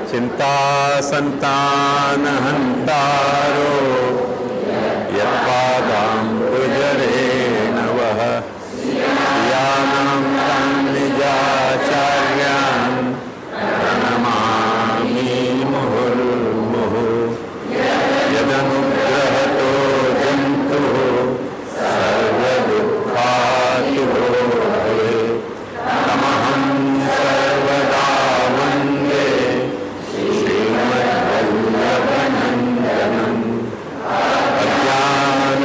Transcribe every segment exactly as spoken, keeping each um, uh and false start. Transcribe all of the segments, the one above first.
चिंता संतान हंतारो यत्पादाम्बुजरे नवः यानं तं निजाचार्यान् प्रणमामि मुहुर्मुहुः यदनुग्रहतो जन्तुः सर्वदुःखातिहो भवेत् तमहं सर्वदा वन्दे श्रीमद्वल्लभनन्दनम् अज्ञानतिमिरान्धस्य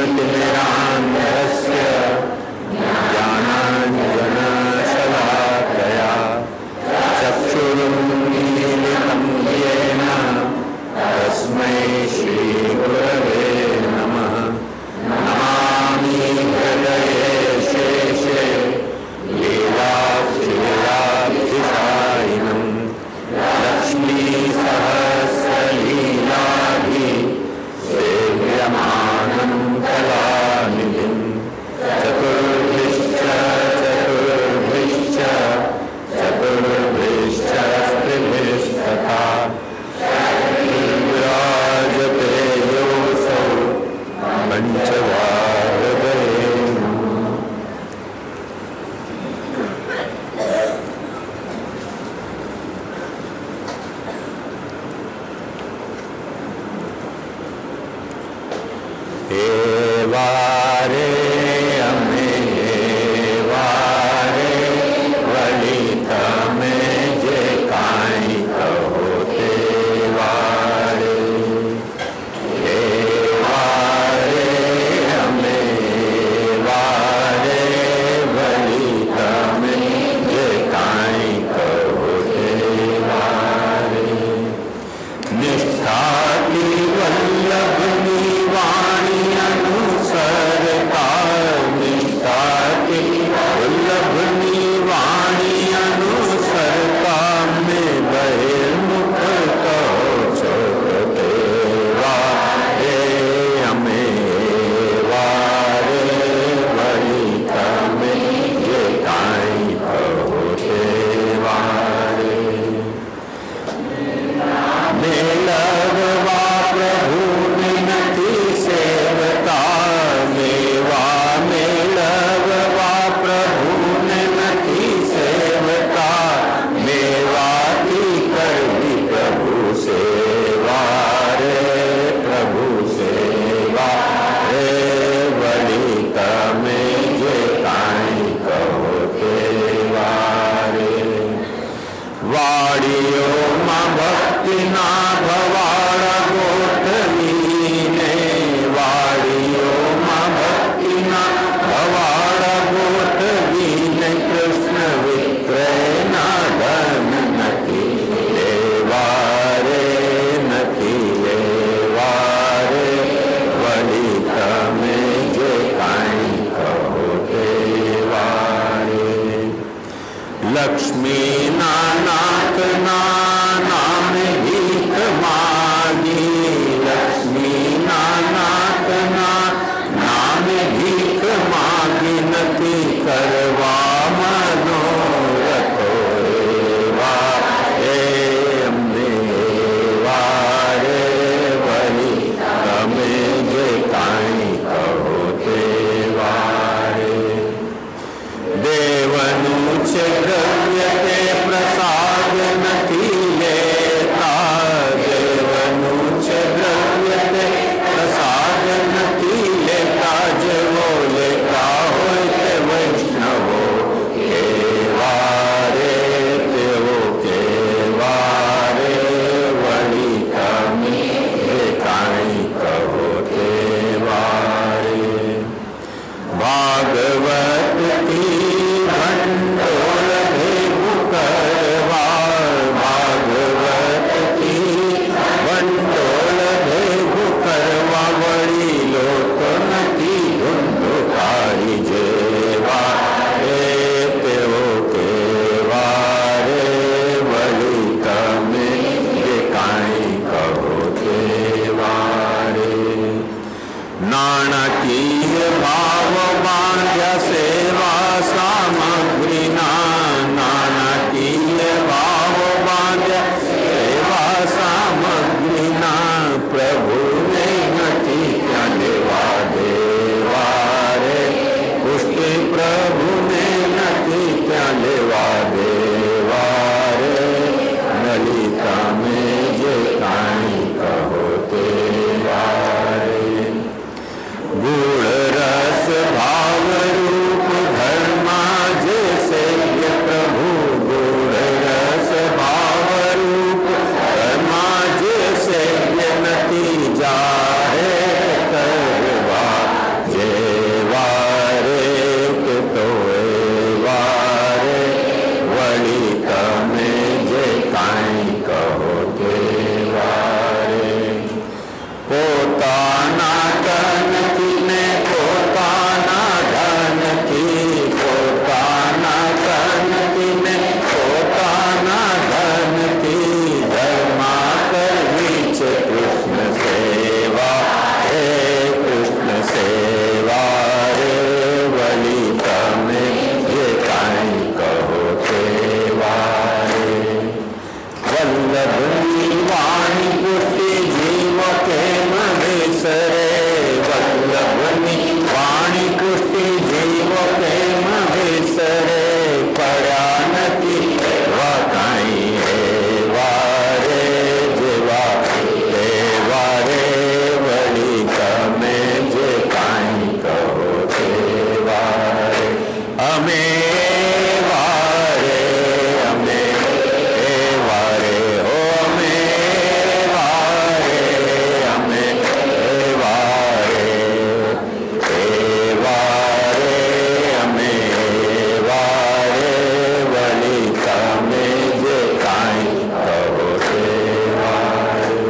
वल्लभनी वाणी पुष्टि जीव प्रेम विसरे वल्लभनी वाणी पुष्टि जीव प्रेम विसरे पड़ा नती वाकाई है वारे जीवा ले वारे वड़ी तमे जे काई कहो ते वारे अमे वारे अमे ए वारे हो अमे वारे अमे ए वारे ए वारे अमे वारे वली तमे जे काई कहो ते वारे।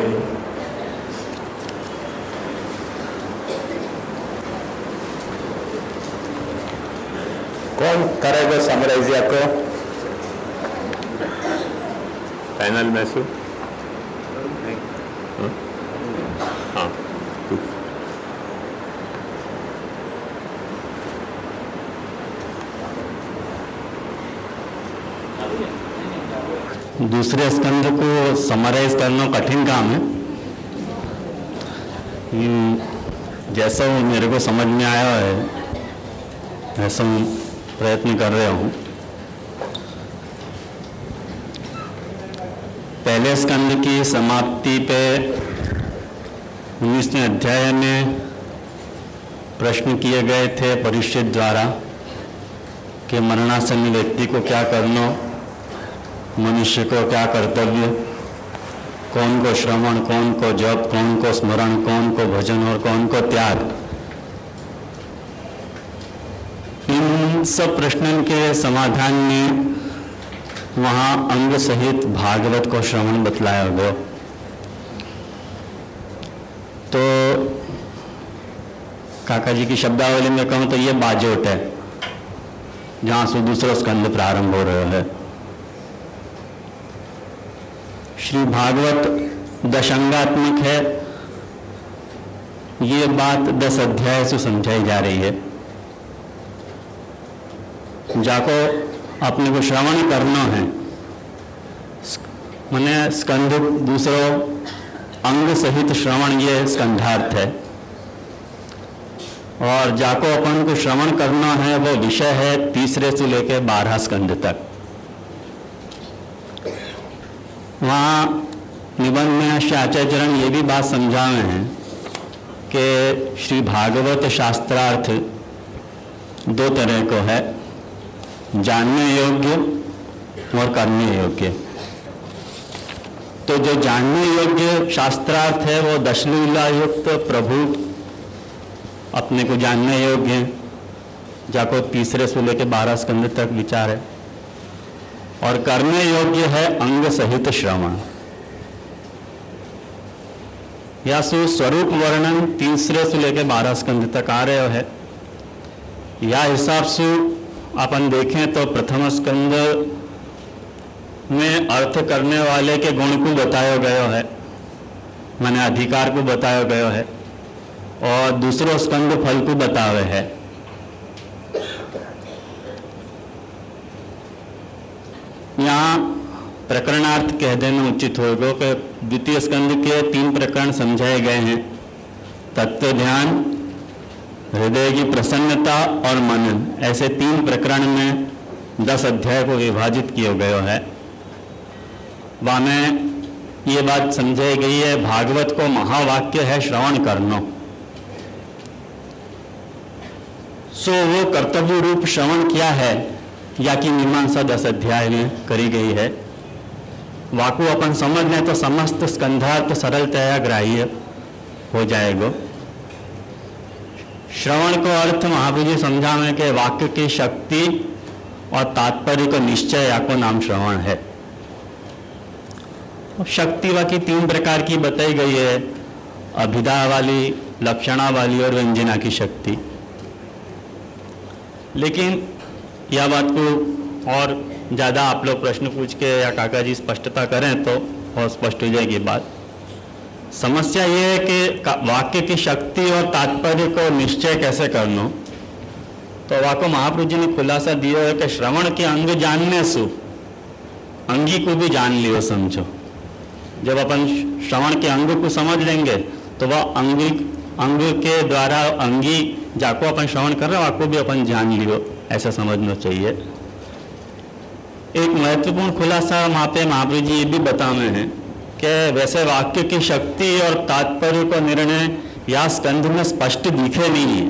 कौन करेगा समराइज आपको पैनल में से? हाँ? हाँ दूसरे स्कंद को समराइज करना कठिन काम है। हम्म, जैसा वो मेरे को समझ में आया है ऐसा मैं प्रयत्न कर रहा हूँ। पहले स्कंद की समाप्ति पे उन्नीसवें अध्याय में प्रश्न किए गए थे परीक्षित द्वारा कि मरणासन्न व्यक्ति को क्या करना, मनुष्य को क्या कर्तव्य, कौन को श्रवण, कौन को जप, कौन को स्मरण, कौन को भजन और कौन को त्याग। इन सब प्रश्नों के समाधान में वहाँ अंग सहित भागवत को श्रवण बतलाया गया। तो काका जी की शब्दावली में कहूँ तो ये बाजोट है जहाँ से दूसरा स्कंद प्रारंभ हो रहा है। श्री भागवत दशांगात्मक है, ये बात दस अध्याय से समझाई जा रही है। जाको अपने को श्रवण करना है, मैंने स्कंध दूसरो अंग सहित श्रवण ये स्कंधार्थ है। और जाको अपन को श्रवण करना है वो विषय है तीसरे से लेकर बारह स्कंध तक। वहाँ निबंध में श्री आचार्य चरण ये भी बात समझाए हैं कि श्री भागवत शास्त्रार्थ दो तरह को है, जानने योग्य और करने योग्य। तो जो जानने योग्य शास्त्रार्थ है वो दशलीला युक्त प्रभु अपने को जानने योग्य है, जाको तीसरे से लेकर बारह स्कंद तक विचार है। और करने योग्य है अंग सहित श्रवण। या सो स्वरूप वर्णन तीसरे से लेकर बारह स्कंद तक आ रहे है। या हिसाब से अपन देखें तो प्रथम स्कंद में अर्थ करने वाले के गुण को बताया गया है, माने अधिकार को बताया गया है, और दूसरो स्कंद फल को बतावे है। यहाँ प्रकरणार्थ कह देना उचित होगा कि द्वितीय स्कंद के तीन प्रकरण समझाए गए हैं, तत्व ध्यान, हृदय की प्रसन्नता और मनन। ऐसे तीन प्रकरण में दस अध्याय को विभाजित किया गया है। वहाँ में ये बात समझाई गई है भागवत को महावाक्य है श्रवण करना। सो वो कर्तव्य रूप श्रवण क्या है या की मीमांसा दस अध्याय में करी गई है। वाकु अपन समझ लें तो समस्त स्कंधार्थ सरलतया ग्राह्य हो जाएगा। श्रवण को अर्थ महाप्रभु जी समझावे के वाक्य की शक्ति और तात्पर्य को निश्चय या को नाम श्रवण है। शक्ति वाकी तीन प्रकार की बताई गई है, अभिधा वाली, लक्षणा वाली और व्यंजना की शक्ति। लेकिन यह बात को और ज़्यादा आप लोग प्रश्न पूछ के या काका जी स्पष्टता करें तो और स्पष्ट हो जाएगी बात। समस्या ये है कि वाक्य की शक्ति और तात्पर्य को निश्चय कैसे करना। तो वाको महाप्रभु जी ने खुलासा दिया है कि श्रवण के अंग जानने से अंगी को भी जान लियो समझो। जब अपन श्रवण के अंग को समझ लेंगे तो वह अंगी अंग के द्वारा अंगी जाको अपन श्रवण कर रहे हो आपको भी अपन जान लियो, ऐसा समझना चाहिए। एक महत्वपूर्ण खुलासा वहाँ पे महाप्रभु जी ये भी बताने हैं कि वैसे वाक्य की शक्ति और तात्पर्य का निर्णय या स्कंध में स्पष्ट दिखे नहीं है,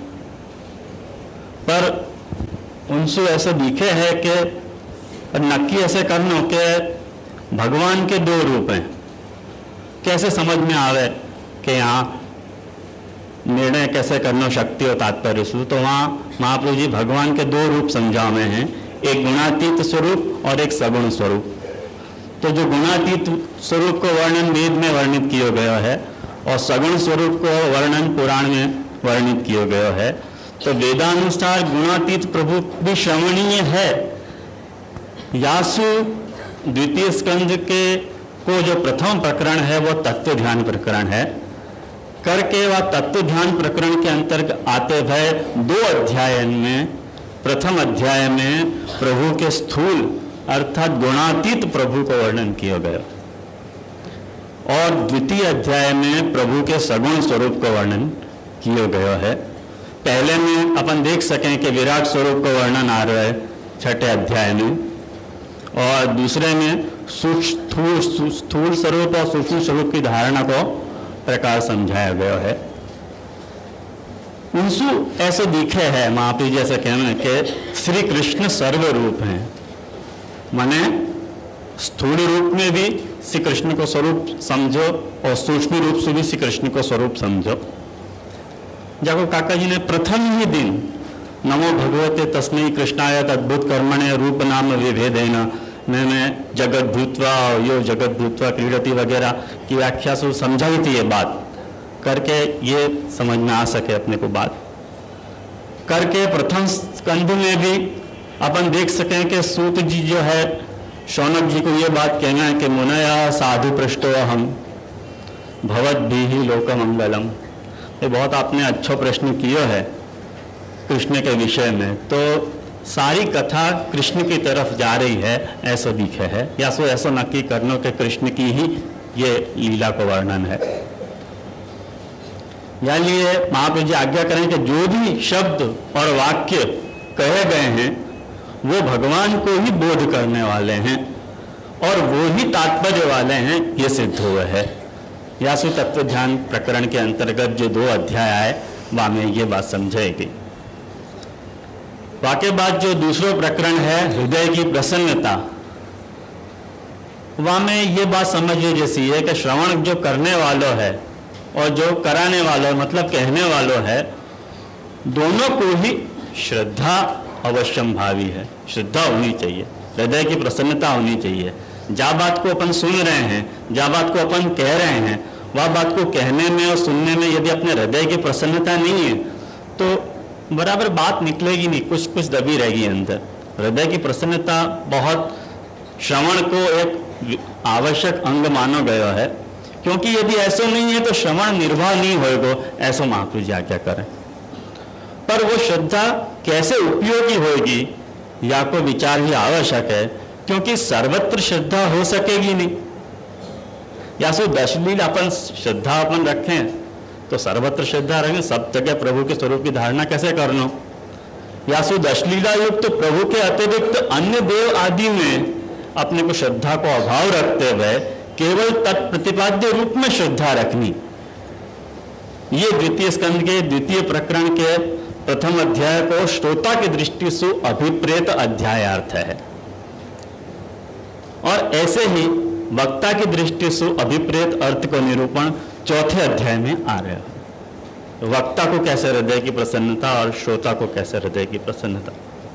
पर उनसे ऐसे दिखे है कि नक्की ऐसे करना कि भगवान के दो रूप हैं। कैसे समझ में आवे कि यहाँ निर्णय कैसे करना शक्ति और तात्पर्य से, तो वहाँ महाप्रभु जी भगवान के दो रूप समझावे हैं, एक गुणातीत स्वरूप और एक सगुण स्वरूप। तो जो गुणातीत स्वरूप को वर्णन वेद में वर्णित किया गया है और सगुण स्वरूप को वर्णन पुराण में वर्णित किया गया है। तो वेदानुसार गुणातीत प्रभु भी श्रवणीय है। यासु द्वितीय स्कंध के को जो प्रथम प्रकरण है वो तत्व ध्यान प्रकरण है, करके वह तत्व ध्यान प्रकरण के अंतर्गत आते हुए दो अध्याय में, प्रथम अध्याय में प्रभु के स्थूल अर्थात गुणातीत प्रभु को वर्णन किया गया और द्वितीय अध्याय में प्रभु के सगुण स्वरूप को वर्णन किया गया है। पहले में अपन देख सकें कि विराट स्वरूप का वर्णन आ रहा है छठे अध्याय में, और दूसरे में सूक्ष्म स्थूल स्वरूप और सूक्ष्म स्वरूप की धारणा को प्रकार समझाया गया है। उनसु ऐसे दिखे है महाप्रभु जैसे कहना कि श्री कृष्ण सर्व रूप हैं, माने स्थूल रूप में भी श्री कृष्ण को स्वरूप समझो और सूक्ष्म रूप से भी श्री कृष्ण को स्वरूप समझो। जब काका जी ने प्रथम ही दिन नमो भगवते तस्मै कृष्णाय अद्भुत कर्मणे रूप नाम विभेदेन मैंने जगत भूतवा यो जगत भूतवा क्रीडति वगैरह की व्याख्या से समझाई थी, ये बात करके ये समझ में आ सके अपने को बात करके। प्रथम स्कंध में भी अपन देख सकें कि सूत जी जो है शौनक जी को ये बात कहना है कि मुनया साधु पृष्ठो हम भवत भी ही लोक मंगलम। ये बहुत आपने अच्छा प्रश्न किया है कृष्ण के विषय में, तो सारी कथा कृष्ण की तरफ जा रही है ऐसा दिखे है, या सो ऐसा नक्की करना कि कृष्ण की ही ये लीला का वर्णन है। यानी महाप्रभु जी आज्ञा करें कि जो भी शब्द और वाक्य कहे गए हैं वो भगवान को ही बोध करने वाले हैं और वो ही तात्पर्य वाले हैं, ये सिद्ध हुआ है। यासु तत्व ध्यान प्रकरण के अंतर्गत जो दो अध्याय आए वहां में ये बात समझाएगी। वाके बाद जो दूसरा प्रकरण है हृदय की प्रसन्नता, वहां में ये बात समझिए जैसी है कि श्रवण जो करने वालों है और जो कराने वालों मतलब कहने वालों है, दोनों को ही श्रद्धा अवश्यम भावी है, श्रद्धा होनी चाहिए, हृदय की प्रसन्नता होनी चाहिए। जा बात को अपन सुन रहे हैं, जा बात को अपन कह रहे हैं, वह बात को कहने में और सुनने में यदि अपने हृदय की प्रसन्नता नहीं है तो बराबर बात निकलेगी नहीं, कुछ कुछ दबी रहेगी अंदर। हृदय की प्रसन्नता बहुत श्रवण को एक आवश्यक अंग माना गया है, क्योंकि यदि ऐसा नहीं है तो श्रवण निर्वाह नहीं होगा, ऐसा महाप्रभु जी आज्ञा करें। पर वो श्रद्धा कैसे उपयोगी होगी या को विचार ही आवश्यक है, क्योंकि सर्वत्र श्रद्धा हो सकेगी नहीं। या सो दशलील अपन श्रद्धा अपन रखें तो सर्वत्र श्रद्धा रहेंगे, सब जगह प्रभु के स्वरूप की धारणा कैसे करना। या सो दशलीला युक्त तो प्रभु के अतिरिक्त अन्य देव आदि में अपने को श्रद्धा को अभाव रखते हुए केवल तत्प्रतिपाद्य रूप में श्रद्धा रखनी, ये द्वितीय स्कंद के द्वितीय प्रकरण के प्रथम अध्याय को श्रोता की दृष्टि से अभिप्रेत अध्यायार्थ है, और ऐसे ही वक्ता की दृष्टि से अभिप्रेत अर्थ को निरूपण चौथे अध्याय में आ रहा है। वक्ता को कैसे हृदय की प्रसन्नता और श्रोता को कैसे हृदय की प्रसन्नता,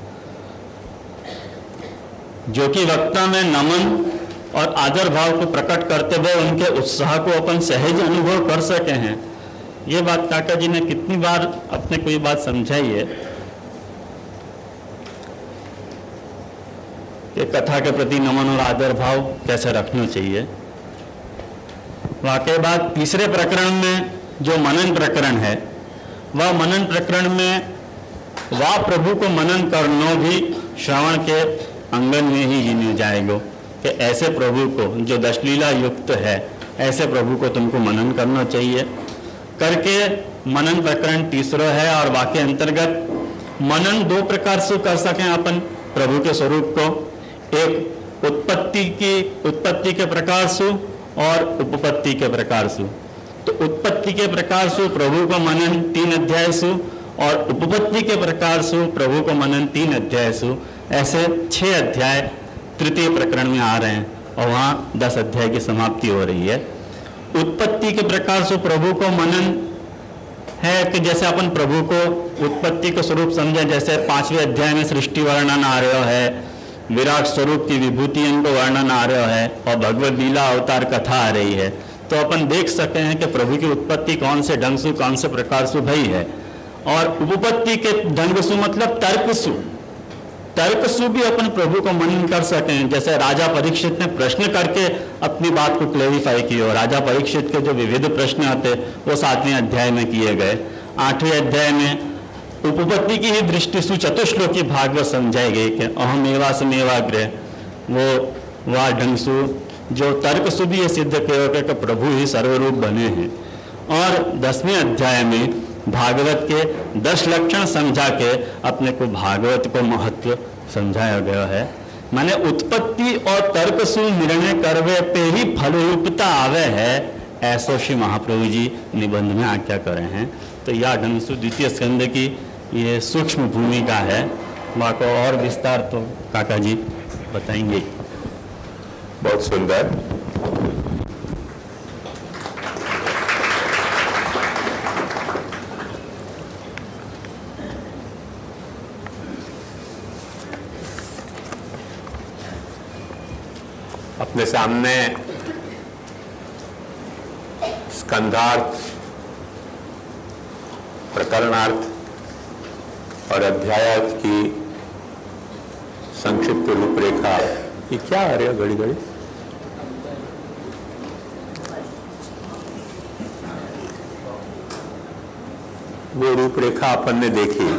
जो कि वक्ता में नमन और आदर भाव को प्रकट करते हुए उनके उत्साह को अपन सहज अनुभव कर सके हैं। ये बात काका जी ने कितनी बार अपने को ये बात समझाई है कि कथा के प्रति नमन और आदर भाव कैसे रखना चाहिए। वाके बाद तीसरे प्रकरण में जो मनन प्रकरण है, वह मनन प्रकरण में वह प्रभु को मनन करना भी श्रवण के अंगन में ही गिने जाएगा। कि ऐसे प्रभु को जो दशलीला युक्त है, ऐसे प्रभु को तुमको मनन करना चाहिए। करके मनन प्रकरण तीसरा है और वाक्य अंतर्गत मनन दो प्रकार से कर सकें अपन प्रभु के स्वरूप को, एक उत्पत्ति की उत्पत्ति के प्रकार से और उपपत्ति के प्रकार से। तो उत्पत्ति के प्रकार से प्रभु को मनन तीन अध्याय से और उपपत्ति के प्रकार से प्रभु को मनन तीन अध्याय से, ऐसे छह अध्याय तृतीय प्रकरण में आ रहे हैं और वहाँ दस अध्याय की समाप्ति हो रही है। उत्पत्ति के प्रकार से प्रभु को मनन है कि जैसे अपन प्रभु को उत्पत्ति का स्वरूप समझे, जैसे पांचवें अध्याय में सृष्टि वर्णन आ रहा है, विराट स्वरूप की विभूति इनको वर्णन आ रहा है और भगवत लीला अवतार कथा आ रही है, तो अपन देख सकते हैं कि प्रभु की उत्पत्ति कौन से ढंग से कौन से प्रकार से भई है। और उपपत्ति के ढंग से मतलब तर्क सु तर्क सु भी अपन प्रभु को मनन कर सकें। जैसे राजा परीक्षित ने प्रश्न करके अपनी बात को क्लेरिफाई किया, राजा परीक्षित के जो विविध प्रश्न आते वो सातवें अध्याय में किए गए। आठवें अध्याय में उपपत्ति की ही दृष्टि से चतुश्लोकी भागवत समझाई गई कि अहम एवा समेवाग्रह, वो वह ढंग से जो तर्क से भी ये सिद्ध किया कि प्रभु ही सर्वरूप बने हैं। और दसवें अध्याय में भागवत के दस लक्षण समझा के अपने को भागवत को महत्व समझाया गया है। माने उत्पत्ति और तर्क से निर्णय करवे पे ही फलरूपता आवे है, ऐसो श्री महाप्रभु जी निबंध में आज्ञा करे हैं। तो यह ढंग से द्वितीय स्कंद की ये सूक्ष्म भूमिका है। वहाँ को और विस्तार तो काका जी बताएंगे। बहुत सुंदर। अपने सामने स्कंधार्थ, प्रकरणार्थ और अध्यायार्थ की संक्षिप्त रूपरेखा। ये क्या आ रहा है घड़ी घड़ी? वो रूपरेखा अपन ने देखी।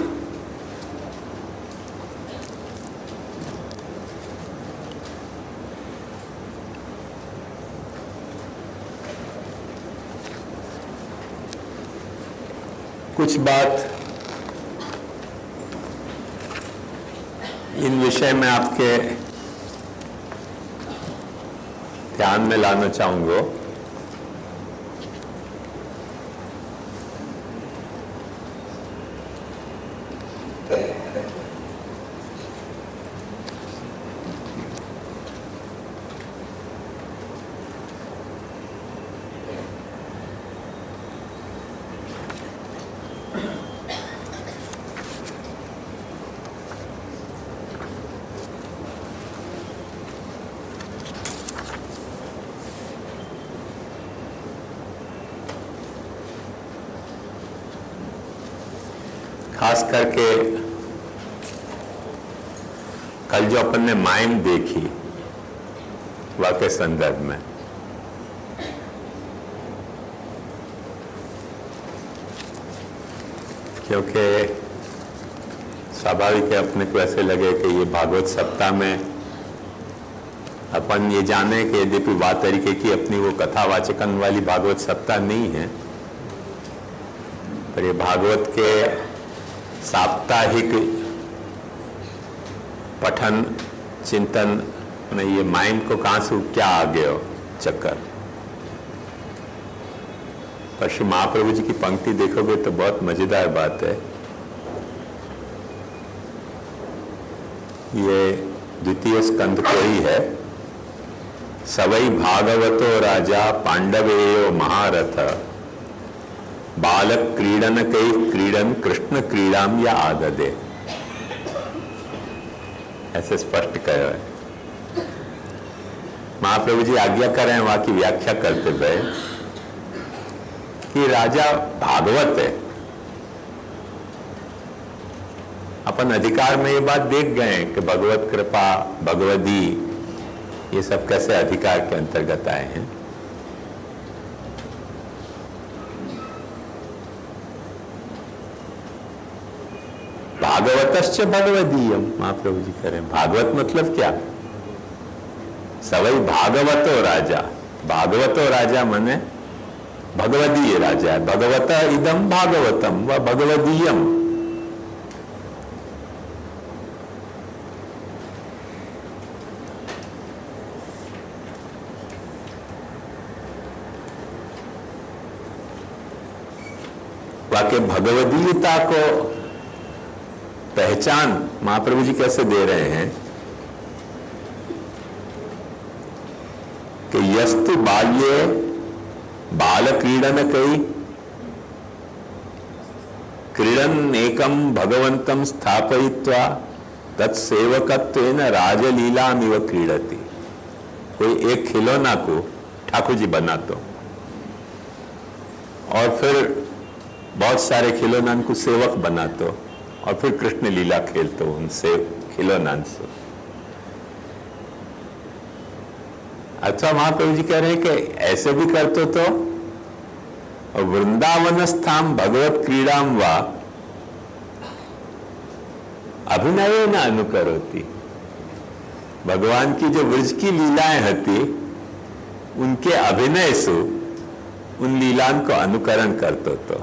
कुछ बात इन विषय में आपके ध्यान में लाना चाहूंगा। खास करके कल जो अपन ने माइम देखी वह के संदर्भ में, क्योंकि स्वाभाविक है अपने को ऐसे लगे कि ये भागवत सप्ताह में अपन ये जाने कि यद्यपि बात तरीके की अपनी वो कथावाचकन वाली भागवत सप्ताह नहीं है, पर ये भागवत के साप्ताहिक पठन चिंतन में ये माइंड को कहां से क्या आ गया चक्कर। पर श्री महाप्रभु जी की पंक्ति देखोगे तो बहुत मजेदार बात है। ये द्वितीय स्कंद को ही है। सवई भागवतो राजा पांडवेयो महारथ बालक क्रीडन कई क्रीडन कृष्ण क्रीडाम या आददे, ऐसे स्पष्ट कहा है। महाप्रभु जी आज्ञा कर रहे हैं वहां की व्याख्या करते हुए कि राजा भागवत है। अपन अधिकार में ये बात देख गए हैं कि भगवत कृपा भगवदी ये सब कैसे अधिकार के अंतर्गत आए हैं। भागवतश्च भगवदीयम, महाप्रभु जी कह रहे हैं भागवत मतलब क्या? सवई भागवतो राजा, भागवतो राजा मने भगवदीय राजा है। भगवत इदम भागवतम व भगवदीयम। वाकई भगवदीयता को पहचान महाप्रभु जी कैसे दे रहे हैं कि यस्तु बाल्ये बाल क्रीडन कई क्रीडन एकम भगवंतम स्थापयित्वा तत्सेवकत्वेन राजलीलामिव क्रीडति। कोई एक खिलौना को ठाकुर जी बनातो और फिर बहुत सारे खिलौना को सेवक बनातो और फिर कृष्ण लीला खेलते उनसे खिलौना से। अच्छा महाप्रभु जी कह रहे हैं कि ऐसे भी करते तो वृंदावन स्थान भगवत क्रीडाम वा अभिनय न अनुकरोती। भगवान की जो ब्रज की लीलाएं हती उनके अभिनय से उन लीलाओं को अनुकरण करते तो।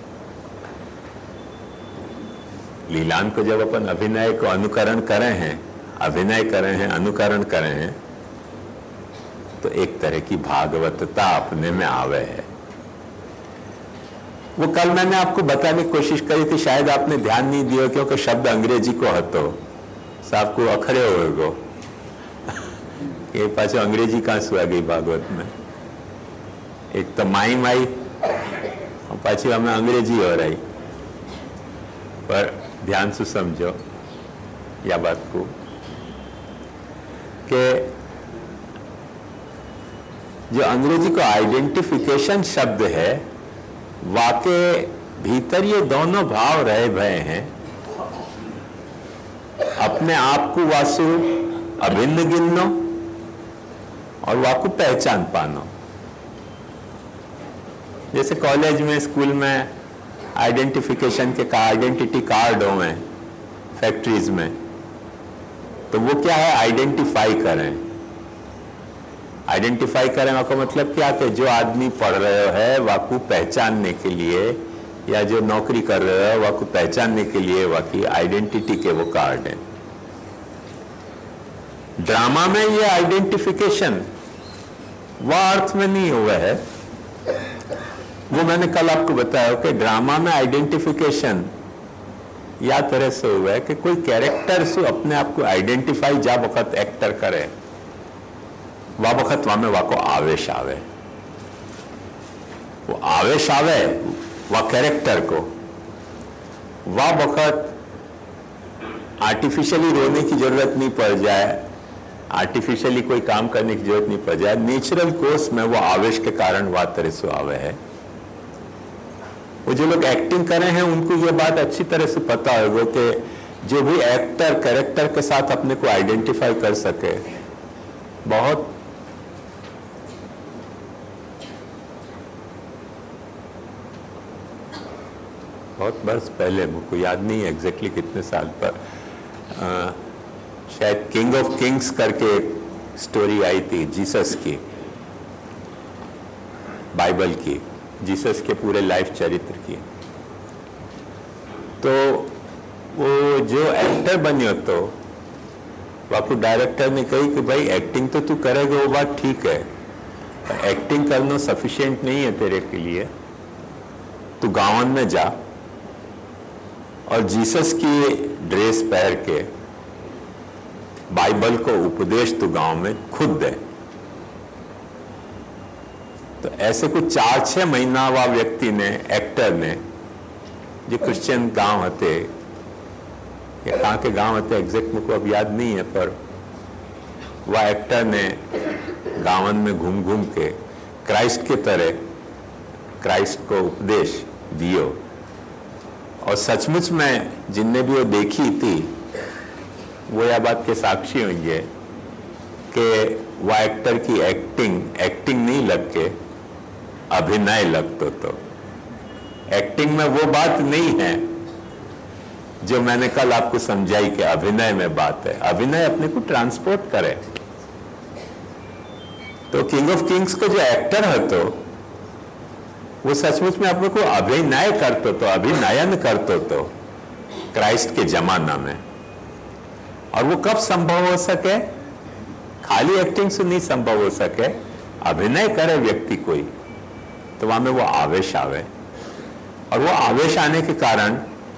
लीलान को जब अपन अभिनय को अनुकरण करें हैं, अभिनय करें हैं, अनुकरण करें हैं, तो एक तरह की भागवतता अपने में आवे है। वो कल मैंने आपको बताने की कोशिश करी थी, शायद आपने ध्यान नहीं दिया क्योंकि शब्द अंग्रेजी को हतो साहब को अखरे होगो ये पाछो अंग्रेजी कहां से आ गई भागवत में। एक तो माई माई और पाछी हमें अंग्रेजी हो रही। पर ध्यान से समझो या बात को कि जो अंग्रेजी को आइडेंटिफिकेशन शब्द है वाके भीतर ये दोनों भाव रहे भय हैं। अपने आप को वासु अभिन्न गिनो और वाकु पहचान पानो। जैसे कॉलेज में स्कूल में आइडेंटिफिकेशन के का आइडेंटिटी कार्ड हो हैं फैक्ट्रीज में, तो वो क्या है आइडेंटिफाई करें। आइडेंटिफाई करें का मतलब क्या कि जो आदमी पढ़ रहे है वाकु पहचानने के लिए या जो नौकरी कर रहे हो वाकु पहचानने के लिए वाकई आइडेंटिटी के वो कार्ड है। ड्रामा में ये आइडेंटिफिकेशन वह अर्थ में नहीं हुआ है। वो मैंने कल आपको बताया कि ड्रामा में आइडेंटिफिकेशन या तरह से हुआ है कि कोई कैरेक्टर से अपने आप को आइडेंटिफाई जा वक्त एक्टर करे वा वक्त वहां में वाको आवेश आवे। वो आवेश आवे वह कैरेक्टर को वह वक्त आर्टिफिशियली रोने की जरूरत नहीं पड़ जाए, आर्टिफिशियली कोई काम करने की जरूरत नहीं पड़ जाए। नेचुरल कोर्स में वो आवेश के कारण वह तरह से आवे है। वो जो लोग एक्टिंग कर रहे हैं उनको ये बात अच्छी तरह से पता होगा कि जो भी एक्टर कैरेक्टर के साथ अपने को आइडेंटिफाई कर सके बहुत बहुत वर्ष पहले, मुझको याद नहीं है एग्जैक्टली कितने साल पर, आ, शायद किंग ऑफ किंग्स करके स्टोरी आई थी जीसस की, बाइबल की, जीसस के पूरे लाइफ चरित्र की। तो वो जो एक्टर बनियो तो वाकु डायरेक्टर ने कही कि भाई एक्टिंग तो तू करेगा वो बात ठीक है, एक्टिंग करना सफिशिएंट नहीं है तेरे के लिए, तू गाँव में जा और जीसस की ड्रेस पहन के बाइबल को उपदेश तू गांव में खुद दे। तो ऐसे कुछ चार छह महीना वह व्यक्ति ने, एक्टर ने, जो क्रिश्चियन गांव हते या कहाँ के गांव हते एग्जैक्ट मुझको अब याद नहीं है, पर वह एक्टर ने गांवन में घूम घूम के क्राइस्ट के तरह क्राइस्ट को उपदेश दियो। और सचमुच में जिनने भी वो देखी थी वो यह बात के साक्षी होंगे कि वह एक्टर की एक्टिंग एक्टिंग नहीं लग के अभिनय लगतो। तो एक्टिंग में वो बात नहीं है जो मैंने कल आपको समझाई कि अभिनय में बात है। अभिनय अपने को ट्रांसपोर्ट करे, तो किंग ऑफ किंग्स को जो एक्टर હતો वो सचमुच में अपने को अभिनय करते तो अभिनयन करते तो क्राइस्ट के जमाना में। और वो कब संभव हो सके? खाली एक्टिंग से नहीं संभव हो सके, अभिनय करे व्यक्ति कोई तो वहां में वो आवेश आवे, और वो आवेश आने के कारण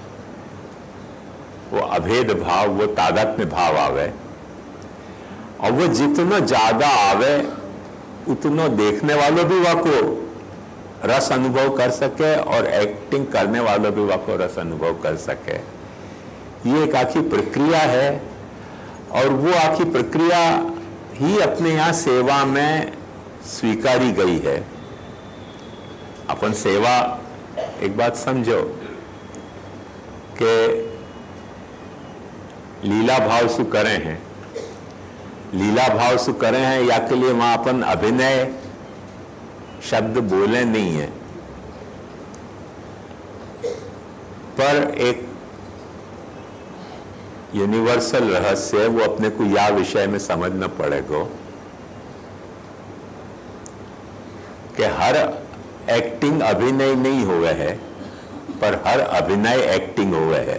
वो अभेद भाव, वो तादात्म्य भाव आवे, और वो जितना ज्यादा आवे उतना देखने वालों भी वह को रस अनुभव कर सके और एक्टिंग करने वालों भी वह को रस अनुभव कर सके। ये एक आखी प्रक्रिया है, और वो आखी प्रक्रिया ही अपने यहाँ सेवा में स्वीकारी गई है। अपन सेवा, एक बात समझो कि लीला भाव से करे हैं, लीला भाव से करे हैं या के लिए वहां अपन अभिनय शब्द बोले नहीं है, पर एक यूनिवर्सल रहस्य वो अपने को या विषय में समझना पड़ेगा कि हर एक्टिंग अभिनय नहीं हुए है, पर हर अभिनय एक्टिंग हुए है।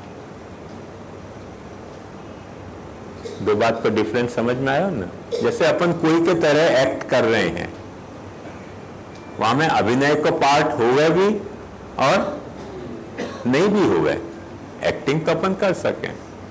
दो बात को डिफरेंस समझ में आया ना? जैसे अपन कोई के तरह एक्ट कर रहे हैं, वहां में अभिनय को पार्ट हुए भी और नहीं भी हुए, एक्टिंग तो अपन कर सकें।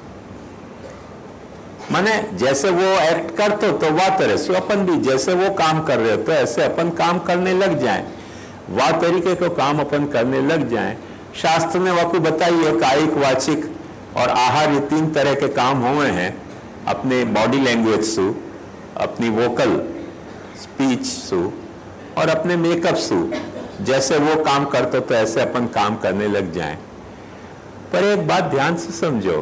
माने जैसे वो एक्ट करते तो वह तरह से अपन भी जैसे वो काम कर रहे हो ऐसे अपन काम करने लग जाएं, वह तरीके को काम अपन करने लग जाएं। शास्त्र ने वाकु बताइए कायिक, वाचिक और आहार, ये तीन तरह के काम हुए हैं अपने बॉडी लैंग्वेज सु, अपनी वोकल स्पीच सु और अपने मेकअप सु। जैसे वो काम करते तो ऐसे अपन काम करने लग जाएं। पर एक बात ध्यान से समझो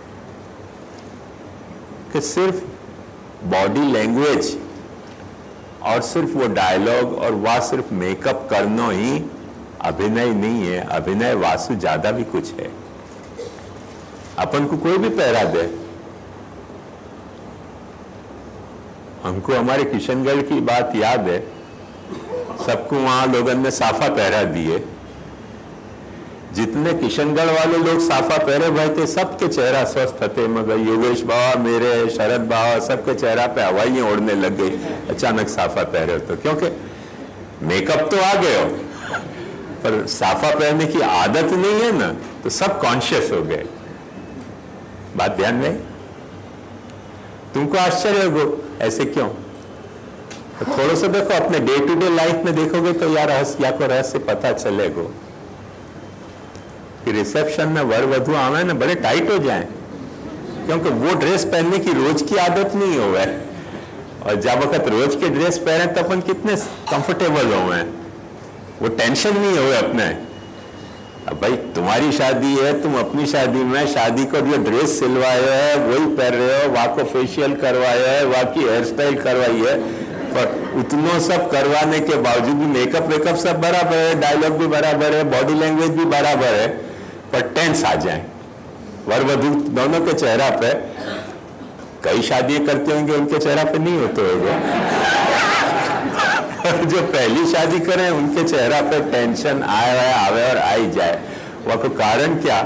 कि सिर्फ बॉडी लैंग्वेज और सिर्फ वो डायलॉग और वह सिर्फ मेकअप करना ही अभिनय नहीं है। अभिनय वासु ज्यादा भी कुछ है। अपन को कोई भी पहरा दे, हमको हमारे किशनगढ़ की बात याद है, सबको वहां लोगों ने साफा पहरा दिए। जितने किशनगढ़ वाले लोग साफा पहरे भाई थे सबके चेहरा स्वस्थ थे, मगर योगेश बाबा, मेरे शरद बाबा, सबके चेहरा पे हवाइयां उड़ने लग गई अचानक साफा पहरे तो। क्योंकि मेकअप तो आ गए हो पर साफा पहनने की आदत नहीं है ना, तो सब कॉन्शियस हो गए। बात ध्यान में? तुमको आश्चर्य होगा ऐसे क्यों? तो थोड़ा सा देखो अपने डे टू डे लाइफ में देखोगे तो यार रहस्य या को रहस्य पता चलेगा कि रिसेप्शन में वर वधु आवे ना बड़े टाइट हो जाएं, क्योंकि वो ड्रेस पहनने की रोज की आदत नहीं हो है। और जब वक्त रोज के ड्रेस पहने तो अपन कितने कंफर्टेबल हो हैं, वो टेंशन नहीं हो अपने। अब भाई तुम्हारी शादी है, तुम अपनी शादी में शादी को जो ड्रेस सिलवाए है वही पहन रहे हो, वहां को फेशियल करवाया है, वहां की हेयर स्टाइल करवाई है, पर उतना सब करवाने के बावजूद भी मेकअप वेकअप सब बराबर है, डायलॉग भी बराबर है, बॉडी लैंग्वेज भी बराबर है, पर टेंस आ जाए वर वधु दोनों के चेहरा पे। कई शादियां करते होंगे उनके चेहरा पे नहीं होते होगा जो पहली शादी करें उनके चेहरा पे टेंशन आए आवे और आई जाए। वह को कारण क्या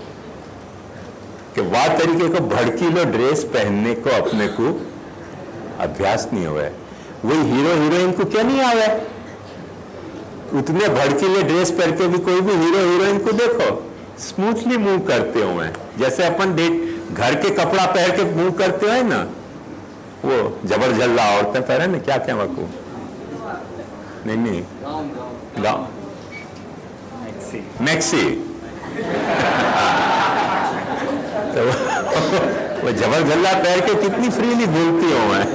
कि वह तरीके को भड़कीलो ड्रेस पहनने को अपने को अभ्यास नहीं हुआ। वही हीरो हीरोइन को क्या नहीं आवे, उतने भड़कीले ड्रेस पहन के भी कोई भी हीरो हीरोइन को देखो स्मूथली मूव करते हुए, जैसे अपन डेट घर के कपड़ा पहन के मूव करते हुए ना, वो जबरजल्ला औरतें पहने ना, क्या क्या वकू नहीं नहीं गाउन मैक्सी तो वो जबरजल्ला पहन के कितनी फ्रीली बोलती हो मैं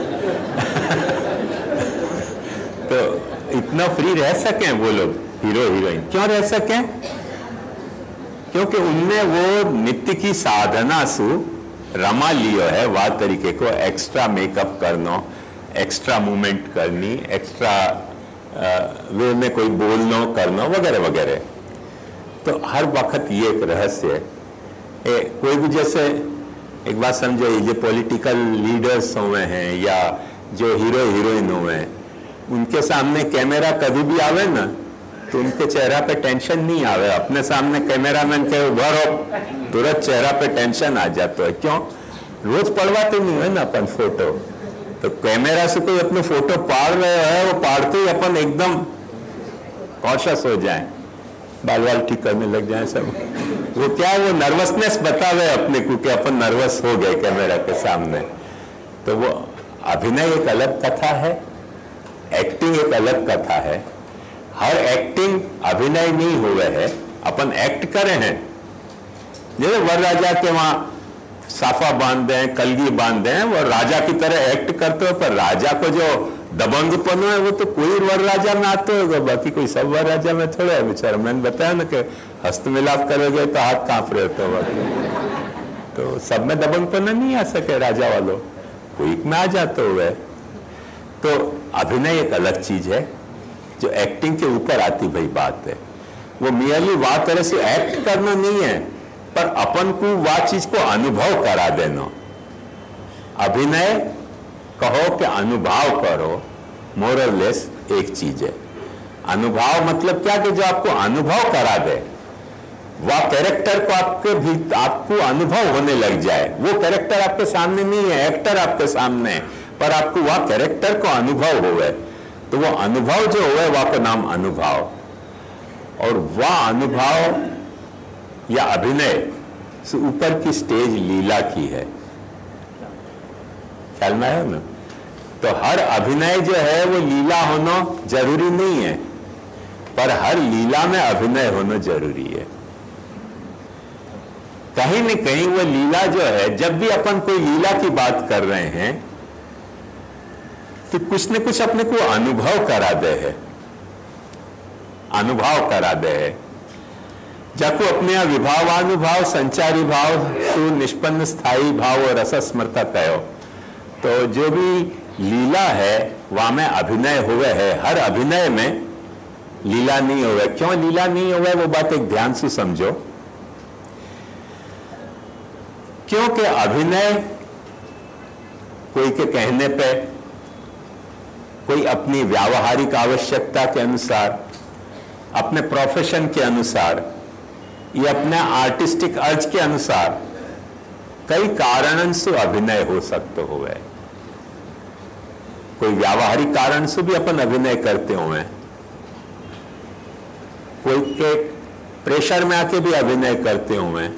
तो इतना फ्री रह सकें वो लोग हीरो हीरोइन। क्यों रह सकें? क्योंकि उनने वो नित्य की साधना सु रमा लियो है, वह तरीके को एक्स्ट्रा मेकअप करना, एक्स्ट्रा मूवमेंट करनी, एक्स्ट्रा वे में कोई बोलना करना वगैरह वगैरह। तो हर वक्त ये एक रहस्य है। कोई भी जैसे एक बात समझो, ये पॉलिटिकल लीडर्स हुए हैं या जो हीरो हीरोइन हुए उनके सामने कैमरा कभी भी आवे ना तो उनके चेहरा पे टेंशन नहीं आवे। अपने सामने कैमरामैन के उभर हो तुरंत चेहरा पे टेंशन आ जाता है। क्यों? रोज पढ़वाते नहीं है ना अपन फोटो, तो कैमरा से कोई अपने फोटो पाड़ रहे है, वो पाड़ते ही अपन एकदम कॉन्शियस हो जाए, बाल बाल ठीक करने लग जाए सब। वो क्या है, वो नर्वसनेस बतावे अपने को कि अपन नर्वस हो गए कैमरा के सामने। तो वो अभिनय एक अलग कथा है, एक्टिंग एक अलग कथा है। हर एक्टिंग अभिनय नहीं हुए है, अपन एक्ट करे हैं। जैसे वर राजा के वहां साफा बांधते हैं, कलगी बांधते हैं, वो राजा की तरह एक्ट करते हो, पर राजा को जो दबंगपन है वो तो कोई वर राजा में आते होगा, बाकी कोई सब वर राजा में थोड़ा है बेचारा। मैंने बताया ना कि हस्त मिलाप करोगे तो हाथ कांप रहे होते हो, तो सब में दबंगपन नहीं आ सके राजा वालों, कोई में आ जाते हुए। तो अभिनय एक अलग चीज है जो एक्टिंग के ऊपर आती भाई बात है। वो मियरली वाह तरह से एक्ट करना नहीं है, पर अपन को वह चीज को अनुभव करा देना। अभिनय कहो कि अनुभव करो, मोर और लेस एक चीज है। अनुभव मतलब क्या कि जो आपको अनुभव करा दे, वह कैरेक्टर को आपके भी आपको अनुभव होने लग जाए। वो कैरेक्टर आपके सामने नहीं है, एक्टर आपके सामने है, पर आपको वह कैरेक्टर को अनुभव होवे, तो वो अनुभव जो हुए वह का नाम अनुभव। और वह अनुभव या अभिनय से ऊपर की स्टेज लीला की है, ख्याल में आया ना? तो हर अभिनय जो है वो लीला होना जरूरी नहीं है, पर हर लीला में अभिनय होना जरूरी है। कहीं न कहीं वो लीला जो है, जब भी अपन कोई लीला की बात कर रहे हैं तो कुछ न कुछ अपने को अनुभव करा दे है, अनुभव करा दे है। जाको अपने यहाँ विभावानुभाव, संचारी भाव, सुनिष्पन्न स्थायी भाव और रसस्मृता कहो। तो जो भी लीला है वहां में अभिनय हुए है। हर अभिनय में लीला नहीं हुए। क्यों लीला नहीं हुए वो बात एक ध्यान से समझो। क्योंकि अभिनय कोई के कहने पे, कोई अपनी व्यावहारिक आवश्यकता के अनुसार, अपने प्रोफेशन के अनुसार या अपने आर्टिस्टिक अर्ज के अनुसार कई कारणों से अभिनय हो सकते हुए। कोई व्यावहारिक कारण से भी अपन अभिनय करते हुए, कोई के प्रेशर में आके भी अभिनय करते हुए।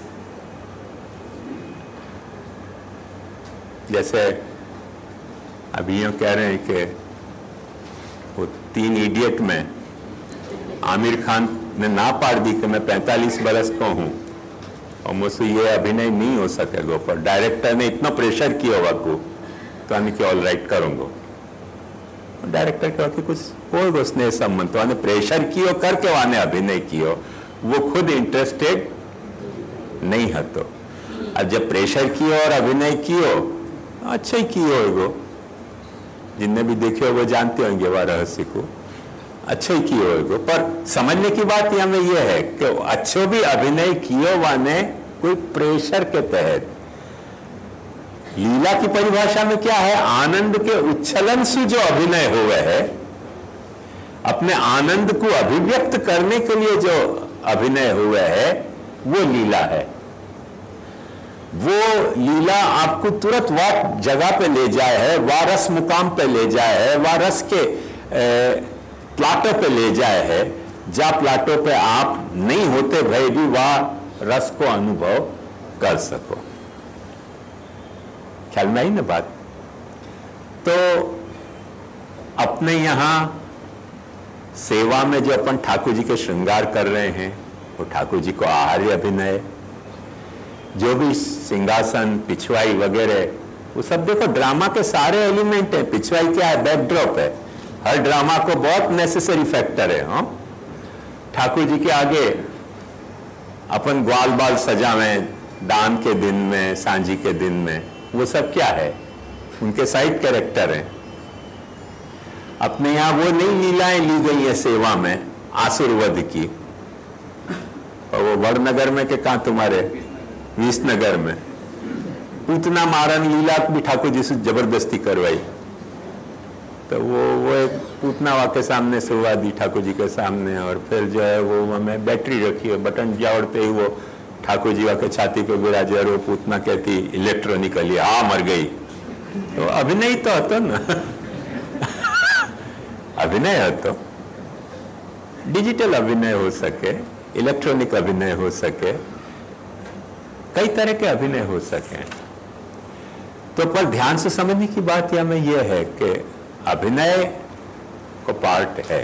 जैसे अभी यूं कह रहे हैं कि वो तीन इडियट में आमिर खान ने ना पाड़ दी कि मैं पैंतालीस बरस का हूं और मुझसे ये अभिनय नहीं हो सकेगा, पर डायरेक्टर ने इतना प्रेशर किया हुआ को तो आने के ऑल राइट करूंगा। डायरेक्टर के वाकई कुछ होगा उसने संबंध, तो आने प्रेशर कियो करके वाने अभिनय कियो, वो खुद इंटरेस्टेड नहीं है। तो अब जब प्रेशर कियो और अभिनय कियो, अच्छा ही कियो होगो, जिनने भी देखे वो जानते होंगे वह रहस्य को, अच्छा ही कियो होगो। पर समझने की बात यहाँ में यह है कि अच्छो भी अभिनय कियो वाने कोई प्रेशर के तहत। लीला की परिभाषा में क्या है? आनंद के उच्छलन से जो अभिनय हुए है, अपने आनंद को अभिव्यक्त करने के लिए जो अभिनय हुए है, वो लीला है। वो लीला आपको तुरंत वह जगह पे ले जाए है, वह रस मुकाम पे ले जाए है, वह रस के प्लाटो पे ले जाए है, जहां प्लाटो पे आप नहीं होते भय भी वह रस को अनुभव कर सको। ख्याल में आई ना बात? तो अपने यहां सेवा में जो अपन ठाकुर जी के श्रृंगार कर रहे हैं, वो ठाकुर जी को आहार्य अभिनय। जो भी सिंहासन, पिछवाई वगैरह, वो सब देखो ड्रामा के सारे एलिमेंट है। पिछवाई क्या है? बैकड्रॉप है। हर ड्रामा को बहुत नेसेसरी फैक्टर है। हाँ, ठाकुर जी के आगे अपन ग्वाल बाल सजावें दान के दिन में, सांझी के दिन में, वो सब क्या है? उनके साइड कैरेक्टर हैं। अपने यहां वो नई लीलाएं ली गई है सेवा में आसुरवध की, और वो वड़नगर में के कहा तुम्हारे विसनगर में पूतना मारन लीला भी ठाकुर जी से जबरदस्ती करवाई। तो वो वो एक पूतना के सामने से हुआ दी ठाकुर जी के सामने, और फिर जो है वो हमें बैटरी रखी है, बटन जोड़ते ही वो ठाकुर जी के छाती पे विराजे और वो पूतना कहती इलेक्ट्रॉनिकली आ मर गई। तो अभिनय तो હતો ना अभिनय હતો, डिजिटल अभिनय हो सके, इलेक्ट्रॉनिक अभिनय हो सके, कई तरह के अभिनय हो सके। तो पर ध्यान से समझने की बात यह में यह है कि अभिनय को पार्ट है,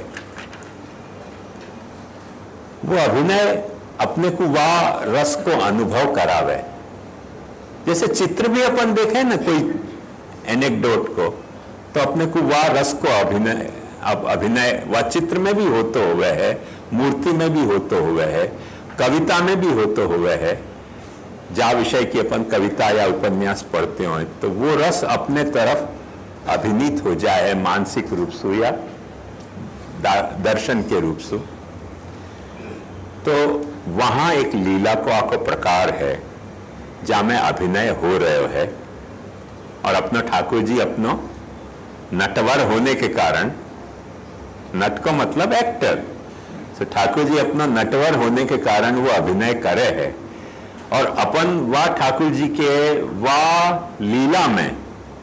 वो अभिनय अपने को वह रस को अनुभव करावे। जैसे चित्र भी अपन देखें ना कोई एनेक्डोट को, तो अपने को वह रस को अभिनय अब अभिनय वह चित्र में भी होते हुए है, मूर्ति में भी होते हुए है, कविता में भी होते हुए है। जा विषय की अपन कविता या उपन्यास पढ़ते हो तो वो रस अपने तरफ अभिनीत हो जाए मानसिक रूप से या दर्शन के रूप से। तो वहां एक लीला को आको प्रकार है जहां में अभिनय हो रहे है, और अपना ठाकुर जी अपनो नटवर होने के कारण, नट को मतलब एक्टर, तो ठाकुर जी अपना नटवर होने के कारण वो अभिनय करे है, और अपन वह ठाकुर जी के वह लीला में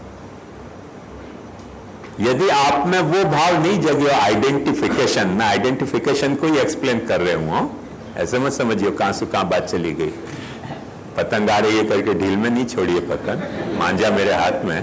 यदि आप में वो भाव नहीं जगे, आइडेंटिफिकेशन, मैं आइडेंटिफिकेशन को ही एक्सप्लेन कर रहे हूं, ऐसे मत समझिए कहां से कहां बात चली गई। पतंग आ रही है करके ढील में नहीं छोड़िए पतंग, मांझा मेरे हाथ में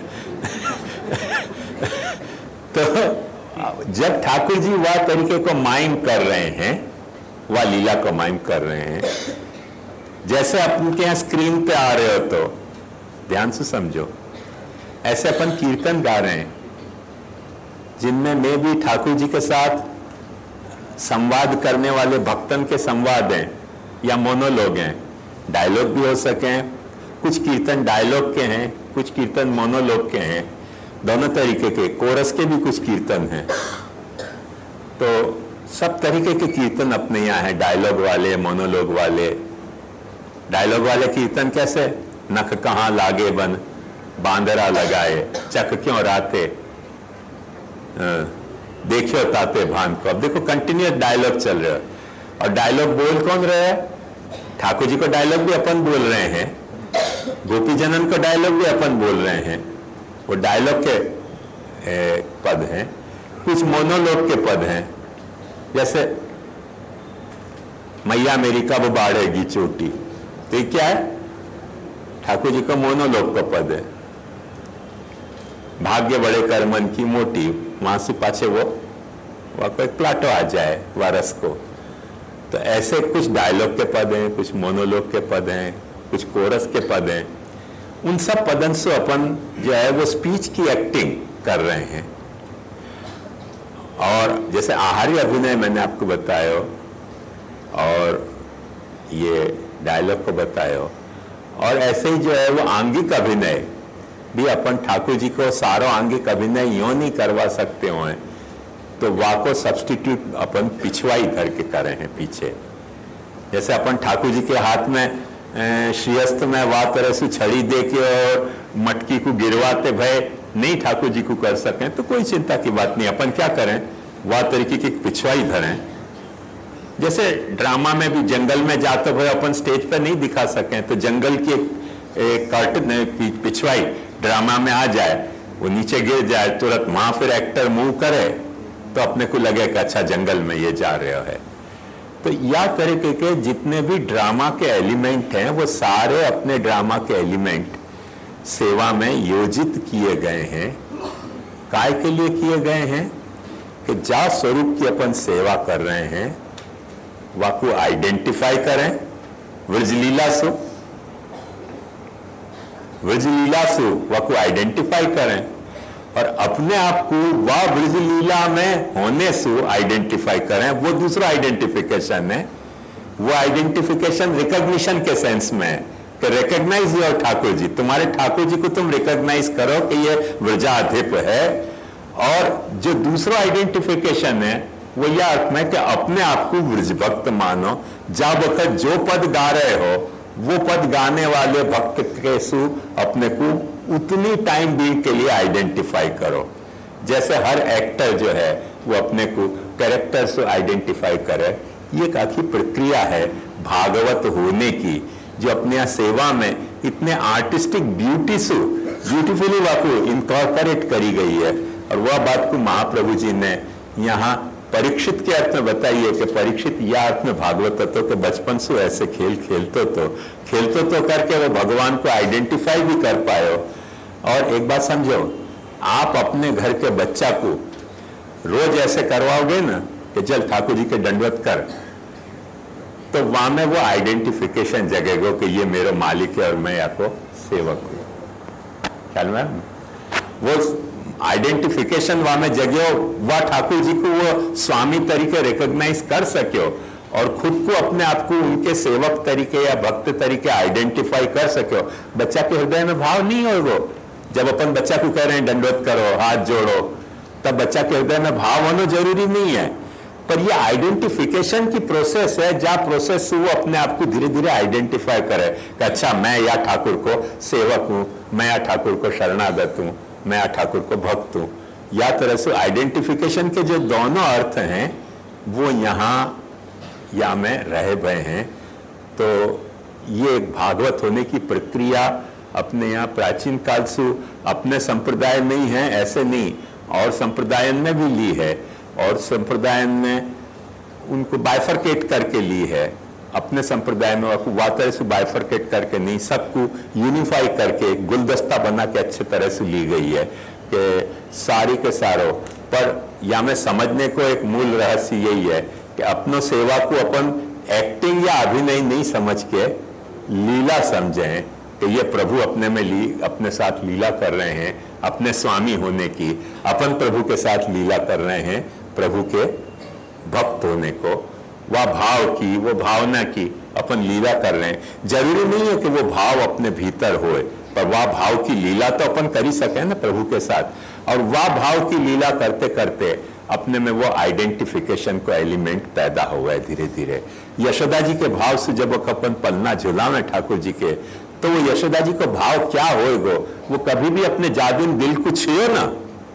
तो जब ठाकुर जी वह तरीके को माइम कर रहे हैं, वह लीला को माइम कर रहे हैं, जैसे अपन के यहाँ स्क्रीन पे आ रहे हो तो ध्यान से समझो, ऐसे अपन कीर्तन गा रहे हैं जिनमें मैं भी ठाकुर जी के साथ संवाद करने वाले भक्तन के संवाद हैं या मोनोलोग हैं। डायलॉग भी हो सके, कुछ कीर्तन डायलॉग के हैं, कुछ कीर्तन मोनोलोग के हैं, दोनों तरीके के, कोरस के भी कुछ कीर्तन हैं। तो सब तरीके के कीर्तन अपने यहाँ हैं, डायलॉग वाले, मोनोलोग वाले। डायलॉग वाले कीर्तन कैसे, नख कहाँ लागे बन, बांदरा लगाए, चक क्यों राते, देखियो ताते भान को। अब देखो कंटिन्यूस डायलॉग चल रहा है, और डायलॉग बोल कौन रहे हैं, ठाकुर जी को डायलॉग भी अपन बोल रहे हैं, गोपी जनन को डायलॉग भी अपन बोल रहे हैं, वो डायलॉग के ए, पद हैं, कुछ मोनोलोग के पद हैं। जैसे मैया मेरी कब बाढ़ेगी चोटी, तो ये क्या है, ठाकुर जी का मोनोलोग का पद है। भाग्य बड़े कर मन की मोटी, वहां से पाछे वो वह कोई प्लाटो आ जाए वारस को। तो ऐसे कुछ डायलॉग के पद हैं, कुछ मोनोलोग के पद हैं, कुछ कोरस के पद हैं। उन सब पदन से अपन जो है वो स्पीच की एक्टिंग कर रहे हैं। और जैसे आहारी अभिनय मैंने आपको बताया और ये डायलॉग को बताया, और ऐसे ही जो है वो आंगिक अभिनय भी अपन ठाकुर जी को सारो आंगिक अभिनय यूं नहीं करवा सकते हो, तो वाको सब्स्टिट्यूट अपन पिछवाई धर के करे हैं पीछे। जैसे अपन ठाकुर जी के हाथ में श्रीअस्त में वाह तरह से छड़ी दे के और मटकी को गिरवाते भय नहीं ठाकुर जी को कर सकें, तो कोई चिंता की बात नहीं, अपन क्या करें, वाह तरीके की पिछवाई धरें। जैसे ड्रामा में भी जंगल में जाते हुए अपन स्टेज पर नहीं दिखा सकें, तो जंगल की एक कर्टन पिछवाई ड्रामा में आ जाए, वो नीचे गिर जाए, तुरंत वहां फिर एक्टर मूव करे तो अपने को लगे कि अच्छा जंगल में ये जा रहा है। तो या तरीके के जितने भी ड्रामा के एलिमेंट हैं वो सारे अपने ड्रामा के एलिमेंट सेवा में योजित किए गए हैं। काय के लिए किए गए हैं कि जा स्वरूप की अपन सेवा कर रहे हैं वाको आइडेंटिफाई करें, व्रजलीला सु व्रजलीला सु वाको आइडेंटिफाई करें, और अपने आप को वह ब्रजलीला में होने से आइडेंटिफाई करें। वो दूसरा आइडेंटिफिकेशन है, वो आइडेंटिफिकेशन रिकॉग्निशन के सेंस में है कि रिकॉग्नाइज योर ठाकुर जी, तुम्हारे ठाकुर जी को तुम रिकॉग्नाइज करो कि ये व्रजाधिप है। और जो दूसरा आइडेंटिफिकेशन है वो यह अर्थ में कि अपने आप को व्रज भक्त मानो, जब वक्त जो पद गा रहे हो वो पद गाने वाले भक्त के सु अपने को उतनी टाइम बीइंग के लिए आइडेंटिफाई करो जैसे हर एक्टर जो है वो अपने को कैरेक्टर से आइडेंटिफाई करे, ये एक आखिर प्रक्रिया है भागवत होने की, जो अपने यहाँ सेवा में इतने आर्टिस्टिक ब्यूटी से ब्यूटीफुली वाको इनकॉर्पोरेट करी गई है। और वह बात को महाप्रभु जी ने यहाँ परीक्षित के अर्थ में बताई है कि परीक्षित यह अर्थ में भागवत तत्व के बचपन से ऐसे खेल खेलते तो खेलते तो करके वो भगवान को आइडेंटिफाई भी कर पाए हो। और एक बात समझो, आप अपने घर के बच्चा को रोज ऐसे करवाओगे ना कि चल ठाकुर जी के दंडवत कर, तो वहां में वो आइडेंटिफिकेशन जगेगा कि ये मेरा मालिक है और मैं आपको सेवक हूं। ख्याल में वो आइडेंटिफिकेशन वहां में जगो, वह ठाकुर जी को वो स्वामी तरीके रिकॉग्नाइज कर सको और खुद को अपने आप को उनके सेवक तरीके या भक्त तरीके आइडेंटिफाई कर सको। बच्चा के हृदय में भाव नहीं होगा। जब अपन बच्चा को कह रहे हैं दंडवत करो, हाथ जोड़ो, तब बच्चा के हृदय में भाव होना जरूरी नहीं है, पर यह आइडेंटिफिकेशन की प्रोसेस है, जहां प्रोसेस से वो अपने आप को धीरे धीरे आइडेंटिफाई करे कि अच्छा मैं या ठाकुर को सेवक हूं, मैं या ठाकुर को शरणागत हूं, मैं या ठाकुर को भक्त हूं। या तरह से आइडेंटिफिकेशन के जो दोनों अर्थ हैं वो यहाँ या में रहे भय हैं। तो ये भागवत होने की प्रक्रिया अपने यहाँ प्राचीन काल से अपने संप्रदाय में ही है ऐसे नहीं, और संप्रदाय में भी ली है, और संप्रदाय में उनको बाइफरकेट करके ली है। अपने संप्रदाय में वह तरह से बाइफरकेट करके नहीं, सबको यूनिफाई करके गुलदस्ता बना के अच्छे तरह से ली गई है कि सारी के सारों पर। या में समझने को एक मूल रहस्य यही है कि अपनों सेवा को अपन एक्टिंग या अभिनय नहीं समझ के लीला समझें कि ये प्रभु अपने में ली अपने साथ लीला कर रहे हैं, अपने स्वामी होने की, अपन प्रभु के साथ लीला कर रहे हैं, प्रभु के भक्त होने को, वह भाव की वो भावना की अपन लीला कर रहे हैं। जरूरी नहीं है कि वो भाव अपने भीतर होए, पर वह भाव की लीला तो अपन कर ही सके ना प्रभु के साथ। और वह भाव की लीला करते करते अपने में वो आइडेंटिफिकेशन को एलिमेंट पैदा हुआ है धीरे धीरे। यशोदा जी के भाव से जब अपन पलना झुलावे ठाकुर जी के, तो वो यशोदा जी का भाव क्या होएगो, वो कभी भी अपने जादिन दिल को छुओ ना,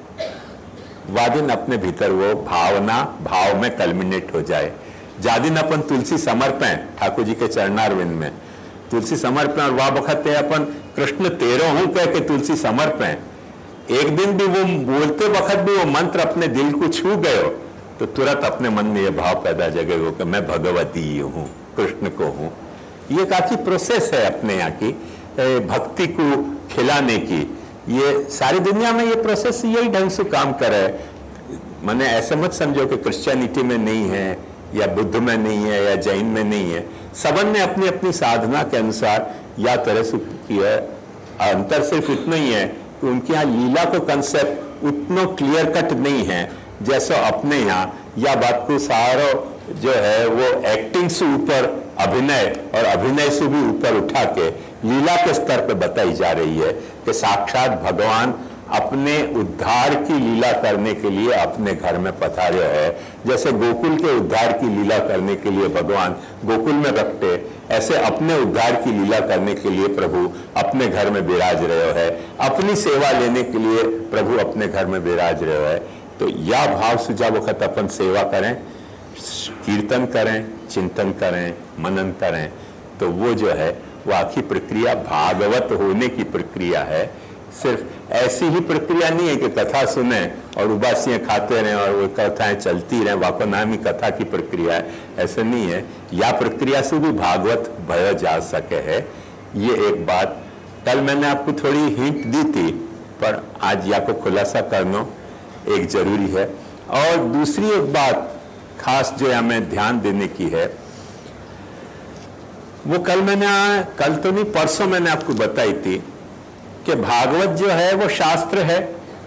वादिन अपने भीतर वो भावना भाव में कल्मिनेट हो जाए। जादिन अपन तुलसी समर्पण ठाकुर जी के चरणारविंद में तुलसी समर्पण, और वह वक्त अपन कृष्ण तेरो हूं कह के तुलसी समर्पण, एक दिन भी वो बोलते वक्त भी वो मंत्र अपने दिल को छू गए, तो तुरंत अपने मन में ये भाव पैदा जगेगा कि मैं भगवती हूं, कृष्ण को हूं। ये काफी प्रोसेस है अपने यहाँ की भक्ति को खिलाने की। ये सारी दुनिया में ये प्रोसेस यही ढंग से काम करे। मैंने ऐसे मत समझो कि क्रिश्चियनिटी में नहीं है या बुद्ध में नहीं है या जैन में नहीं है, सबन ने अपनी अपनी साधना के अनुसार या तरह से किया है। अंतर सिर्फ इतना ही है कि उनके यहाँ लीला को कंसेप्ट उतना क्लियर कट नहीं है जैसा अपने यहाँ। या बात को सारा जो है वो एक्टिंग से ऊपर अभिनय और अभिनय से भी ऊपर उठा के लीला के स्तर पर बताई जा रही है कि साक्षात भगवान अपने उद्धार की लीला करने के लिए अपने घर में पधारे है। जैसे गोकुल के उद्धार की लीला करने के लिए भगवान गोकुल में रखते, ऐसे अपने उद्धार की लीला करने के लिए प्रभु अपने घर में विराज रहे है, अपनी सेवा लेने के लिए प्रभु अपने घर में विराज रहे है। तो यह भाव सुझाव वक्त अपन सेवा करें, कीर्तन करें, चिंतन करें, मनन करें, तो वो जो है वो आखिरी प्रक्रिया भागवत होने की प्रक्रिया है। सिर्फ ऐसी ही प्रक्रिया नहीं है कि कथा सुने और उबासियां खाते रहें और वो कथाएं चलती रहें, वाको नाम ही कथा की प्रक्रिया है, ऐसा नहीं है। या प्रक्रिया से भी भागवत भय जा सके है। ये एक बात कल मैंने आपको थोड़ी हिंट दी थी, पर आज या को खुलासा करना एक जरूरी है। और दूसरी एक बात खास जो हमें ध्यान देने की है, वो कल मैंने कल तो नहीं परसों मैंने आपको बताई थी कि भागवत जो है वो शास्त्र है,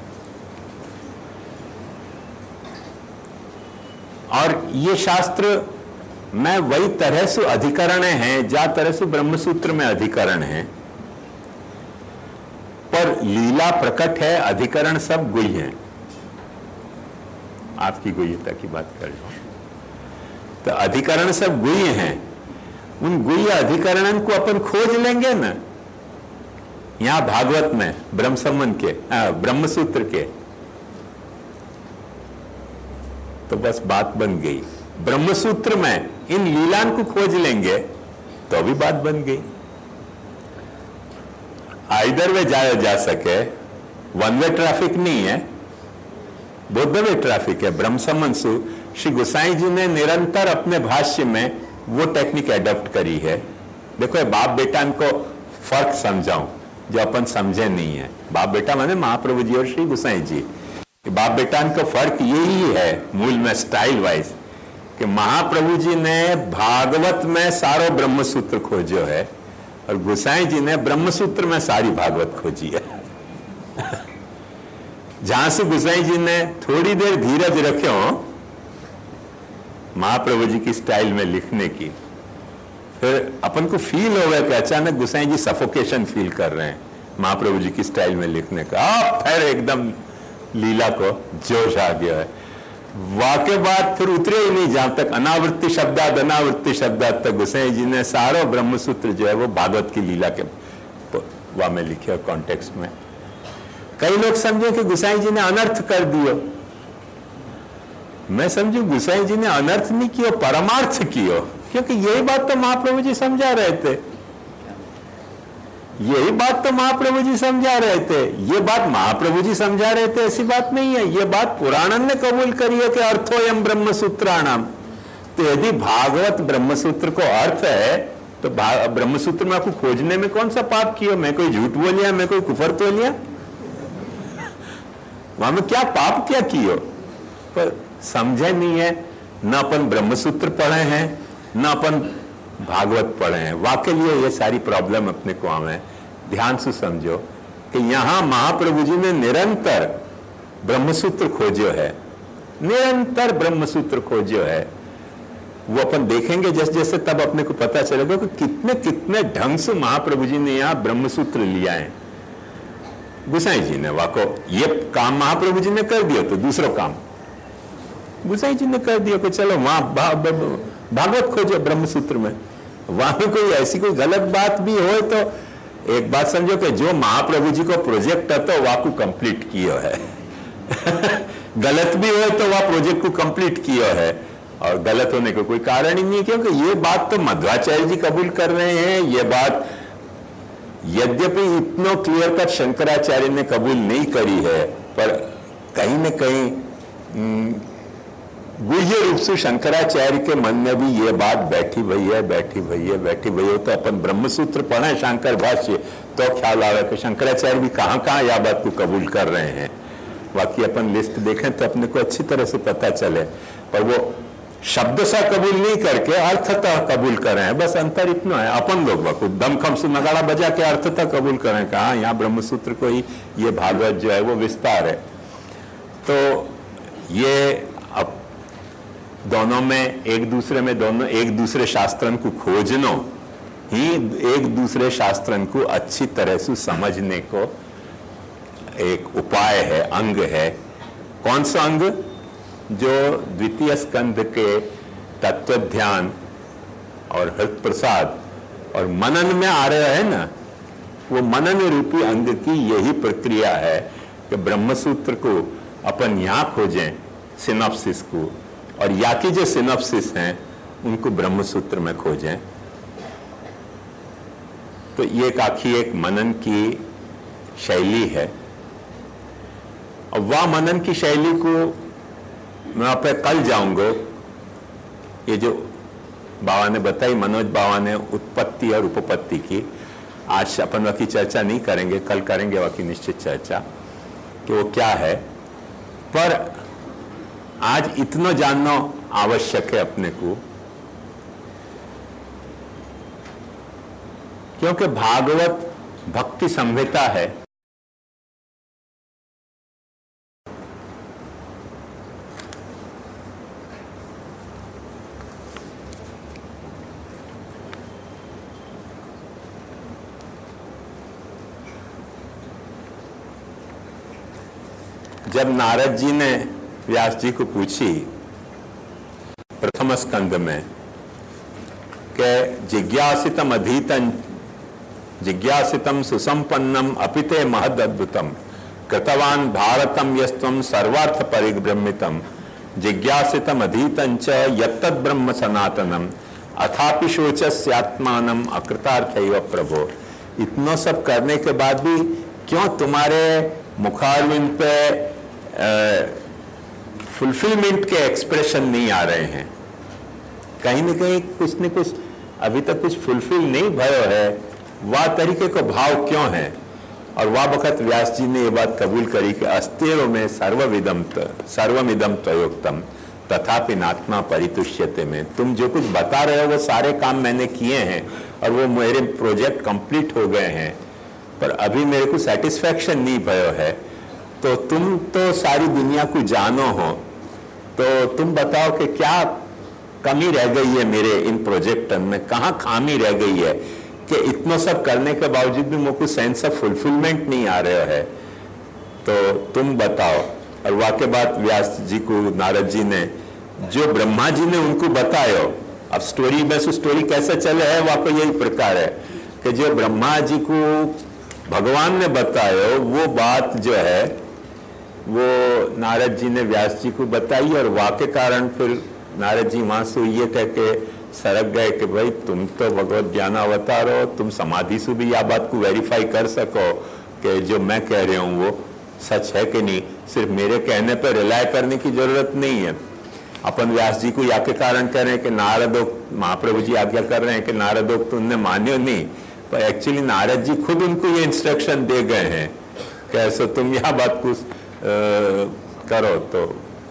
और ये शास्त्र में वही तरह से अधिकरण हैं जा तरह से ब्रह्मसूत्र में अधिकरण है, पर लीला प्रकट है, अधिकरण सब गुह्य हैं। आपकी गुह्यता की बात कर रहा हूं, तो अधिकरण सब गुह्य हैं। उन गुह्य अधिकरणन को अपन खोज लेंगे ना यहां भागवत में ब्रह्म संबंध के ब्रह्मसूत्र के, तो बस बात बन गई। ब्रह्मसूत्र में इन लीलान को खोज लेंगे तो भी बात बन गई। आइदर वे जाया जा सके, वन वे ट्रैफिक नहीं है, बोध वे ट्रैफिक है। ब्रह्म समन्सु श्री गोसाई जी ने निरंतर अपने भाष्य में वो टेक्निक एडॉप्ट करी है। देखो ये बाप बेटा को फर्क समझाऊं जो अपन समझे नहीं है। बाप बेटा माने महाप्रभु जी और श्री गोसाई जी। बाप बेटा का फर्क यही है मूल में, स्टाइल वाइज, कि महाप्रभु जी ने भागवत में सारो ब्रह्मसूत्र खोजो है और गोसाई जी ने ब्रह्मसूत्र में सारी भागवत खोजी है। जहां से गोसाई जी ने थोड़ी देर धीरज रखे हो महाप्रभु जी की स्टाइल में लिखने की, फिर अपन को फील हो गया कि अचानक गोसाई जी सफोकेशन फील कर रहे हैं महाप्रभु जी की स्टाइल में लिखने का। आप फिर एकदम लीला को जोश आ गया है। वाके बाद फिर उतरे ही नहीं जहां तक अनावृत्ति शब्दात अनावृत्ति शब्दात तक गोसाई जी ने सारो ब्रह्मसूत्र जो है वो भागवत की लीला के वहां में लिखे कॉन्टेक्स्ट में। कई लोग समझे कि गोसाई जी ने अनर्थ कर दियो। मैं समझू गोसाई जी ने अनर्थ नहीं किया, परमार्थ किया, क्योंकि यही बात तो महाप्रभु जी समझा रहे थे। यही बात तो महाप्रभु जी समझा रहे थे। ये बात महाप्रभु जी समझा रहे थे ऐसी बात नहीं है। ये बात पुराणन ने कबूल करी है कि अर्थोयम ब्रह्मसूत्राणाम। तो यदि भागवत ब्रह्मसूत्र को अर्थ है तो ब्रह्मसूत्र में आपको खोजने में कौन सा पाप किया? मैं कोई झूठ बोलिया, मैं कोई कुफर तो लिया? वहां में क्या पाप क्या कियो? पर समझे नहीं है। न अपन ब्रह्मसूत्र पढ़े हैं न अपन भागवत पढ़े हैं। वाकई लिए ये सारी प्रॉब्लम अपने को हमें ध्यान से समझो कि यहां महाप्रभु जी ने निरंतर ब्रह्मसूत्र खोजो है, निरंतर ब्रह्मसूत्र खोजो है। वो अपन देखेंगे जैसे जैसे, तब अपने को पता चलेगा कि कितने कितने ढंग से महाप्रभु जी ने यहां ब्रह्मसूत्र लिया है। गोसाई जी ने वाको ये काम महाप्रभु जी ने कर दिया तो दूसरा काम गोसाई जी ने कर दिया कि चलो वहां भागवत खोजो ब्रह्मसूत्र में। वहां में कोई ऐसी कोई गलत बात भी हो तो एक बात समझो कि जो महाप्रभु जी को प्रोजेक्ट है तो वह को कंप्लीट किया है। गलत भी हो तो वह प्रोजेक्ट को कंप्लीट किया है और गलत होने का कोई कारण ही नहीं, क्योंकि ये बात तो मध्वाचार्य जी कबूल कर रहे हैं। ये बात यद्यपि इतना क्लियर कट शंकराचार्य ने कबूल नहीं करी है, पर कहीं न कहीं गुह्य रूप से शंकराचार्य के मन में भी ये बात बैठी हुई है बैठी हुई है बैठी हुई है। तो अपन ब्रह्मसूत्र पढ़े शंकर भाष्य तो ख्याल आवे कि शंकराचार्य भी कहां कहां यह बात को कबूल कर रहे हैं। बाकी अपन लिस्ट देखें तो अपने को अच्छी तरह से पता चले, पर वो शब्द सा कबूल नहीं करके अर्थतः कबूल कर रहे हैं। बस अंतर इतना है। अपन लोग बाको दमखम से नगाड़ा बजा के अर्थतः कबूल कर रहे हैं। कहा यहाँ ब्रह्मसूत्र को ही ये भागवत जो है वो विस्तार है। तो ये अब दोनों में एक दूसरे में दोनों एक दूसरे शास्त्रन को खोजनो ही एक दूसरे शास्त्रन को अच्छी तरह से समझने को एक उपाय है, अंग है। कौन सा अंग? जो द्वितीय स्कंद के तत्व ध्यान और हृत प्रसाद और मनन में आ रहा है ना, वो मनन रूपी अंग की यही प्रक्रिया है कि ब्रह्मसूत्र को अपन यहां खोजें सिनॉप्सिस को, और या की जो सिनॉप्सिस हैं उनको ब्रह्मसूत्र में खोजें। तो ये एक आखी एक मनन की शैली है। और वह मनन की शैली को मैं आप पे कल जाऊंगा। ये जो बाबा ने बताई, मनोज बाबा ने उत्पत्ति और उपपत्ति की, आज अपन वह की चर्चा नहीं करेंगे, कल करेंगे वह की निश्चित चर्चा कि वो क्या है। पर आज इतना जानना आवश्यक है अपने को, क्योंकि भागवत भक्ति संहिता है। जब नारद जी ने व्यास जी को पूछी प्रथम स्कंद में कि जिज्ञासितम अधीतम जिज्ञासितम सुसंपन्नम अपिते महद अद्भुतम कृतवान भारतम यस्तम सर्वार्थ परिब्रह्मितम जिज्ञासितम अधीतंच यत्तद् ब्रह्म सनातनम अथापि शोचस्यात्मानम अकृतार्थैव प्रभो। इतना सब करने के बाद भी क्यों तुम्हारे मुखारविंद पे फुलफिलमेंट के एक्सप्रेशन नहीं आ रहे हैं? कहीं न कहीं कुछ न कुछ अभी तक कुछ फुलफिल नहीं भयो है। वह तरीके को भाव क्यों है? और वह वक्त व्यास जी ने ये बात कबूल करी कि अस्तेरो में सर्वविदम सर्वमिदम त्वयोक्तम तथापि नात्मा परितुष्यते में। तुम जो कुछ बता रहे हो वो सारे काम मैंने किए हैं और वो मेरे प्रोजेक्ट कंप्लीट हो गए हैं, पर अभी मेरे को सेटिस्फैक्शन नहीं भयो है। तो तुम तो सारी दुनिया को जानो हो, तो तुम बताओ कि क्या कमी रह गई है मेरे इन प्रोजेक्ट में, कहाँ खामी रह गई है कि इतना सब करने के बावजूद भी मुझको सेंस ऑफ फुलफिलमेंट नहीं आ रहा है, तो तुम बताओ। और वाके बाद व्यास जी को नारद जी ने जो ब्रह्मा जी ने उनको बतायो, अब स्टोरी बस स्टोरी कैसे चले है वाको यही प्रकार है कि जो ब्रह्मा जी को भगवान ने बतायो वो बात जो है वो नारद जी ने व्यास जी को बताई। और वाके कारण फिर नारद जी वहां से ये कह के सरक गए कि भाई तुम तो भगवत ज्ञान अवतार हो, तुम समाधि से भी यह बात को वेरीफाई कर सको कि जो मैं कह रहा हूँ वो सच है कि नहीं। सिर्फ मेरे कहने पर रिलाय करने की जरूरत नहीं है। अपन व्यास जी को या के कारण कह रहे हैं कि नारदोक्त, महाप्रभु जी आज्ञा कर रहे हैं कि नारदोक्त तो उनने मान्यो नहीं, पर एक्चुअली नारद जी खुद उनको ये इंस्ट्रक्शन दे गए हैं कि ऐसे तुम यह बात को करो। तो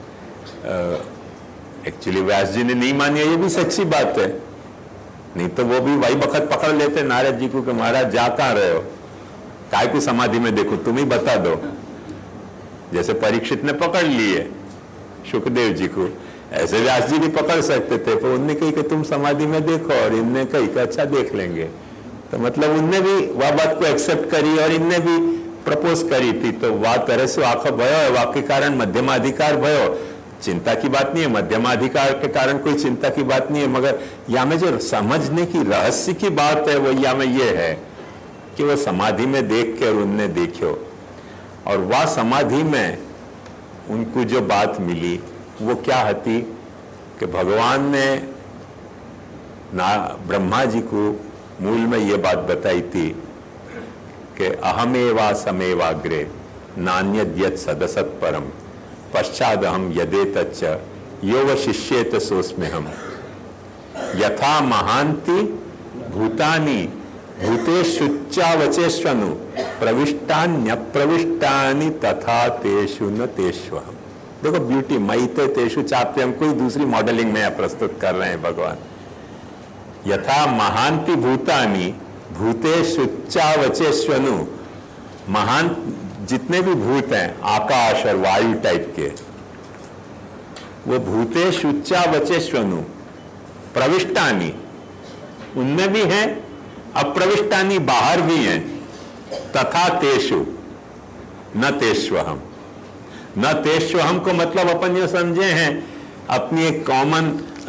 एक्चुअली व्यास जी ने नहीं मानी, ये भी सच्ची बात है, नहीं तो वो भी वही वक्त पकड़ लेते नारद जी को कि महाराज जा कहाँ रहे हो, काय को समाधि में देखो, तुम ही बता दो। जैसे परीक्षित ने पकड़ लिए शुकदेव जी को, ऐसे व्यास जी भी पकड़ सकते थे, पर उनने कही कि तुम समाधि में देखो, और इनने कही कि अच्छा देख लेंगे। तो मतलब उनने भी वह बात को एक्सेप्ट करी और इनने भी प्रपोज करी थी। तो वह तरह से आखो भयो है, वाह के कारण मध्यमाधिकार भयो, चिंता की बात नहीं है। मध्यमाधिकार के कारण कोई चिंता की बात नहीं है, मगर या में जो समझने की रहस्य की बात है वो या में ये है कि वो समाधि में देख के और उनने देखो, और वह समाधि में उनको जो बात मिली वो क्या थी कि भगवान ने ना ब्रह्मा जी को मूल में ये बात बताई थी कि अहमेवा समेवाग्रे नान्यद्यत् सदसत् परम पश्चाद हम यदे तच्च यो व शिष्येत सोस्मे हम यथा महांति भूतानि भूतेषुच्चावचेष्वनु प्रविष्टान्य प्रविष्टानि तथा तेषु न तेष्वहम्। देखो ब्यूटी, मई ते तेषु चाप्यम, कोई दूसरी मॉडलिंग में प्रस्तुत कर रहे हैं भगवान। यथा महांति भूतानि भूतेषुच्चावचेष्वनु, महान जितने भी भूत हैं आकाश और वायु टाइप के, वो भूतेषुच्चावचेष्वनु प्रविष्टानि उनमें भी हैं, अप्रविष्टानि बाहर भी हैं, तथा तेषु न तेष्वहम। न तेष्वहम को मतलब अपन ये समझे हैं अपनी एक कॉमन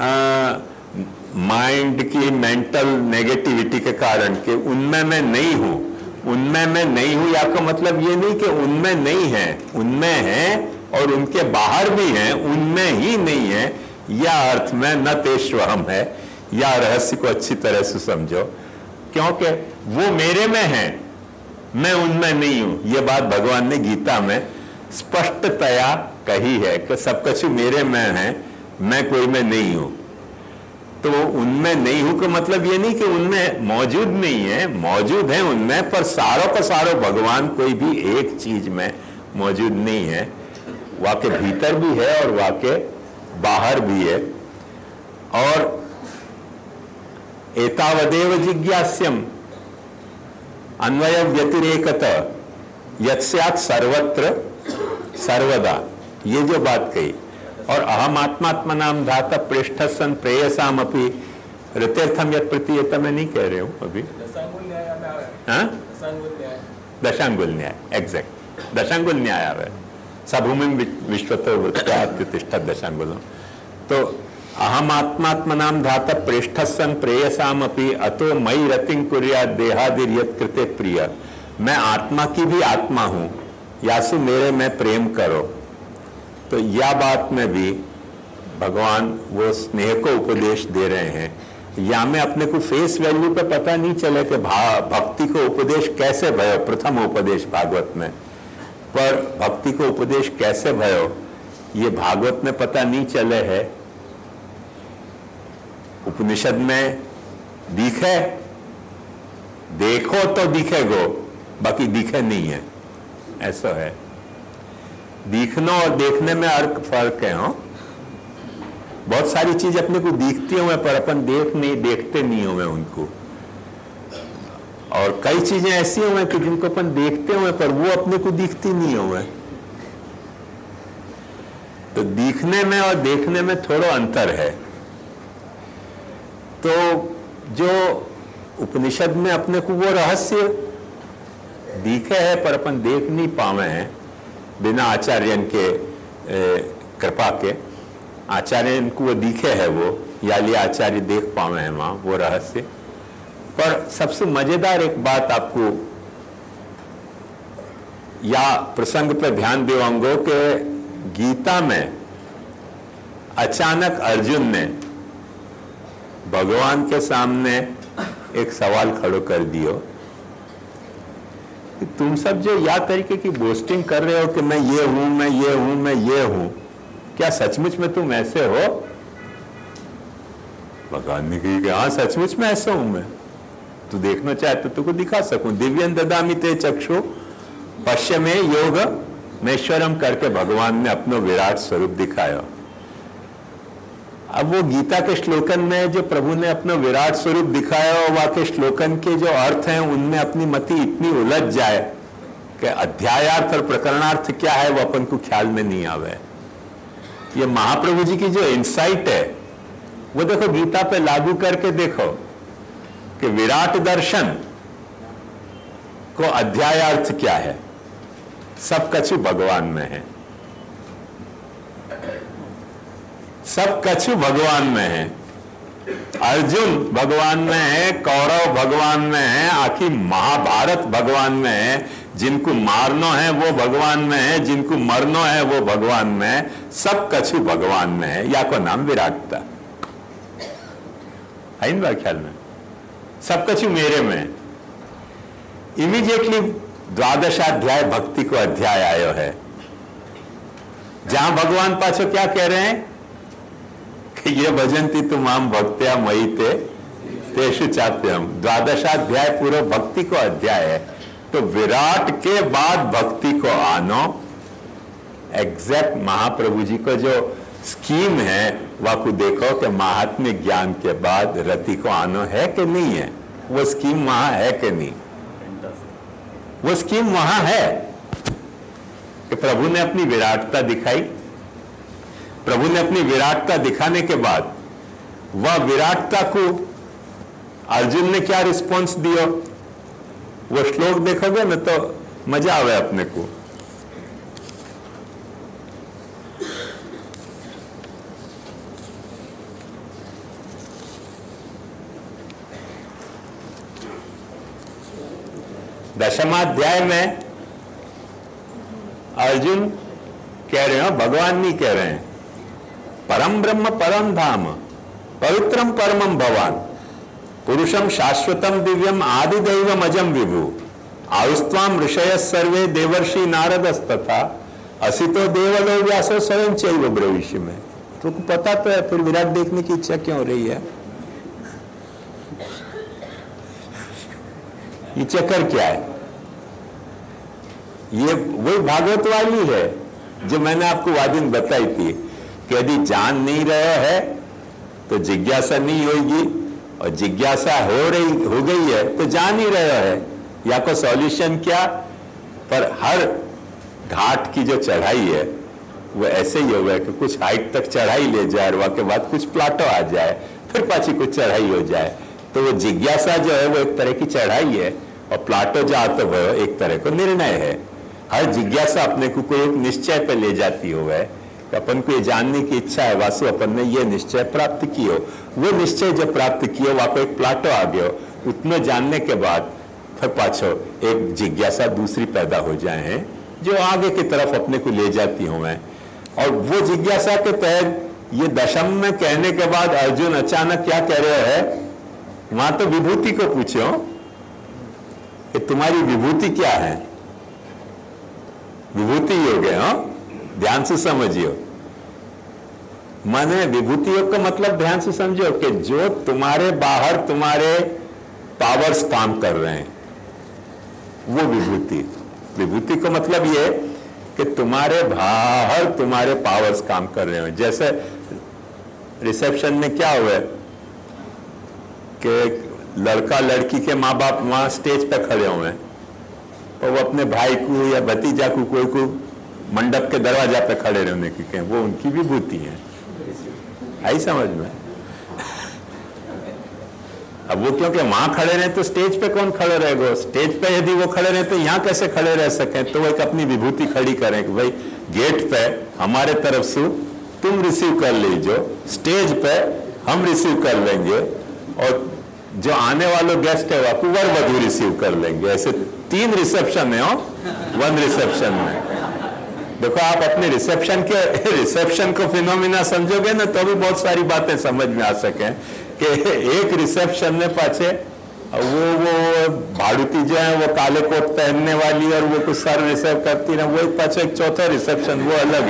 माइंड की मेंटल नेगेटिविटी के कारण कि उनमें मैं नहीं हूं, उनमें मैं नहीं हूं, या का मतलब ये नहीं कि उनमें नहीं है, उनमें है और उनके बाहर भी हैं, उनमें ही नहीं है, या अर्थ में न तेष्वहम है। या रहस्य को अच्छी तरह से समझो, क्योंकि वो मेरे में है, मैं उनमें नहीं हूं। ये बात भगवान ने गीता में स्पष्टतया कही है कि सब कुछ मेरे में है, मैं कोई में नहीं हूं। तो उनमें नहीं हूं का मतलब ये नहीं कि उनमें मौजूद नहीं है, मौजूद है उनमें, पर सारों का सारों भगवान कोई भी एक चीज में मौजूद नहीं है। वाके भीतर भी है और वाके बाहर भी है। और एतावदेव जिज्ञास्यम अन्वय व्यतिरेकत यत्स्यात् सर्वत्र सर्वदा, ये जो बात कही। और अहम आत्मात्मा नाम धाता पृष्ठ सन प्रेयसाम अपनी ऋतीर्थम यत प्रतीयता मैं नहीं कह रहे हूं अभी, दशांगुल न्याय, एग्जैक्ट दशांगुल न्याय आवे सभूमि विश्वतो प्रतिष्ठा दशांगुलम। तो अहम आत्मात्मनाम धाता प्रेष्ठ सन प्रेयसाम अपि अतो मई रतिं कुर्यात् देहादिर्यत् कृते प्रिय। मैं आत्मा की भी आत्मा हूं, यासु मेरे में प्रेम करो। तो यह बात में भी भगवान वो स्नेह को उपदेश दे रहे हैं, या में अपने को फेस वैल्यू पे पता नहीं चले कि भक्ति को उपदेश कैसे भयो, प्रथम उपदेश भागवत में, पर भक्ति को उपदेश कैसे भयो ये भागवत में पता नहीं चले है। उपनिषद में दिखे, देखो तो दिखेगो, बाकी दिखे नहीं है, ऐसा है। दिखना और देखने में अर्क फर्क है। हो बहुत सारी चीज अपने को दिखती हुए पर अपन देख नहीं देखते नहीं हुए उनको, और कई चीजें ऐसी हुए कि जिनको अपन देखते हुए पर वो अपने को दिखती नहीं हुए। तो दिखने में और देखने में थोड़ा अंतर है। तो जो उपनिषद में अपने को वो रहस्य दिखे है पर अपन देख नहीं पावे हैं बिना आचार्यन के कृपा के। आचार्य को वो दिखे है वो, या लिए आचार्य देख पावे हैं वहां वो रहस्य। पर सबसे मजेदार एक बात आपको या प्रसंग पे ध्यान देवांगो कि गीता में अचानक अर्जुन ने भगवान के सामने एक सवाल खड़ो कर दियो कि तुम सब जो या तरीके की बोस्टिंग कर रहे हो कि मैं ये हूं मैं ये हूं मैं ये हूं, क्या सचमुच में तुम ऐसे हो? भगवान ने कही कि हाँ सचमुच में ऐसा हूं मैं, तू देखना चाहे तो तुझको दिखा सकूं। दिव्यं ददामि ते चक्षु पश्य में योग मेश्वरम करके भगवान ने अपना विराट स्वरूप दिखाया। अब वो गीता के श्लोकन में जो प्रभु ने अपना विराट स्वरूप दिखाया और वहां के श्लोकन के जो अर्थ हैं उनमें अपनी मति इतनी उलझ जाए कि अध्यायार्थ और प्रकरणार्थ क्या है वो अपन को ख्याल में नहीं आवे। ये महाप्रभु जी की जो इंसाइट है वो देखो गीता पे लागू करके देखो कि विराट दर्शन को अध्यायार्थ क्या है, सब कछु भगवान में है, सब कछु भगवान में है। अर्जुन भगवान में है, कौरव भगवान में है, आखिर महाभारत भगवान में है, जिनको मारनो है वो भगवान में है, जिनको मरनो है वो भगवान में है, सब कछु भगवान में है। या को नाम विराटता है इन बार ख्याल में, सब कछु मेरे में है। इमीडिएटली द्वादशाध्याय भक्ति को अध्याय आयो है, जहां भगवान पाछो क्या कह रहे हैं कि ये भजंती तुम आम भक्त्या मई ते तेषु चाप्यम। द्वादशाध्याय पूरा भक्ति को अध्याय है। तो विराट के बाद भक्ति को आनो, एग्जैक्ट महाप्रभु जी को जो स्कीम है वह को देखो कि महात्म्य ज्ञान के बाद रति को आनो है कि नहीं है। वो स्कीम वहां है कि नहीं, वो स्कीम वहां है कि प्रभु ने अपनी विराटता दिखाई। प्रभु ने अपनी विराटता दिखाने के बाद वह विराटता को अर्जुन ने क्या रिस्पॉन्स दिया वो श्लोक देखोगे ना तो मजा आवे अपने को। दशमाध्याय में अर्जुन कह रहे हो, भगवान नहीं कह रहे हैं, परम ब्रह्म परम धाम पवित्रम परमम भवान पुरुषम शाश्वतम दिव्यम आदिदैवम अजम विभु आयुस्त्वाम ऋषय सर्वे देवर्षि नारदस्तथा असितो देवलो व्यासो स्वयं चैव ब्रविष्य में। तुमको पता तो है, फिर विराट देखने की इच्छा क्यों हो रही है? ये चक्कर क्या है? ये वही भागवत वाली है जो मैंने आपको वादिन बताई थी कि यदि जान नहीं रहे है तो जिज्ञासा नहीं होगी, और जिज्ञासा हो रही हो गई है तो जान ही रहे है। या को सॉल्यूशन क्या? पर हर घाट की जो चढ़ाई है वो ऐसे ही होगा कि कुछ हाइट तक चढ़ाई ले जाए और वहां के बाद कुछ प्लाटो आ जाए, फिर पाछी कुछ चढ़ाई हो जाए। तो वो जिज्ञासा जो है वो एक तरह की चढ़ाई है, और प्लाटो जो आता वो एक तरह का निर्णय है। हर जिज्ञासा अपने को कोई एक निश्चय पे ले जाती हो है, अपन को ये जानने की इच्छा है, वास्तव अपन ने ये निश्चय प्राप्त किया, वो निश्चय जब प्राप्त किया वहां को एक प्लाटो आ गया, उतने जानने के बाद फिर पाछो एक जिज्ञासा दूसरी पैदा हो जाए हैं जो आगे की तरफ अपने को ले जाती हो। और वो जिज्ञासा के तहत ये दशम में कहने के बाद अर्जुन अचानक क्या कह रहे है, वहां तो विभूति को पूछो कि तुम्हारी विभूति क्या है। विभूति योग है, हाँ, ध्यान से समझियो। माने विभूति योग का मतलब ध्यान से समझो कि जो तुम्हारे बाहर तुम्हारे पावर्स काम कर रहे हैं वो विभूति। विभूति का मतलब ये कि तुम्हारे बाहर तुम्हारे पावर्स काम कर रहे हो। जैसे रिसेप्शन में क्या हुआ कि लड़का लड़की के माँ बाप वहां स्टेज पे खड़े हुए हैं और वो अपने भाई को या भतीजा को कोई को मंडप के दरवाजा पे खड़े रहने की कहें, वो उनकी विभूति है। आई समझ में? अब वो क्योंकि वहां खड़े रहे तो स्टेज पे कौन खड़े रहेगा? स्टेज पे यदि वो खड़े रहे तो यहाँ कैसे खड़े रह सके? तो वो एक अपनी विभूति खड़ी करें कि भाई गेट पे हमारे तरफ से तुम रिसीव कर लीजिए, स्टेज पे हम रिसीव कर लेंगे और जो आने वाले गेस्ट है वो वर वधू रिसीव कर लेंगे। ऐसे तीन रिसेप्शन है हो वन रिसेप्शन में। देखो आप अपने रिसेप्शन के रिसेप्शन को फिनोमिना समझोगे ना तो भी बहुत सारी बातें समझ में आ सके कि एक रिसेप्शन में पाछे वो वो भाड़ुती जो है वो काले कोट पहनने वाली और वो कुछ सर रिसीव करती ना, वो पाछे एक चौथा रिसेप्शन वो अलग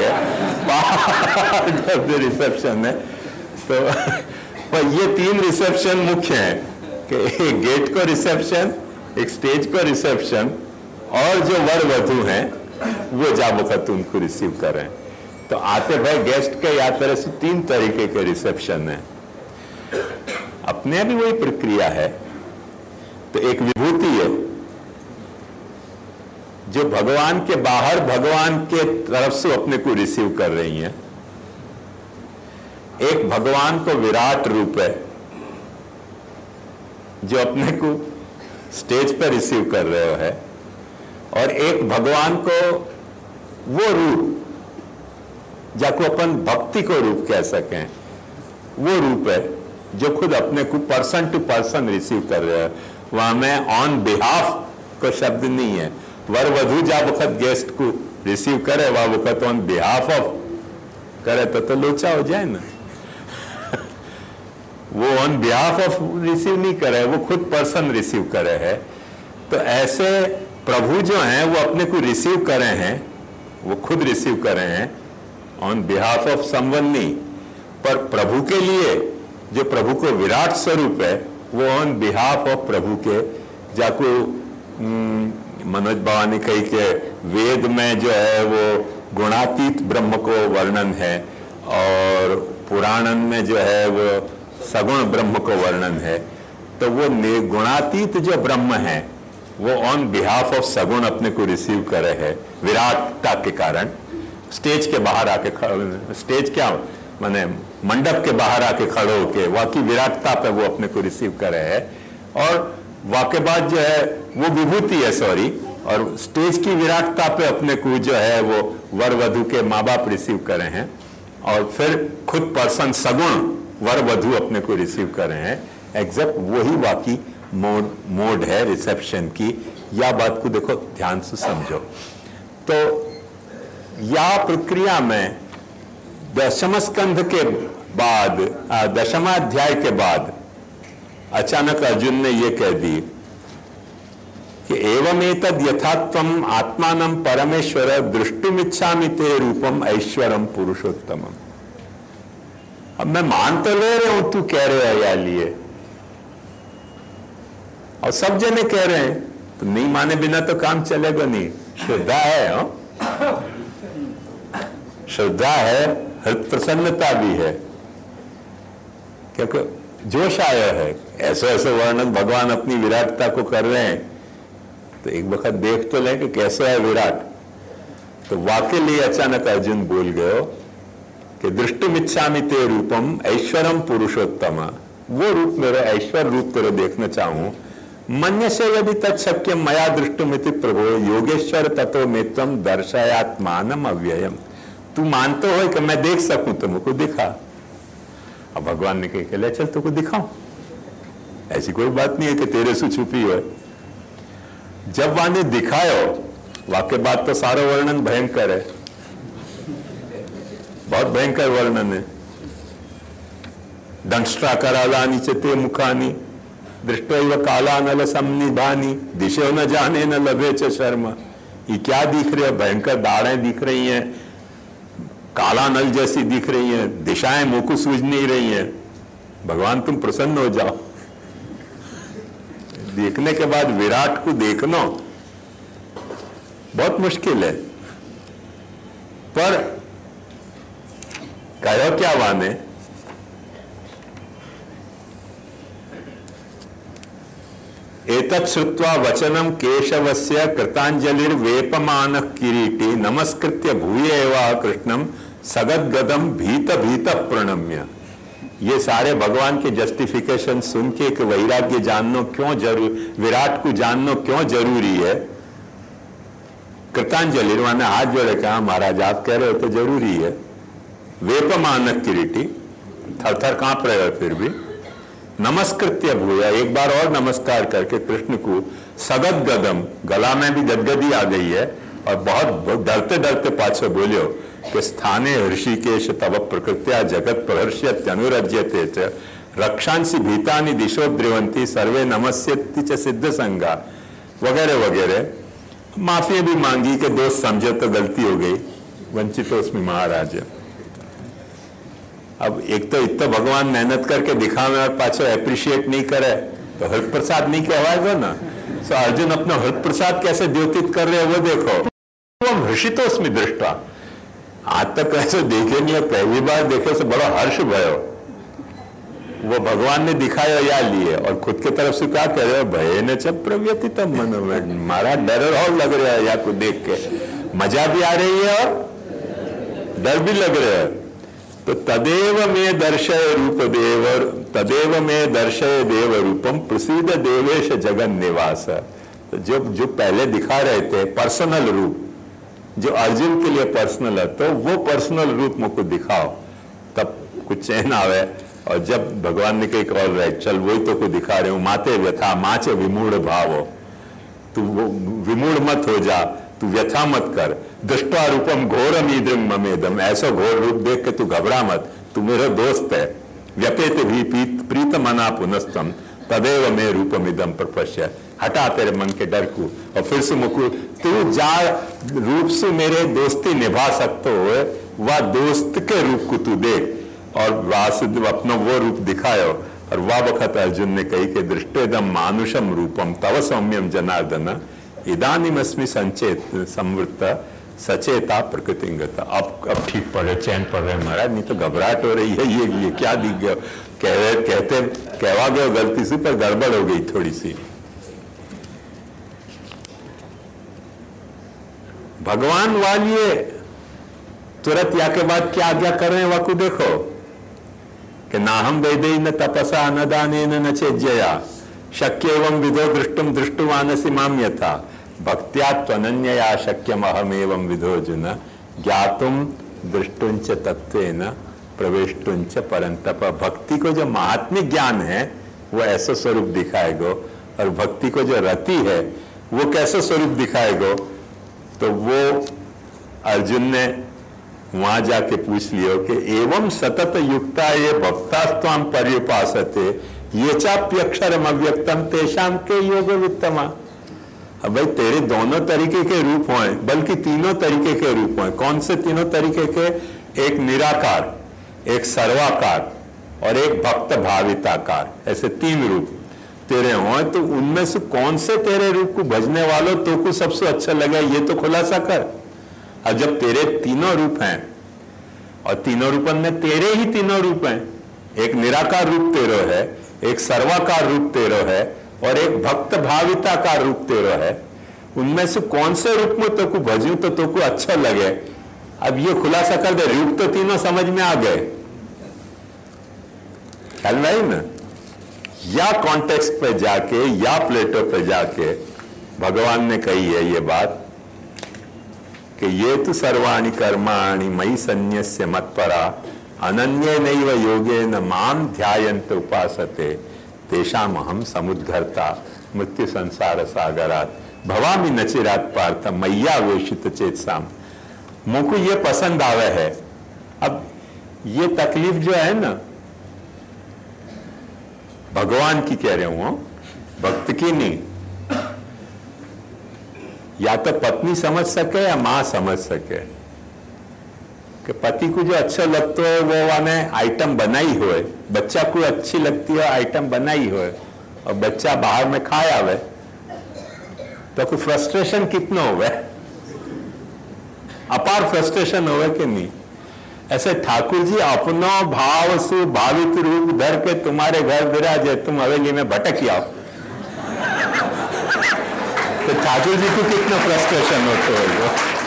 है रिसेप्शन है। तो पर ये तीन रिसेप्शन मुख्य हैं कि एक गेट को रिसेप्शन, एक स्टेज को रिसेप्शन और जो वर वधू हैं वो जा वक्त उनको रिसीव करें। तो आते भाई गेस्ट के या तरह से तीन तरीके के रिसेप्शन है। अपने भी वही प्रक्रिया है। तो एक विभूति है जो भगवान के बाहर भगवान के तरफ से अपने को रिसीव कर रही है। एक भगवान को विराट रूप है जो अपने को स्टेज पर रिसीव कर रहे है और एक भगवान को वो रूप जाको अपन भक्ति को रूप कह सकें, वो रूप है जो खुद अपने को पर्सन टू पर्सन रिसीव कर रहे हैं। वहां में ऑन बिहाफ को शब्द नहीं है। वर वधू जा वक्त गेस्ट को रिसीव करे वह वक्त ऑन बिहाफ ऑफ करे तो तो लोचा हो जाए ना। वो ऑन बिहाफ ऑफ रिसीव नहीं करे, वो खुद पर्सन रिसीव करे है। तो ऐसे प्रभु जो हैं वो अपने को रिसीव करे हैं, वो खुद रिसीव करे हैं ऑन बिहाफ ऑफ समवन नहीं, पर प्रभु के लिए जो प्रभु को विराट स्वरूप है वो ऑन बिहाफ ऑफ प्रभु के जाको मनोज बाबा ने कही कि वेद में जो है वो गुणातीत ब्रह्म को वर्णन है और पुराणन में जो है वो सगुण ब्रह्म को वर्णन है। तो वो गुणातीत जो ब्रह्म है वो ऑन बिहाफ ऑफ सगुण अपने को रिसीव करे है विराटता के कारण। स्टेज के बाहर आके, स्टेज क्या माने मंडप के बाहर आके खड़े होके वाकई विराटता पे वो अपने को रिसीव करे है। और वाके बाद जो है वो विभूति है सॉरी, और स्टेज की विराटता पे अपने को जो है वो वर वधू के माँ बाप रिसीव करे हैं और फिर खुद पर्सन सगुण वर वधू अपने को रिसीव करे हैं। एग्जैक्ट वही वाकई मोड मोड है रिसेप्शन की। या बात को देखो ध्यान से समझो। तो या प्रक्रिया में दशम स्कंध के बाद, दशमाध्याय के बाद अचानक अर्जुन ने यह कह दी कि एवं एतद यथात्वम आत्मानं परमेश्वर दृष्टुमिच्छामि ते रूपम ऐश्वरम पुरुषोत्तमम। अब मैं मान तो ले रहा हूं तू कह रहे हो या लिए, और सब जने कह रहे हैं, तो नहीं माने बिना तो काम चलेगा नहीं। श्रद्धा है, हो? श्रद्धा है, हृदय प्रसन्नता भी है, क्योंकि जोश आया है। ऐसे ऐसे वर्णन भगवान अपनी विराटता को कर रहे हैं तो एक वक्त देख तो लें कि कैसे है विराट। तो वाकई लिए अचानक अर्जुन बोल गए कि दृष्टुमिच्छामि ते रूपम ऐश्वरम पुरुषोत्तम। वो रूप मेरा ऐश्वर रूप तेरे देखना चाहूं। मन्यसे यदि तत्शक्यम मया दृष्टुमिति प्रभो योगेश्वर ततो मे त्वं दर्शयात्मानम अव्ययम। तू मानते हो कि मैं देख सकूं तो मुझको दिखा। अब भगवान ने कहा ले चल तुमको दिखाऊं, ऐसी कोई बात नहीं है कि तेरे से छुपी हो। जब वाने दिखायो वाक्य बात तो सारा वर्णन भयंकर है, बहुत भयंकर वर्णन है। दंष्ट्रा करालानि च ते मुखानि दृष्टैव कालानल समनिभानि दिशो न जाने न लभे च शर्म। ये क्या दिख रहे हैं? भयंकर दाढ़ें दिख रही हैं, काला नल जैसी दिख रही हैं, दिशाएं मुंह को सूझ नहीं रही हैं। भगवान तुम प्रसन्न हो जाओ। देखने के बाद विराट को देखना बहुत मुश्किल है, पर कहो क्या वाने, एतत् श्रुत्वा वचनम केशवस्य कृतांजलिर्वेपमानः किरीटी नमस्कृत्य भूयेवा कृष्णम सगद्गदम भीत भीत प्रणम्य। ये सारे भगवान के जस्टिफिकेशन सुन के कि वैराग्य जानना क्यों जरूर, विराट को जानना क्यों जरूरी है। कृतांजलि माने हाथ जोड़े कहा महाराज आप कह रहे हो तो जरूरी है। वेपमानः किरीटी, थर थर कांप रहे हो फिर भी। नमस्कृत्य भूया, एक बार और नमस्कार करके कृष्ण को सगद गदम, गला में भी गदगदी आ गई है और बहुत डरते डरते पाछे बोलियो कि स्थाने ऋषिकेश तव प्रकृत्या जगत प्रहर्ष्यत्य अनुरज्यते च रक्षांसि भीतानि दिशो द्रिवंती सर्वे नमस्यति च सिद्ध संगा वगैरह वगैरह। माफी भी मांगी कि दोस्त समझो तो गलती हो गई, वंचितोस्मि महाराज। अब एक तो इतना भगवान मेहनत करके दिखावे और पाछो एप्रिशिएट नहीं करे तो हृत प्रसाद नहीं कहवाएगा ना। सो अर्जुन अपना हृत प्रसाद कैसे द्योतित कर रहे हैं वो देखो। हम हर्षितोस्मि दृष्टा, आज तक ऐसे देखे नहीं, पहली बार देखे से बड़ा हर्ष भयो। वो भगवान ने दिखाया या लिए और खुद के तरफ से क्या कह रहे हो, भय ने च प्रव्यतित मन में, मारा डर और लग रहा है या को देख के, मजा भी आ रही है और डर भी लग रहा है। तो तदेव में दर्शय रूप देव, तदेव में दर्शय देव रूपम प्रसीद देवेश जगन निवास। तो जो जो पहले दिखा रहे थे पर्सनल रूप, जो अर्जुन के लिए पर्सनल है, तो वो पर्सनल रूप मुझको दिखाओ तब कुछ चैन आवे। और जब भगवान ने कही ऑल राइट चल वही तो को दिखा रहे हूं, माते व्यथा माचे विमूढ़ भाव, तू वो विमूढ़ मत हो जा, तू व्यथा मत कर। दृष्टा रूपम घोरम ईद्रम ममेदम, ऐसा घोर रूप देख के तू घबरा मत, तू मेरा दोस्त है। व्यपेत भी प्रीत मना पुनस्तम तदेव में रूपम इदम प्रपश्य, हटा तेरे मन के डर को और फिर से मुकुर तू जा रूप से मेरे दोस्ती निभा सकते हो, वह दोस्त के रूप को तू देख। और वासुदेव अपना वो रूप दिखायो। और वह वक्त अर्जुन ने कही कि दृष्टेदम मानुषम रूपम तव सौम्यम जनार्दन इदानीमस्मि संचेत संवृत्त सचेता प्रकृतिगत। अब अब ठीक पढ़ रहे, चैन पढ़ रहे महाराज, नहीं तो घबराहट हो रही है। ये ये क्या दिख गया, कह रहे कहते कहवा गए गलती से, पर गड़बड़ हो गई थोड़ी सी। भगवान वालिए तुरंत या के बाद क्या आज्ञा कर रहे हैं वाकु देखो कि ना हम वेदे न तपसा न दाने न चेज्जया शक्य एवं विदो दृष्टुम दृष्टुमानसि माम यथा भक्त्या त्वनन्यया शक्यम अहमेवं विधोर्जुन ज्ञातुम दृष्टुंच तत्वेन प्रवेष्टुंच परंतप। भक्ति को जो महात्म्य ज्ञान है वो ऐसा स्वरूप दिखाएगो, और भक्ति को जो रति है वो कैसा स्वरूप दिखाएगो। तो वो अर्जुन ने वहां जाके पूछ लियो कि एवं सतत युक्ता ये भक्तास्त्वाम पर्युपासते ये चाप्यक्षरम अव्यक्तम तेषाम के योग वित्तमा। अब भाई तेरे दोनों तरीके के रूप हैं, बल्कि तीनों तरीके के रूप हैं। कौन से तीनों तरीके के? एक निराकार, एक सर्वाकार और एक भक्त भाविताकार, ऐसे तीन रूप तेरे हों। तो उनमें से कौन से तेरे रूप को भजने वालों तो को सबसे अच्छा लगे ये तो खुलासा कर। और जब तेरे तीनों रूप हैं और तीनों रूपन में तेरे ही तीनों रूप हैं, एक निराकार रूप तेरो है, एक सर्वाकार रूप तेरो है और एक भक्त भाविता का रूप तेरो है, उनमें से कौन से रूप में तो को भजूं तो तो को अच्छा लगे। अब ये खुलासा कर दे, रूप तो तीनों समझ में आ गए, ख्याल में आई ना। या कॉन्टेक्स्ट पे जाके या प्लेटो पे जाके भगवान ने कही है ये बात कि ये तो सर्वाणि कर्माणि मयि सन्न्यस्य मत्परा अनन्य नैव योगेन माम ध्यायन्त उपासते तेषाम अहम समुद्धर्ता मृत्यु संसार सागरात भवामि नचिरात पार्थ मैया वेशित चेतसाम। मुझको ये पसंद आवे है। अब ये तकलीफ जो है ना, भगवान की कह रहे हूं, भक्त की नहीं। या तो पत्नी समझ सके या मां समझ सके कि पति को जो अच्छा लगता है वो वाने आइटम बनाई हो, बच्चा को अच्छी लगती है आइटम बनाई हो, और बच्चा बाहर में खाए आवे तो कोई फ्रस्ट्रेशन कितना होवे, अपार फ्रस्ट्रेशन होवे कि नहीं। ऐसे ठाकुर जी अपनो भाव सु भावित रूप धर के तुम्हारे घर विराजे, तुम हवेली में भटक आओ तो ठाकुर जी को कितना फ्रस्ट्रेशन होता होगा।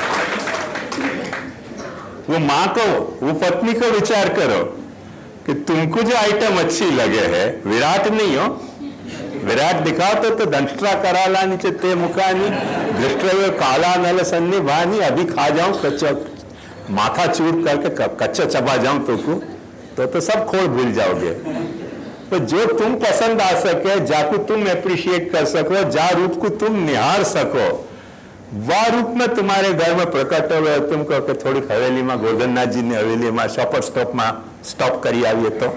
वो माँ को, वो पत्नी को विचार करो कि तुमको जो आइटम अच्छी लगे है, विराट नहीं हो, विराट दिखाओ तो, तो दंष्ट्रा कराला नीचे ते मुखानी दृष्टि काला नल सन्नी भानी, अभी खा जाऊं कच्चा माथा चूर करके कच्चा चबा जाऊं तो को तो, तो सब खोल भूल जाओगे। तो जो तुम पसंद आ सके, जाको तुम एप्रिशिएट कर सको, जा रूप को तुम निहार सको, वह रूप में तुम्हारे घर में प्रकट हो। तुम कहो कि थोड़ी हवेली में गोवर्धननाथ जी ने हवेली में शॉपर स्टॉप में स्टॉप करी आविए तो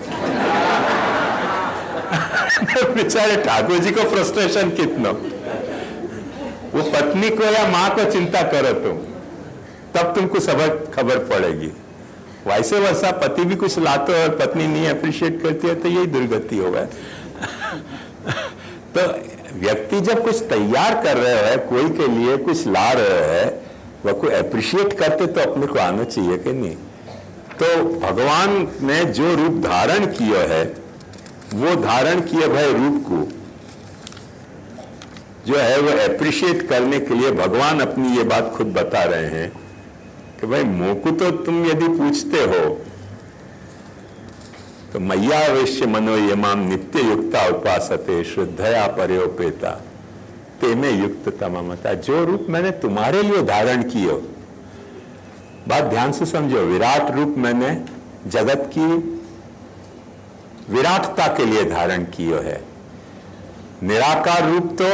बेचारे ठाकुर जी को फ्रस्ट्रेशन कितना, वो पत्नी को या मां को चिंता करो तुम, तब तुमको सबक खबर पड़ेगी। वैसे वैसा पति भी कुछ लाते और पत्नी नहीं अप्रिशिएट करती है तो यही दुर्गति होगा। तो व्यक्ति जब कुछ तैयार कर रहे हैं, कोई के लिए कुछ ला रहे हैं, वह को अप्रिशिएट करते तो अपने को आना चाहिए कि नहीं। तो भगवान ने जो रूप धारण किया है, वो धारण किए भाई रूप को जो है वो अप्रिशिएट करने के लिए भगवान अपनी ये बात खुद बता रहे हैं कि भाई मोकु तो तुम यदि पूछते हो तो मैया वैश्य मनो यमाम नित्य युक्ता उपासते श्रद्धया पर्योपेता ते में युक्त तममता। जो रूप मैंने तुम्हारे लिए धारण किया, बात ध्यान से समझो, विराट रूप मैंने जगत की विराटता के लिए धारण किया है। निराकार रूप तो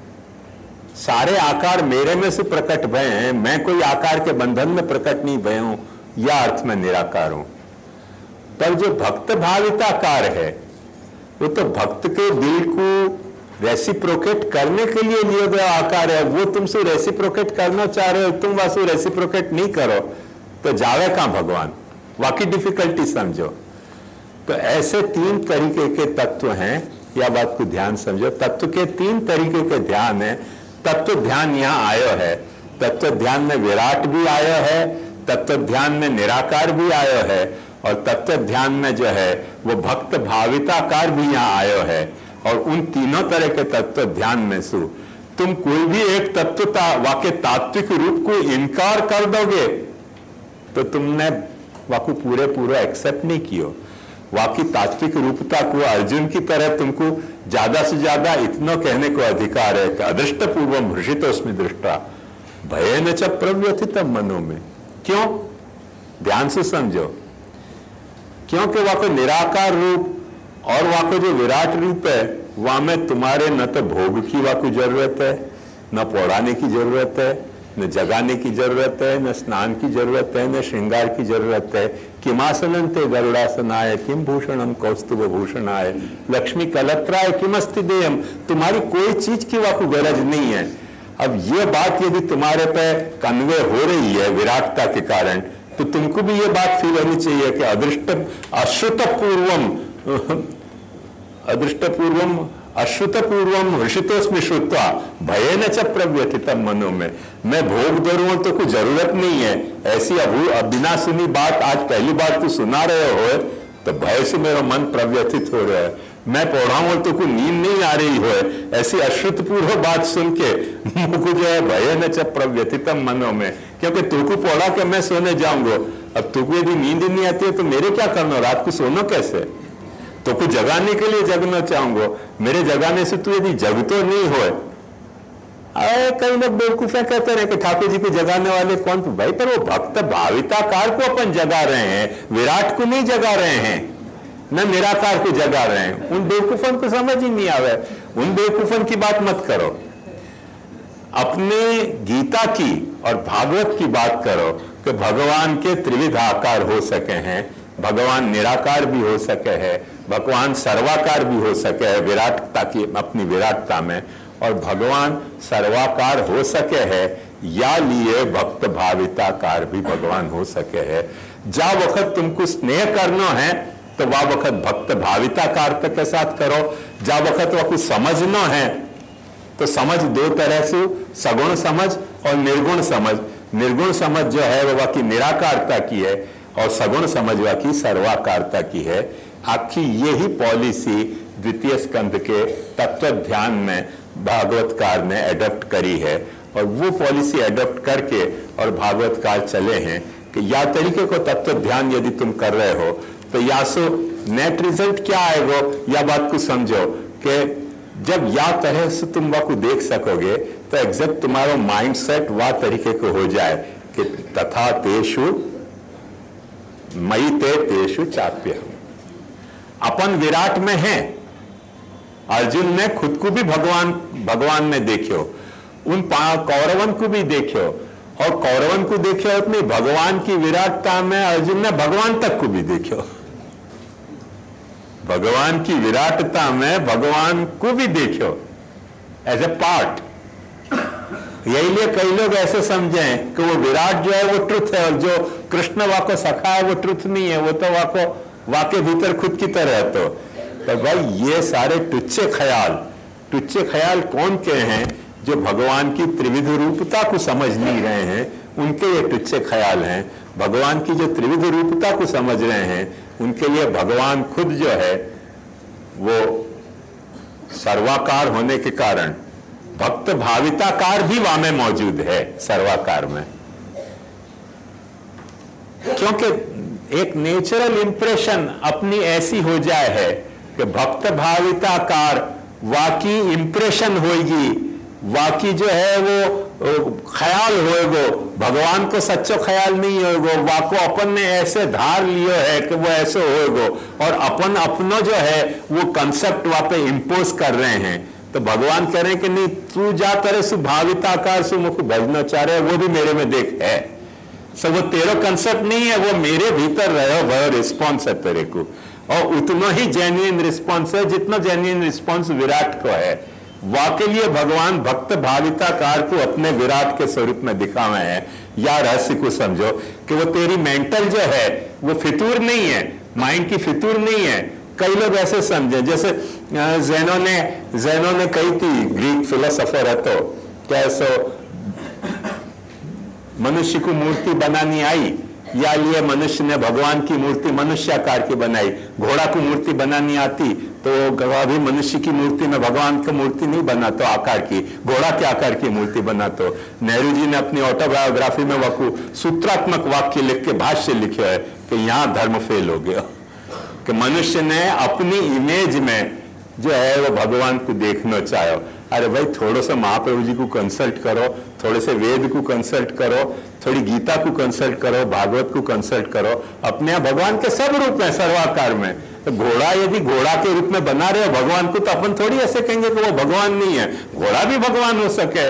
सारे आकार मेरे में से प्रकट भय हैं, मैं कोई आकार के बंधन में प्रकट नहीं भय हूं, या अर्थ में निराकार हूं। पर जो भक्त भाविताकार है, वो तो भक्त के दिल को रेसिप्रोकेट करने के लिए लिया गया आकार है। वो तुमसे रेसिप्रोकेट करना चाह रहे हो, तुम वासु रेसिप्रोकेट नहीं करो तो जावे कहां भगवान, वाकई डिफिकल्टी समझो। तो ऐसे तीन तरीके के तत्व हैं, या बात को ध्यान समझो। तत्व के तीन तरीके के ध्यान है। तत्व ध्यान यहां आयो है, तत्व ध्यान में विराट भी आयो है, तत्व ध्यान में निराकार भी आयो है, और तत्व ध्यान में जो है वो भक्त भाविताकार भी यहां आयो है। और उन तीनों तरह के तत्व ध्यान में सु तुम कोई भी एक तत्व वाके तात्विक रूप को इनकार कर दोगे तो तुमने वाकु पूरे पूरे एक्सेप्ट नहीं किया। वाकई तात्विक रूपता को अर्जुन की तरह तुमको ज्यादा से ज्यादा इतना कहने को अधिकार है कि अदृष्ट पूर्वम हृषितोस्मि दृष्टा भयेन च प्रव्यथितम मनो में। क्यों? ध्यान से समझो। क्योंकि वाको निराकार रूप और वाको जो विराट रूप है, वहां में तुम्हारे न तो भोग की वाको जरूरत है, न पौड़ाने की जरूरत है, न जगाने की जरूरत है, न स्नान की जरूरत है, न श्रृंगार की जरूरत है। किमासनंते गरुड़ासनाय किम भूषणम कौस्तुभ भूषणाय लक्ष्मी कलत्राय किमस्ति देयम। तुम्हारी कोई चीज की वाको गरज नहीं है। अब ये बात यदि तुम्हारे पे कन्वे हो रही है विराटता के कारण, तो तुमको भी ये बात फील होनी चाहिए कि अदृष्ट अश्रुत पूर्वम अदृष्ट पूर्वम अश्रुत पूर्वम हृषितोस्मि श्रुत्वा भयेन च प्रव्यथितम मनो में। मैं भोग दरूं तो कोई जरूरत नहीं है, ऐसी अभू बिना सुनी बात आज पहली बार तू सुना रहे हो तो भय से मेरा मन प्रव्यथित हो रहा है। मैं पढ़ाऊं तो कोई नींद नहीं आ रही हो, ऐसी अश्रुतपूर्व बात सुन के मुझको जो है भयेन च प्रव्यथितम मनो में। क्योंकि तुमको पढ़ा के मैं सोने जाऊंगा, अब तुमको यदि नींद नहीं आती है तो मेरे क्या करना, रात को सोना कैसे? तो कुछ जगाने के लिए जगना चाहूंगा, मेरे जगाने से तू यदि जगतो नहीं हो। कई लोग बेवकूफे कहते रहे कि ठाकुर जी को जगाने वाले कौन? तो भाई पर वो भक्त भाविताकार को अपन जगा रहे हैं, विराट को नहीं जगा रहे हैं, न निराकार को जगा रहे हैं। उन बेवकूफन को समझ ही नहीं आवे, उन बेवकूफन की बात मत करो। अपने गीता की और भागवत की बात करो कि भगवान के त्रिविध आकार हो सके हैं, भगवान निराकार भी हो सके है, भगवान सर्वाकार भी हो सके है विराटता की अपनी विराटता में, और भगवान सर्वाकार हो सके है या लिए भक्त भाविताकार भी भगवान हो सके है। जा वक्त तुमको स्नेह करना है तो वह वक्त भक्त भाविताकार के साथ करो, जा वक्त वह कुछ समझना है तो समझ दो तरह से, सगुण समझ और निर्गुण समझ। निर्गुण समझ जो है वह की निराकारता की है और सगुण समझ वह की सर्वाकारता की है। आखिर यही पॉलिसी द्वितीय स्कंध के तत्व ध्यान में भागवतकार ने एडॉप्ट करी है, और वो पॉलिसी एडॉप्ट करके और भागवतकार चले हैं कि या तरीके को तत्व ध्यान यदि तुम कर रहे हो तो या सो नेट रिजल्ट क्या आएगा, या बात को समझो कि जब या तरह से तुम वह को देख सकोगे तो एग्जैक्ट तुम्हारा माइंडसेट वह तरीके को हो जाए कि तथा तेषु मई ते तेषु चाप्य। अपन विराट में है, अर्जुन ने खुद को भी भगवान भगवान में देखो, उन कौरवन को भी देखो, और कौरवन को देखो अपनी भगवान की विराटता में, अर्जुन ने भगवान तक को भी देखो, भगवान की विराटता में भगवान को भी देखो एज ए पार्ट। यही लिए कई लोग ऐसे समझें कि वो विराट जो है वो ट्रुथ है, और जो कृष्ण वाको सखा है वो ट्रुथ नहीं है, वो तो वाको वाके भीतर खुद की तरह। तो, तो भाई ये सारे टुच्चे ख्याल, टुच्चे ख्याल कौन के हैं? जो भगवान की त्रिविध रूपता को समझ नहीं रहे हैं, उनके ये टुच्चे ख्याल हैं। भगवान की जो त्रिविध रूपता को समझ रहे हैं, उनके लिए भगवान खुद जो है वो सर्वाकार होने के कारण भक्त भाविताकार भी वहां में मौजूद है सर्वाकार में, क्योंकि एक नेचुरल इंप्रेशन अपनी ऐसी हो जाए है कि भक्त भाविताकार वाकी इंप्रेशन होगी, वाकी जो है वो ख्याल होएगो, भगवान को सच्चो ख्याल नहीं होएगो, वाको अपन ने ऐसे धार लियो है कि वो ऐसे होएगो, और अपन अपनो जो है वो कंसेप्ट वहां पे इंपोज कर रहे हैं। तो भगवान कह रहे हैं कि नहीं, तू जा करे सु भाविताकार सु मुख भजना चाह रहे, वो भी मेरे में देख है, सब वो तेरा कंसेप्ट नहीं है, वो मेरे भीतर रहे, वह रिस्पॉन्स है तेरे को, और उतना ही जेन्युइन रिस्पॉन्स है जितना जेन्युइन रिस्पॉन्स विराट को है। वाके लिए भगवान भक्त भाविताकार को अपने विराट के स्वरूप में दिखावे हैं। या रहस्य को समझो कि वो तेरी मेंटल जो है वो फितूर नहीं है, माइंड की फितूर नहीं है। कई लोग ऐसे समझे, जैसे ज़ेनो ने ज़ेनो ने कही थी, ग्रीक फिलोसोफर है, तो क्या सो मनुष्य को मूर्ति बनानी आई, या लिए मनुष्य ने भगवान की मूर्ति मनुष्याकार की बनाई। घोड़ा को मूर्ति बनानी आती तो कभी मनुष्य की मूर्ति में भगवान की मूर्ति नहीं बना तो आकार की, घोड़ा के आकार की मूर्ति बना। तो नेहरू जी ने अपनी ऑटोबायोग्राफी में वह सूत्रात्मक वाक्य लिख के भाष्य लिखे है कि यहाँ धर्म फेल हो गया, कि मनुष्य ने अपनी इमेज में जो है वो भगवान को देखना चाहो। अरे भाई, थोड़ा सा महाप्रभु जी को कंसल्ट करो, थोड़े से वेद को कंसल्ट करो, थोड़ी गीता को कंसल्ट करो, भागवत को कंसल्ट करो, अपने यहाँ भगवान के सब रूप में सर्वाकार में। तो घोड़ा यदि घोड़ा के रूप में बना रहे हो भगवान को, तो अपन थोड़ी ऐसे कहेंगे कि वो भगवान नहीं है। घोड़ा भी भगवान हो सके,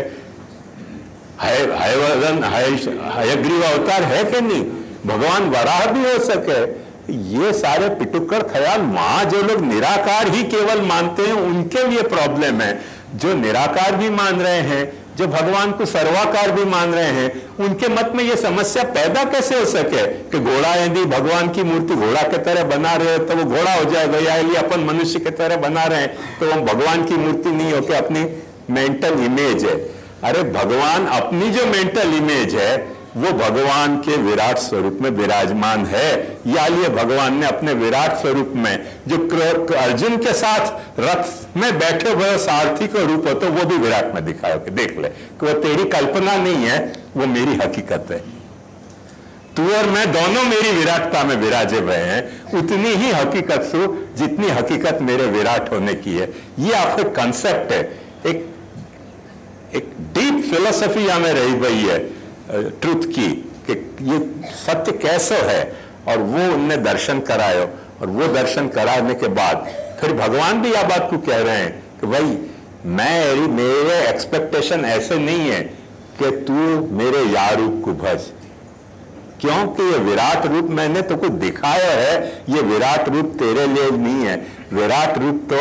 हयग्रीव अवतार है कि नहीं, भगवान वराह भी हो सके। ये सारे पिटुक्कड़ ख्याल वहां जो लोग निराकार ही केवल मानते हैं उनके लिए प्रॉब्लम है। जो निराकार भी मान रहे हैं, जो भगवान को सर्वाकार भी मान रहे हैं, उनके मत में ये समस्या पैदा कैसे हो सके कि घोड़ा यदि भगवान की मूर्ति घोड़ा के तरह बना रहे हो तो वो घोड़ा हो जाएगा, या यदि अपन मनुष्य के तरह बना रहे हैं तो वो भगवान की मूर्ति नहीं होकर अपनी मेंटल इमेज है। अरे भगवान अपनी जो मेंटल इमेज है वो भगवान के विराट स्वरूप में विराजमान है, या लिए भगवान ने अपने विराट स्वरूप में जो अर्जुन के साथ रथ में बैठे हुए सारथी का रूप हो तो वो भी विराट में दिखाओ कि देख ले कि वो तेरी कल्पना नहीं है, वो मेरी हकीकत है। तू और मैं दोनों मेरी विराटता में विराजे हुए हैं, उतनी ही हकीकत सु जितनी हकीकत मेरे विराट होने की है। ये आपका कंसेप्ट है, एक एक डीप फिलोसफी हमें रही हुई है ट्रुथ की कि ये सत्य कैसे है, और वो उनने दर्शन करायो, और वो दर्शन कराने के बाद फिर भगवान भी यह बात को कह रहे हैं कि भाई मैं मेरे एक्सपेक्टेशन ऐसे नहीं है कि तू मेरे यार रूप को भज, क्योंकि ये विराट रूप मैंने तो कुछ दिखाया है, ये विराट रूप तेरे लिए नहीं है। विराट रूप तो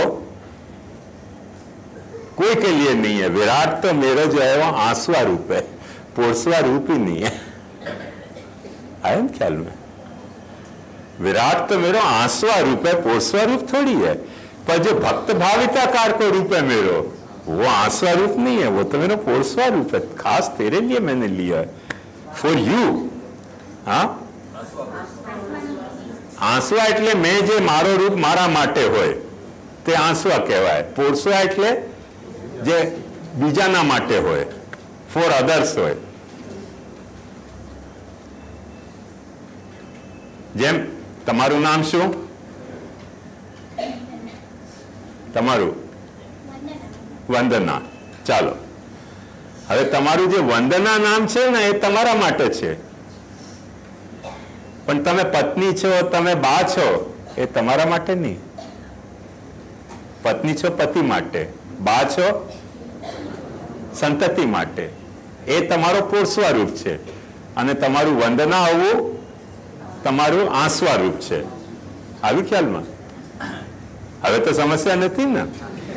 कोई के लिए नहीं है। विराट तो मेरा जो है वो आंसुआ रूप है, पोरसुआ रूप ही नहीं है। आए ना ख्याल में? विराट तो मेरा आंसुआ रूप है, पोरसुआ रूप थोड़ी है। पर जो भक्त भाविताकार को रूप है मेरो, वो आंसुआ रूप नहीं है, वो तो मेरा पोरसुआ रूप है। खास तेरे लिए मैंने लिया है, फॉर यू। हाँ, આંસુઆ એટલે મેં જે મારો રૂપ મારા માટે હોય તે આંસુઆ કહેવાય. પોરસુઆ એટલે જે બીજાના માટે હોય, ફોર અધર્સ હોય. જેમ તમારું નામ શું? તમારું વંદના. ચાલો, હવે તમારું જે વંદના નામ છે ને એ તમારા માટે છે, પણ તમે પત્ની છો, તમે બા છો, એ તમારા માટે નહીં. પત્ની છો પતિ માટે, બા છો સંતતિ માટે. એ તમારો પોરસવા રૂપ છે અને તમારું વંદના આવવું તમારું આંસવા રૂપ છે. આવી ખ્યાલમાં? હવે તો સમસ્યા નથી ને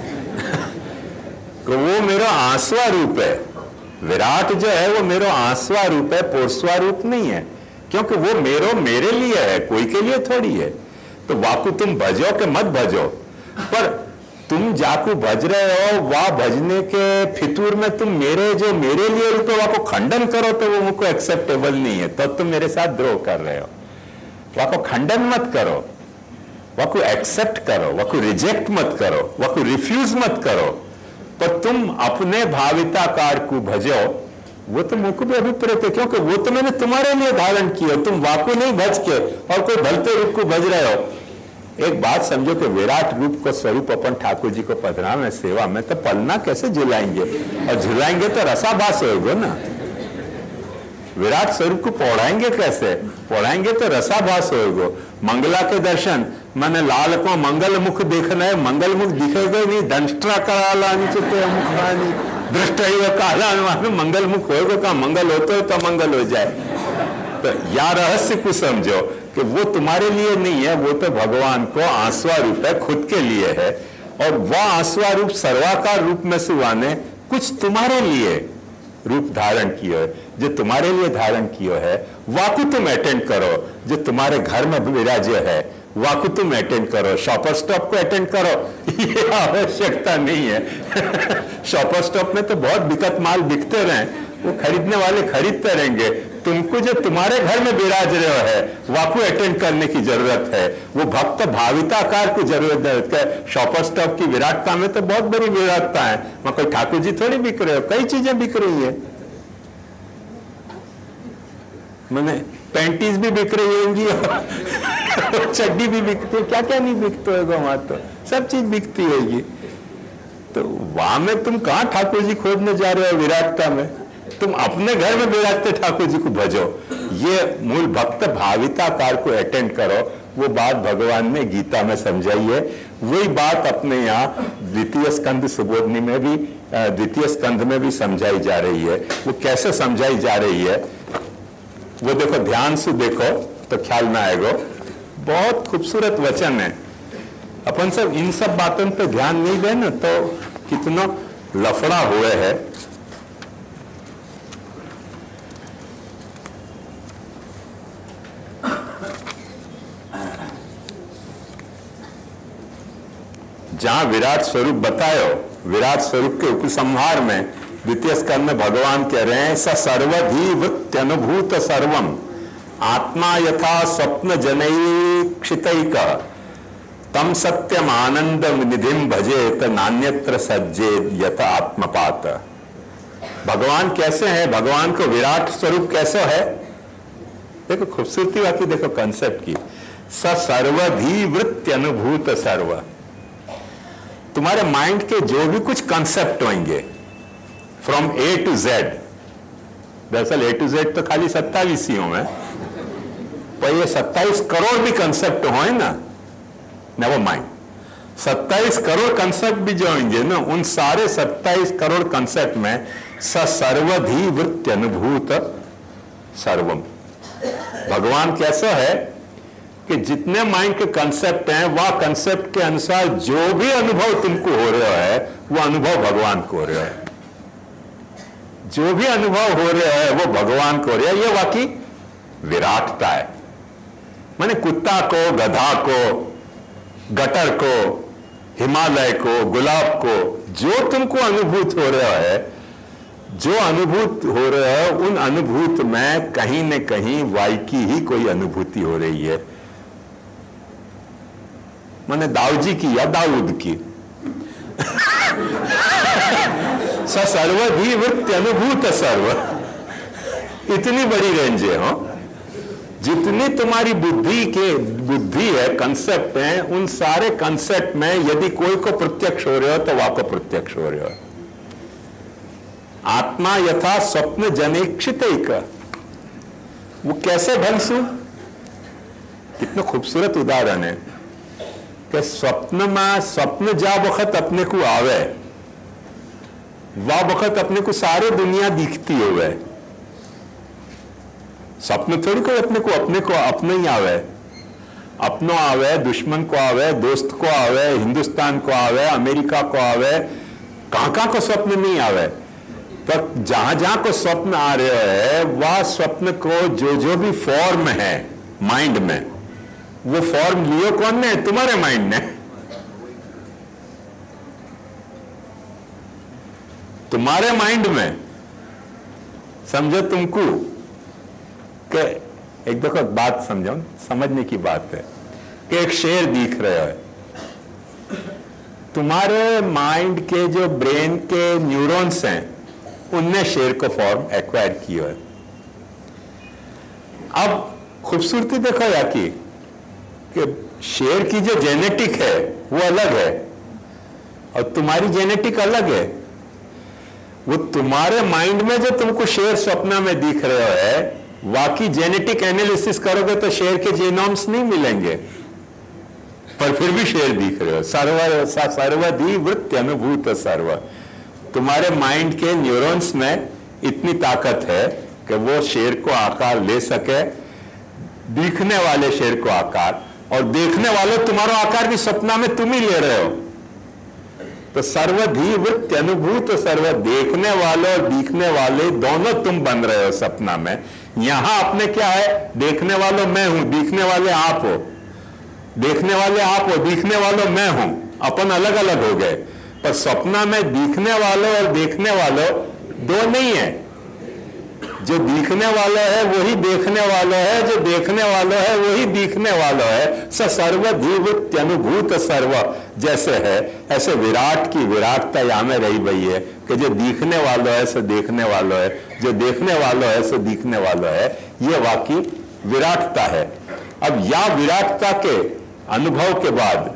कि वो मेरा आंसुआ रूप है. विराट जो है वो मेरा आंसुआ रूप है, पोरसुआ रूप नहीं है, क्योंकि वो मेरो मेरे लिए है, कोई के लिए थोड़ी है. तो वाकु तुम भजो कि मत भजो, पर तुम जाकू भज रहे हो, वाह भजने के फितूर में तुम मेरे जो मेरे लिए रूप है वाको खंडन करो तो वो मुझको एक्सेप्टेबल नहीं है, तो तुम मेरे साथ द्रोह कर रहे हो. वाको खंडन मत करो, वाको एक्सेप्ट करो, वाको रिजेक्ट मत करो, वाको रिफ्यूज मत करो, पर तुम अपने भाविताकार को भजो. वो तो मुझको भी अभिप्रेत है, क्योंकि वो तो मैंने तुम्हारे लिए धारण किया. तुम वाको नहीं भज के और कोई भलते रूप को भज रहे हो. एक बात समझो कि विराट रूप को स्वरूप अपन ठाकुर जी को पधरावे सेवा में, तो पलना कैसे झुलाएंगे, और झुलाएंगे तो रसाभास होगा ना. विराट स्वरूप को पौड़ाएंगे कैसे? पौड़ाएंगे तो रसाभास होगा. मंगला के दर्शन मैंने लाल को मंगल मुख देखना है, मंगल मुख दिखेगा नहीं. दंष्ट्रा कराला मुखवानी दृष्ट काला मंगल मुख होगा, का मंगल होते हो तो मंगल हो जाए. तो या रहस्य को समझो कि वो तुम्हारे लिए नहीं है, वो तो भगवान को आंसुआ रूप है, खुद के लिए है. और वह आंसुआ रूप सर्वाकार रूप में सुवा ने कुछ तुम्हारे लिए रूप धारण किया है. जो तुम्हारे लिए धारण किया है वाकु तुम अटेंड करो. जो तुम्हारे घर में विराज्य है वाकु तुम अटेंड करो. शॉपर स्टॉप को अटेंड करो ये आवश्यकता नहीं है. शॉपर स्टॉप में तो बहुत बिकत माल बिकते रहे, वो खरीदने वाले खरीदते रहेंगे. तुमको जो तुम्हारे घर में विराज रहे है वाकु अटेंड करने की जरूरत है. वो भक्त भाविताकार की जरूरत है. शॉपर स्टॉप की विराटता में तो बहुत बड़ी विराटता है. वहां कोई ठाकुर जी थोड़ी बिक रहे हो, कई चीजें बिक रही है. मैंने पैंटीज भी बिक रही होंगी, चड्डी भी बिकती है, क्या क्या नहीं बिकते होगा वहां, तो सब चीज बिकती होगी. तो वहां में तुम कहां ठाकुर जी खोजने जा रहे हो विराटता में? तुम अपने घर में विराटते ठाकुर जी को भजो. ये मूल भक्त भाविताकार को अटेंड करो. वो बात भगवान ने गीता में समझाई है. वही बात अपने यहाँ द्वितीय स्कंद सुबोधनी में भी, द्वितीय स्कंद में भी समझाई जा रही है. वो कैसे समझाई जा रही है वो देखो, ध्यान से देखो तो ख्याल में आएगा. बहुत खूबसूरत वचन है. अपन सब इन सब बातों पे ध्यान नहीं दे ना तो कितना लफड़ा हुए है. जहां विराट स्वरूप बतायो, विराट स्वरूप के उपसंहार में द्वितीय स्कंद में भगवान कह रहे हैं स सर्वधीवृत्यनुभूत सर्वम आत्मा यथा स्वप्न जनैक्षितैक तम सत्यम आनंद निधिम भजेत नान्यत्र सज्जे यथ आत्मपात. भगवान कैसे हैं? भगवान को विराट स्वरूप कैसे है? देखो खूबसूरती बाकी, देखो कंसेप्ट की. स सर्वधीवृत्यनुभूत सर्व. तुम्हारे माइंड के जो भी कुछ कंसेप्ट होंगे फ्रॉम ए टू जेड, दरअसल ए टू जेड तो खाली सत्ताईस ही हो, पर ये सत्ताईस करोड़ भी कंसेप्ट हो ना, नेवर माइंड. सत्ताईस करोड़ कंसेप्ट भी जो होंगे ना, उन सारे सत्ताईस करोड़ कंसेप्ट में स सर्वधीवृत्यनुभूत सर्वम. भगवान कैसा है कि जितने माइंड के कंसेप्ट हैं वह कंसेप्ट के अनुसार जो भी अनुभव तुमको हो रहा है वो अनुभव भगवान को हो रहा है। जो भी अनुभव हो रहा है वो भगवान को हो रहा है। ये वाकई विराटता है। माने कुत्ता को, गधा को, गटर को, हिमालय को, गुलाब को, जो तुमको अनुभूत हो रहा है, जो अनुभूत हो रहा है, उन अनुभूत में कहीं न कहीं वाई की ही कोई अनुभूति हो रही है। माने दाऊजी की या दाऊद की स सर्वधि वृत्ति अनुभूत सर्व, इतनी बड़ी रेंज है। हो जितनी तुम्हारी बुद्धि के बुद्धि है, कंसेप्ट है, उन सारे कंसेप्ट में यदि कोई को प्रत्यक्ष हो रहे हो तो वह को प्रत्यक्ष हो रहे हो। आत्मा यथा स्वप्न जनेक्षित का, वो कैसे भंसु, कितना खूबसूरत उदाहरण है कि स्वप्न में स्वप्न जा वक्त अपने को आवे, वह वक्त अपने को सारे दुनिया दिखती हुए। स्वप्न थोड़ी कोई अपने को अपने को अपने ही आवे, अपनों आवे, दुश्मन को आवे, दोस्त को आवे, हिंदुस्तान को आवे, अमेरिका को आवे, कहां कहां को स्वप्न नहीं आवे। पर जहां जहां को स्वप्न आ रहे है वह स्वप्न को जो जो भी फॉर्म है माइंड में, वो फॉर्म लियो कौन ने? तुम्हारे माइंड ने। तुम्हारे माइंड में समझो तुमको कि एक देखो बात समझो, समझने की बात है कि एक शेर दिख रहा है, तुम्हारे माइंड के जो ब्रेन के न्यूरॉन्स हैं उनने शेर को फॉर्म एक्वायर किया है। अब खूबसूरती देखो या की कि शेर की जो जेनेटिक है वो अलग है और तुम्हारी जेनेटिक अलग है। वो तुम्हारे माइंड में जो तुमको शेर स्वप्न में दिख रहे है, वाकई जेनेटिक एनालिसिस करोगे तो शेर के जीनोम्स नहीं मिलेंगे, पर फिर भी शेर दिख रहे हो। सर्व सर्वधि वृत्ति अनुभूत सर्व, तुम्हारे माइंड के न्यूरॉन्स में इतनी ताकत है कि वो शेर को आकार ले सके, दिखने वाले शेर को आकार, और देखने वाले तुम्हारा आकार भी सपना में तुम ही ले रहे हो। तो सर्वधि वृत्ति अनुभूत सर्व, देखने वाले और दिखने वाले दोनों तुम बन रहे हो सपना में। यहां अपने क्या है? देखने वालों मैं हूं, दिखने वाले आप हो। देखने वाले आप हो, दिखने वालों मैं हूं, अपन अलग अलग हो गए। पर सपना में दिखने वालों और देखने वालों दो नहीं है। जो दिखने वाला है वही देखने वाला है, जो देखने वाला है वही दिखने वाला है। स सर्वधि अनुभूत सर्व जैसे है, ऐसे विराट की विराटता यहाँ में रही भई है कि जो दिखने वाला है सो देखने वाला है, जो देखने वाला है सो दिखने वाला है। ये वाकई विराटता है। अब या विराटता के अनुभव के बाद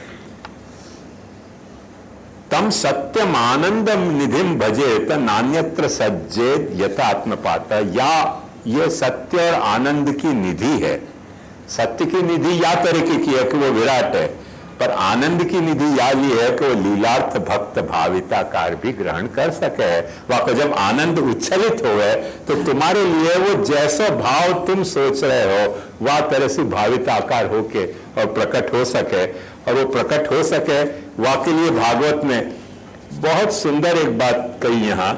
तम सत्यम आनंदम निधिम भजेत नान्यत्र सज्जेत यथा आत्मपात। या ये सत्य और आनंद की निधि है। सत्य की निधि या तरीके की है कि वो विराट है, पर आनंद की निधि या ये है कि वो लीलार्थ भक्त भाविताकार भी ग्रहण कर सके। वहां जब आनंद उच्छलित हो गए तो तुम्हारे लिए वो जैसा भाव तुम सोच रहे हो वह तरह से भाविताकार होके और प्रकट हो सके, और वो प्रकट हो सके वाकई लिए भागवत में बहुत सुंदर एक बात कही। यहां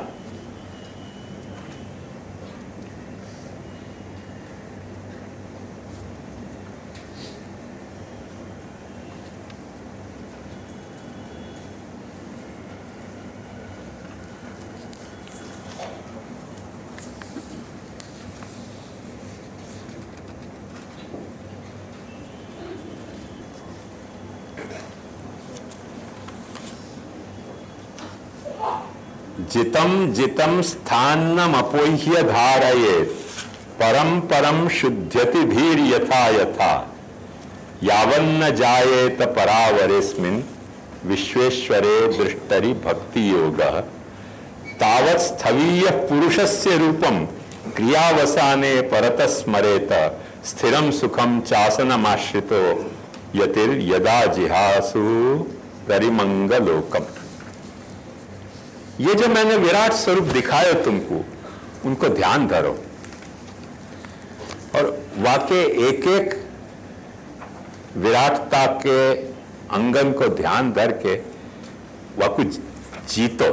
जितम जितम स्थानम अपोह्य धारयेत परम परम शुद्ध्यति भीर यथा यथा यावन्न जायेत परावरेस्मिन् विश्वेश्वरे दृष्टरि भक्ति योगः तावत् स्थवीय पुरुषस्य रूपम क्रियावसाने परत स्मरेत स्थिरम सुखम चासनमाश्रितो यतिर यदा जिहासु परिमंगलोकम। ये जो मैंने विराट स्वरूप दिखाया तुमको, उनको ध्यान धरो और वाके एक एक विराटता के अंगन को ध्यान धर के वाकु जीतो।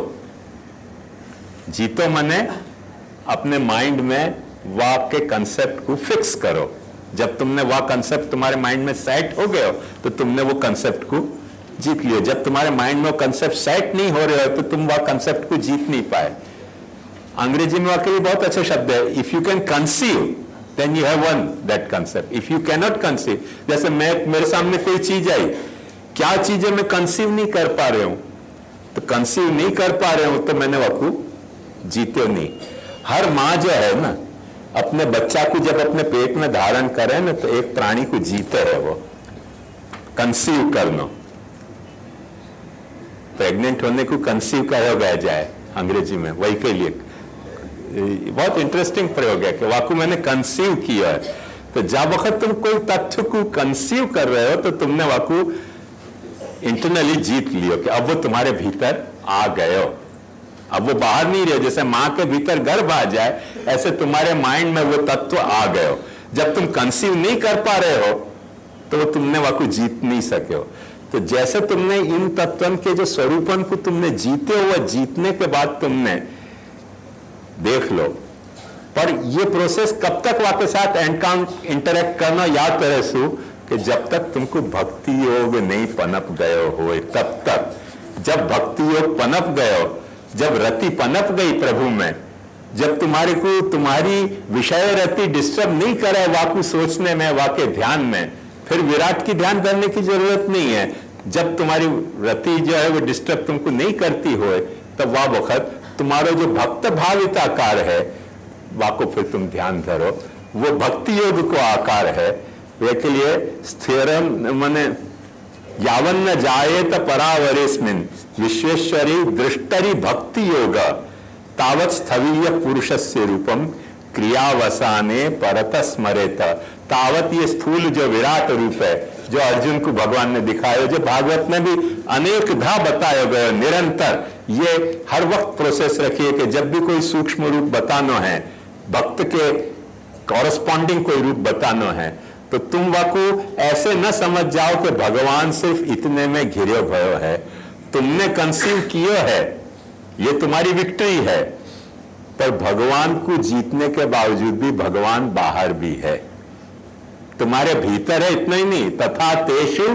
जीतो मने अपने माइंड में वाह के कंसेप्ट को फिक्स करो। जब तुमने वह कंसेप्ट तुम्हारे माइंड में सेट हो गए हो तो तुमने वो कंसेप्ट को जीत लियो। जब तुम्हारे माइंड में कंसेप्ट सेट नहीं हो रहे हो तो तुम वह कंसेप्ट को जीत नहीं पाए। अंग्रेजी में वाकई लिए बहुत अच्छा शब्द है, if you can conceive then you have one that concept, if you can not conceive. जैसे मैं मेरे सामने कोई चीज आई, क्या चीज है मैं कंसीव नहीं कर पा रहे हूं, तो कंसीव नहीं कर पा रहे हूं तो मैंने वाकू जीते नहीं। हर माँ जो है ना अपने बच्चा को जब अपने पेट में धारण करे ना तो एक प्राणी को जीते है, वो कंसीव करना। प्रेग्नेंट होने को कंसीव कहा गया जाए अंग्रेजी में, वही के लिए बहुत इंटरेस्टिंग प्रयोग है कि वाकू मैंने कंसीव किया है। तो जब वक्त तुम कोई तथ्य को कंसीव कर रहे हो तो तुमने वाकू इंटरनली जीत लियो कि अब वो तुम्हारे भीतर आ गए हो, अब वो बाहर नहीं रहे। जैसे मां के भीतर गर्भ आ जाए ऐसे तुम्हारे माइंड में वो तत्व आ गए हो। जब तुम कंसीव नहीं कर पा रहे हो तो तुमने वाकू जीत नहीं सके हो। तो जैसे तुमने इन तत्वन के जो स्वरूपन को तुमने जीते हो, जीतने के बाद तुमने देख लो। पर ये प्रोसेस कब तक वाके साथ इंटरेक्ट करना याद करे सु कि जब तक तुमको भक्ति योग नहीं पनप गए हो, तब तक। जब भक्ति योग पनप गए हो, जब रति पनप गई प्रभु में, जब तुम्हारे को तुम्हारी विषय रति डिस्टर्ब नहीं करे वाकू सोचने में, वाके ध्यान में, फिर विराट की ध्यान करने की जरूरत नहीं है। जब तुम्हारी रति जो है वो डिस्टर्ब तुमको नहीं करती हो तब वह वक्त तुम्हारा जो भक्त भावित आकार है वाको फिर तुम ध्यान धरो, वो भक्ति योग को आकार है। वे के लिए स्थिरम माने यावन न जायेत परावरेस्मिन् विश्वेश्वरी दृष्टरि भक्ति योग तावत् स्थवीय पुरुषस्य रूपम क्रियावसाने परत स्मरेत। तावत ये स्थूल जो विराट रूप है जो अर्जुन को भगवान ने दिखाया, जो भागवत में भी अनेक धा बताया गया, निरंतर ये हर वक्त प्रोसेस रखिए कि जब भी कोई सूक्ष्म रूप बताना है, भक्त के कॉरस्पॉन्डिंग कोई रूप बताना है, तो तुम वाकू ऐसे न समझ जाओ कि भगवान सिर्फ इतने में घिरे भयो है। तुमने कंसीव किया है, ये तुम्हारी विक्ट्री है, पर भगवान को जीतने के बावजूद भी भगवान बाहर भी है, तुम्हारे भीतर है। इतना ही नहीं, तथा तेषु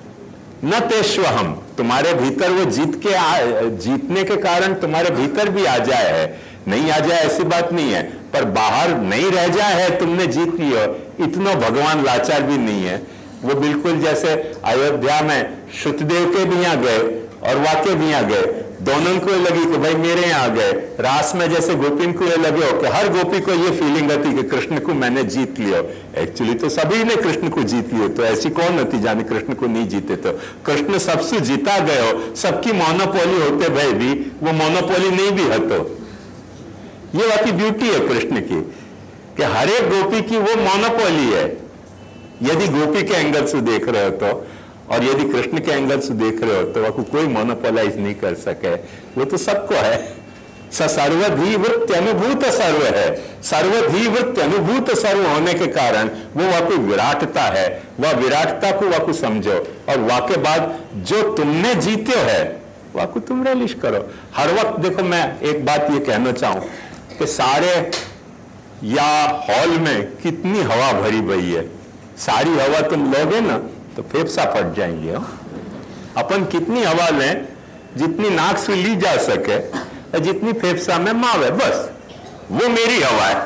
न तेष्वहम, तुम्हारे भीतर वो जीत के आ, जीतने के कारण तुम्हारे भीतर भी आ जाए है, नहीं आ जाए ऐसी बात नहीं है, पर बाहर नहीं रह जाए है, तुमने जीत लियो। इतना भगवान लाचार भी नहीं है। वो बिल्कुल जैसे अयोध्या में श्रुतदेव के भी यहाँ गए और वाके भी यहाँ गए, दोनों को लगी कि भाई मेरे यहाँ गए। रास में जैसे गोपिन को ये लगे हो कि हर गोपी को ये फीलिंग होती कि कृष्ण को मैंने जीत लिया। एक्चुअली तो सभी ने कृष्ण को जीत लिया, तो ऐसी कौन होती जाने कृष्ण को नहीं जीते। तो कृष्ण सबसे जीता गए हो, सबकी मोनोपोली होते भाई भी वो मोनोपोली नहीं भी है। तो ये बाकी ब्यूटी है कृष्ण की कि हर एक गोपी की वो मोनोपोली है, यदि गोपी के एंगल से देख रहे हो तो, और यदि कृष्ण के एंगल से देख रहे हो तो वो कोई मोनोपोलाइज नहीं कर सके, वो तो सबको है। सर्वधीवृत्त अनुभूत सर्व है, सर्वधीवृत्त अनुभूत सर्व होने के कारण वो वाकई विराटता है। वह विराटता को वाकू समझो और वाके बाद जो तुमने जीते है वाकू तुम रिलीज करो। हर वक्त देखो, मैं एक बात ये कहना चाहूं कि सारे या हॉल में कितनी हवा भरी भरी है, सारी हवा तुम लोगे ना तो फेफसा फट जाएंगे। अपन कितनी हवा लें, जितनी नाक से ली जा सके और जितनी फेफसा में मावे, बस वो मेरी हवा है,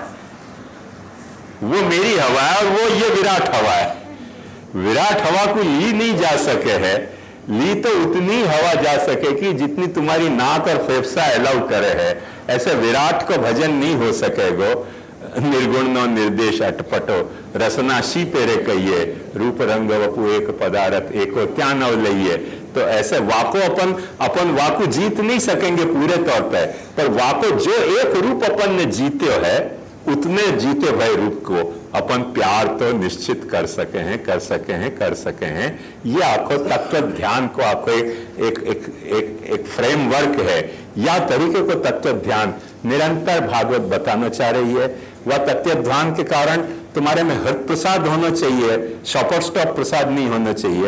वो मेरी हवा है और वो ये विराट हवा है। विराट हवा को ली नहीं जा सके है, ली तो उतनी हवा जा सके कि जितनी तुम्हारी नाक और फेफसा अलाउ करे है। ऐसे विराट को भजन नहीं हो सकेगो। निर्गुण नो निर्देश अटपटो रसनाशी पेरे कहिए, रूप रंग वपु एक पदार्थ एको त्या नव लइए। तो ऐसे वाको अपन अपन वाको जीत नहीं सकेंगे पूरे तौर पे, पर वाको जो एक रूप अपन ने जीते है उतने जीते भय रूप को अपन प्यार तो निश्चित कर सके हैं कर सके हैं कर सके हैं। ये आपको तत्व ध्यान को आपको एक एक एक एक, एक फ्रेमवर्क है, या तरीके को तत्व ध्यान निरंतर भागवत बताना चाह रही है। वह तत्व ध्यान के कारण तुम्हारे में हृदय प्रसाद होना चाहिए, शॉपर स्टॉप प्रसाद नहीं होना चाहिए।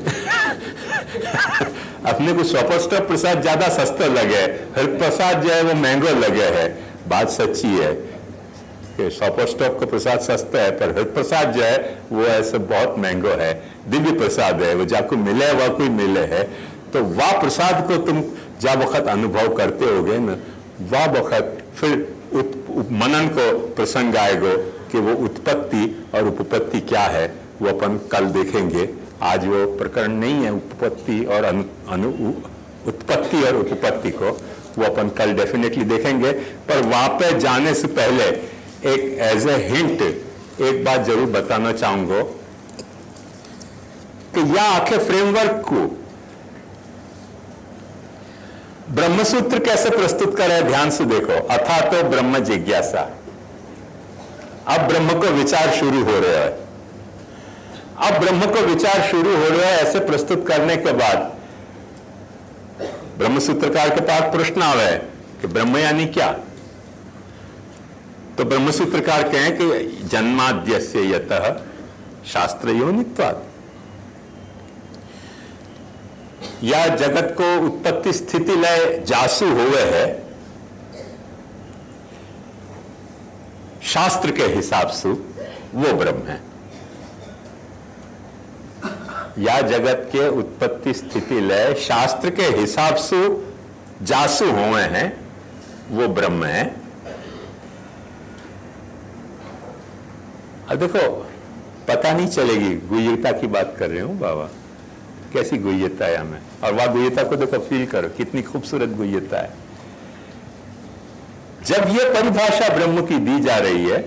अपने को शॉपर स्टॉप प्रसाद ज्यादा सस्ता लगे, हृदय प्रसाद जो है वो महंगो लगे है। बात सच्ची है कि शॉपर स्टॉप का प्रसाद सस्ता है, पर हृदय प्रसाद जो है वो ऐसे बहुत महंगो है, दिव्य प्रसाद है, वो जाको मिले वह कोई मिले है। तो वह प्रसाद को तुम जब वक्त अनुभव करते होगे ना, वह वक्त फिर उत, उत, मनन को प्रसंग आएगा कि वो उत्पत्ति और उपपत्ति क्या है, वो अपन कल देखेंगे। आज वो प्रकरण नहीं है उपपत्ति और अनु, अनु उत्पत्ति और उपपत्ति को, वो अपन कल डेफिनेटली देखेंगे। पर वहां पे जाने से पहले एक एज ए हिंट एक बात जरूर बताना चाहूंगा कि यह आखे फ्रेमवर्क को ब्रह्मसूत्र कैसे प्रस्तुत करे, ध्यान से देखो। अथा तो ब्रह्म जिज्ञासा, अब ब्रह्म को विचार शुरू हो रहा है। अब ब्रह्म को विचार शुरू हो रहा है, ऐसे प्रस्तुत करने के बाद ब्रह्मसूत्रकार के पास प्रश्न आवे कि ब्रह्म यानी क्या। तो ब्रह्मसूत्रकार कहें कि जन्माद्यस्य यतः शास्त्र योनित्वात्, या जगत को उत्पत्ति स्थिति लय जासु हुए है शास्त्र के हिसाब से, वो ब्रह्म है। या जगत के उत्पत्ति स्थिति लय शास्त्र के हिसाब से जासु हुए हैं, वो ब्रह्म है। अब देखो, पता नहीं चलेगी, गुह्यता की बात कर रहे हूं बाबा, कैसी गुह्यता है हमें। और वह गुह्यता को देखो, फील करो, कितनी खूबसूरत गुह्यता है। जब यह परिभाषा ब्रह्म की दी जा रही है,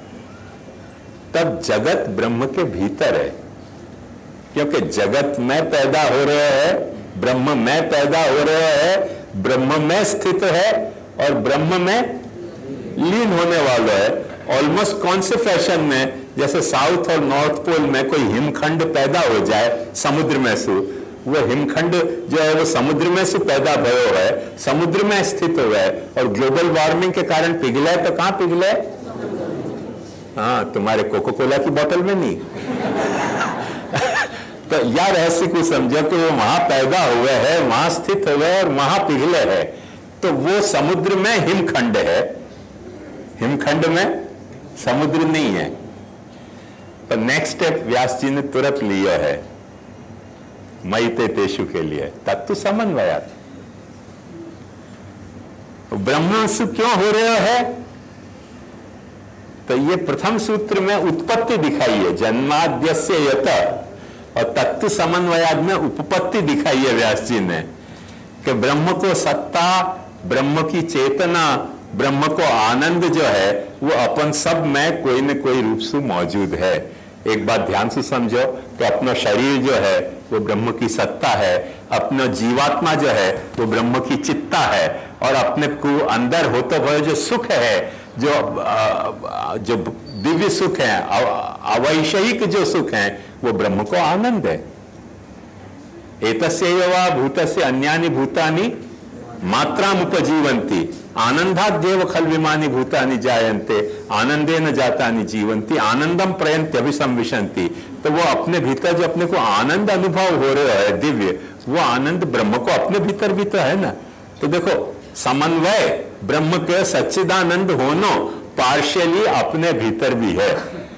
तब जगत ब्रह्म के भीतर है, क्योंकि जगत में पैदा हो रहे हैं, ब्रह्म में पैदा हो रहे हैं, ब्रह्म में स्थित है और ब्रह्म में लीन होने वाला है। ऑलमोस्ट कौन से फैशन में, जैसे साउथ और नॉर्थ पोल में कोई हिमखंड पैदा हो जाए समुद्र में से, वो हिमखंड जो है वो समुद्र में से पैदा भयो है, समुद्र में स्थित हुआ है, और ग्लोबल वार्मिंग के कारण पिघला है। तो कहां पिघला है? हाँ, तुम्हारे कोको कोला की बोतल में नहीं। तो यार रहस्य को समझो कि वो वहां पैदा हुए है, वहां स्थित हुए और वहां पिघले है। तो वो समुद्र में हिमखंड है, हिमखंड में समुद्र नहीं है। तो नेक्स्ट स्टेप व्यास जी ने तुरंत लिया है मयिते तेषु के लिए तत्व समन्वयात्। ब्रह्म से क्यों हो रहा है? तो ये प्रथम सूत्र में उत्पत्ति दिखाई है, जन्माद्यस्य यतः, और तत्व समन्वयाद में उपपत्ति दिखाई है व्यास जी ने, कि ब्रह्म को सत्ता, ब्रह्म की चेतना, ब्रह्म को आनंद जो है वो अपन सब में कोई न कोई रूप से मौजूद है। एक बात ध्यान से समझो कि अपना शरीर जो है वो ब्रह्म की सत्ता है, अपना जीवात्मा जो है वो ब्रह्म की चित्ता है, और अपने को अंदर होते हुए जो सुख है, जो जो दिव्य सुख है, अवैषयिक जो सुख है, वो ब्रह्म को आनंद है। एतस्यैव वा भूतस्य अन्यानि भूतानि मात्राम उपजीवन्ति आनंदाद्येव खल्विमानि भूतानि जायन्ते आनंदेन जातानि जीवन्ति आनंदम प्रयन्ति अभिसंविशन्ति। तो वो अपने भीतर जो अपने को आनंद अनुभव हो रहा है दिव्य, वो आनंद ब्रह्म को अपने भीतर भी तो है ना। तो देखो, समन्वय ब्रह्म के सच्चिदानंद होनो पार्शियली अपने भीतर भी है।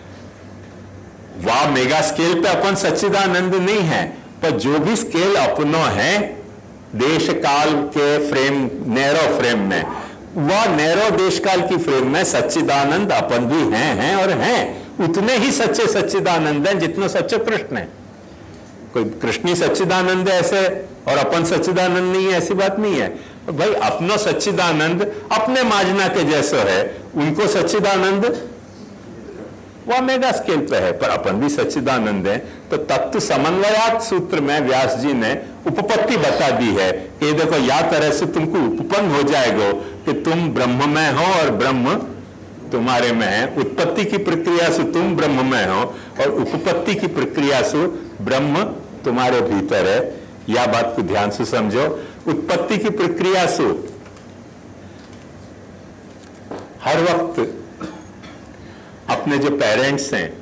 वह मेगा स्केल पे अपन सच्चिदानंद नहीं है, पर जो भी स्केल अपनो है देश काल के फ्रेम, नैरो फ्रेम में, वह नैरो देश काल की फ्रेम में सच्चिदानंद अपन भी हैं हैं और हैं। उतने ही सच्चे सच्चिदानंद हैं जितने सच्चे कृष्ण है। कोई कृष्णी सच्चिदानंद है ऐसे और अपन सच्चिदानंद नहीं है, ऐसी बात नहीं है भाई। अपनो सच्चिदानंद अपने माजना के जैसे है, उनको सच्चिदानंद वह मेगा स्केल पे है, पर अपन भी सच्चिदानंद है। तो तत्व समन्वयात सूत्र में व्यास जी ने उपपत्ति बता दी है कि देखो, या तरह से तुमको उपपन्न हो जाएगा कि तुम ब्रह्म में हो और ब्रह्म तुम्हारे में है। उत्पत्ति की प्रक्रिया से तुम ब्रह्म में हो और उपपत्ति की प्रक्रिया से ब्रह्म तुम्हारे भीतर है। यह बात को ध्यान से समझो। उत्पत्ति की प्रक्रिया से हर वक्त अपने जो पेरेंट्स हैं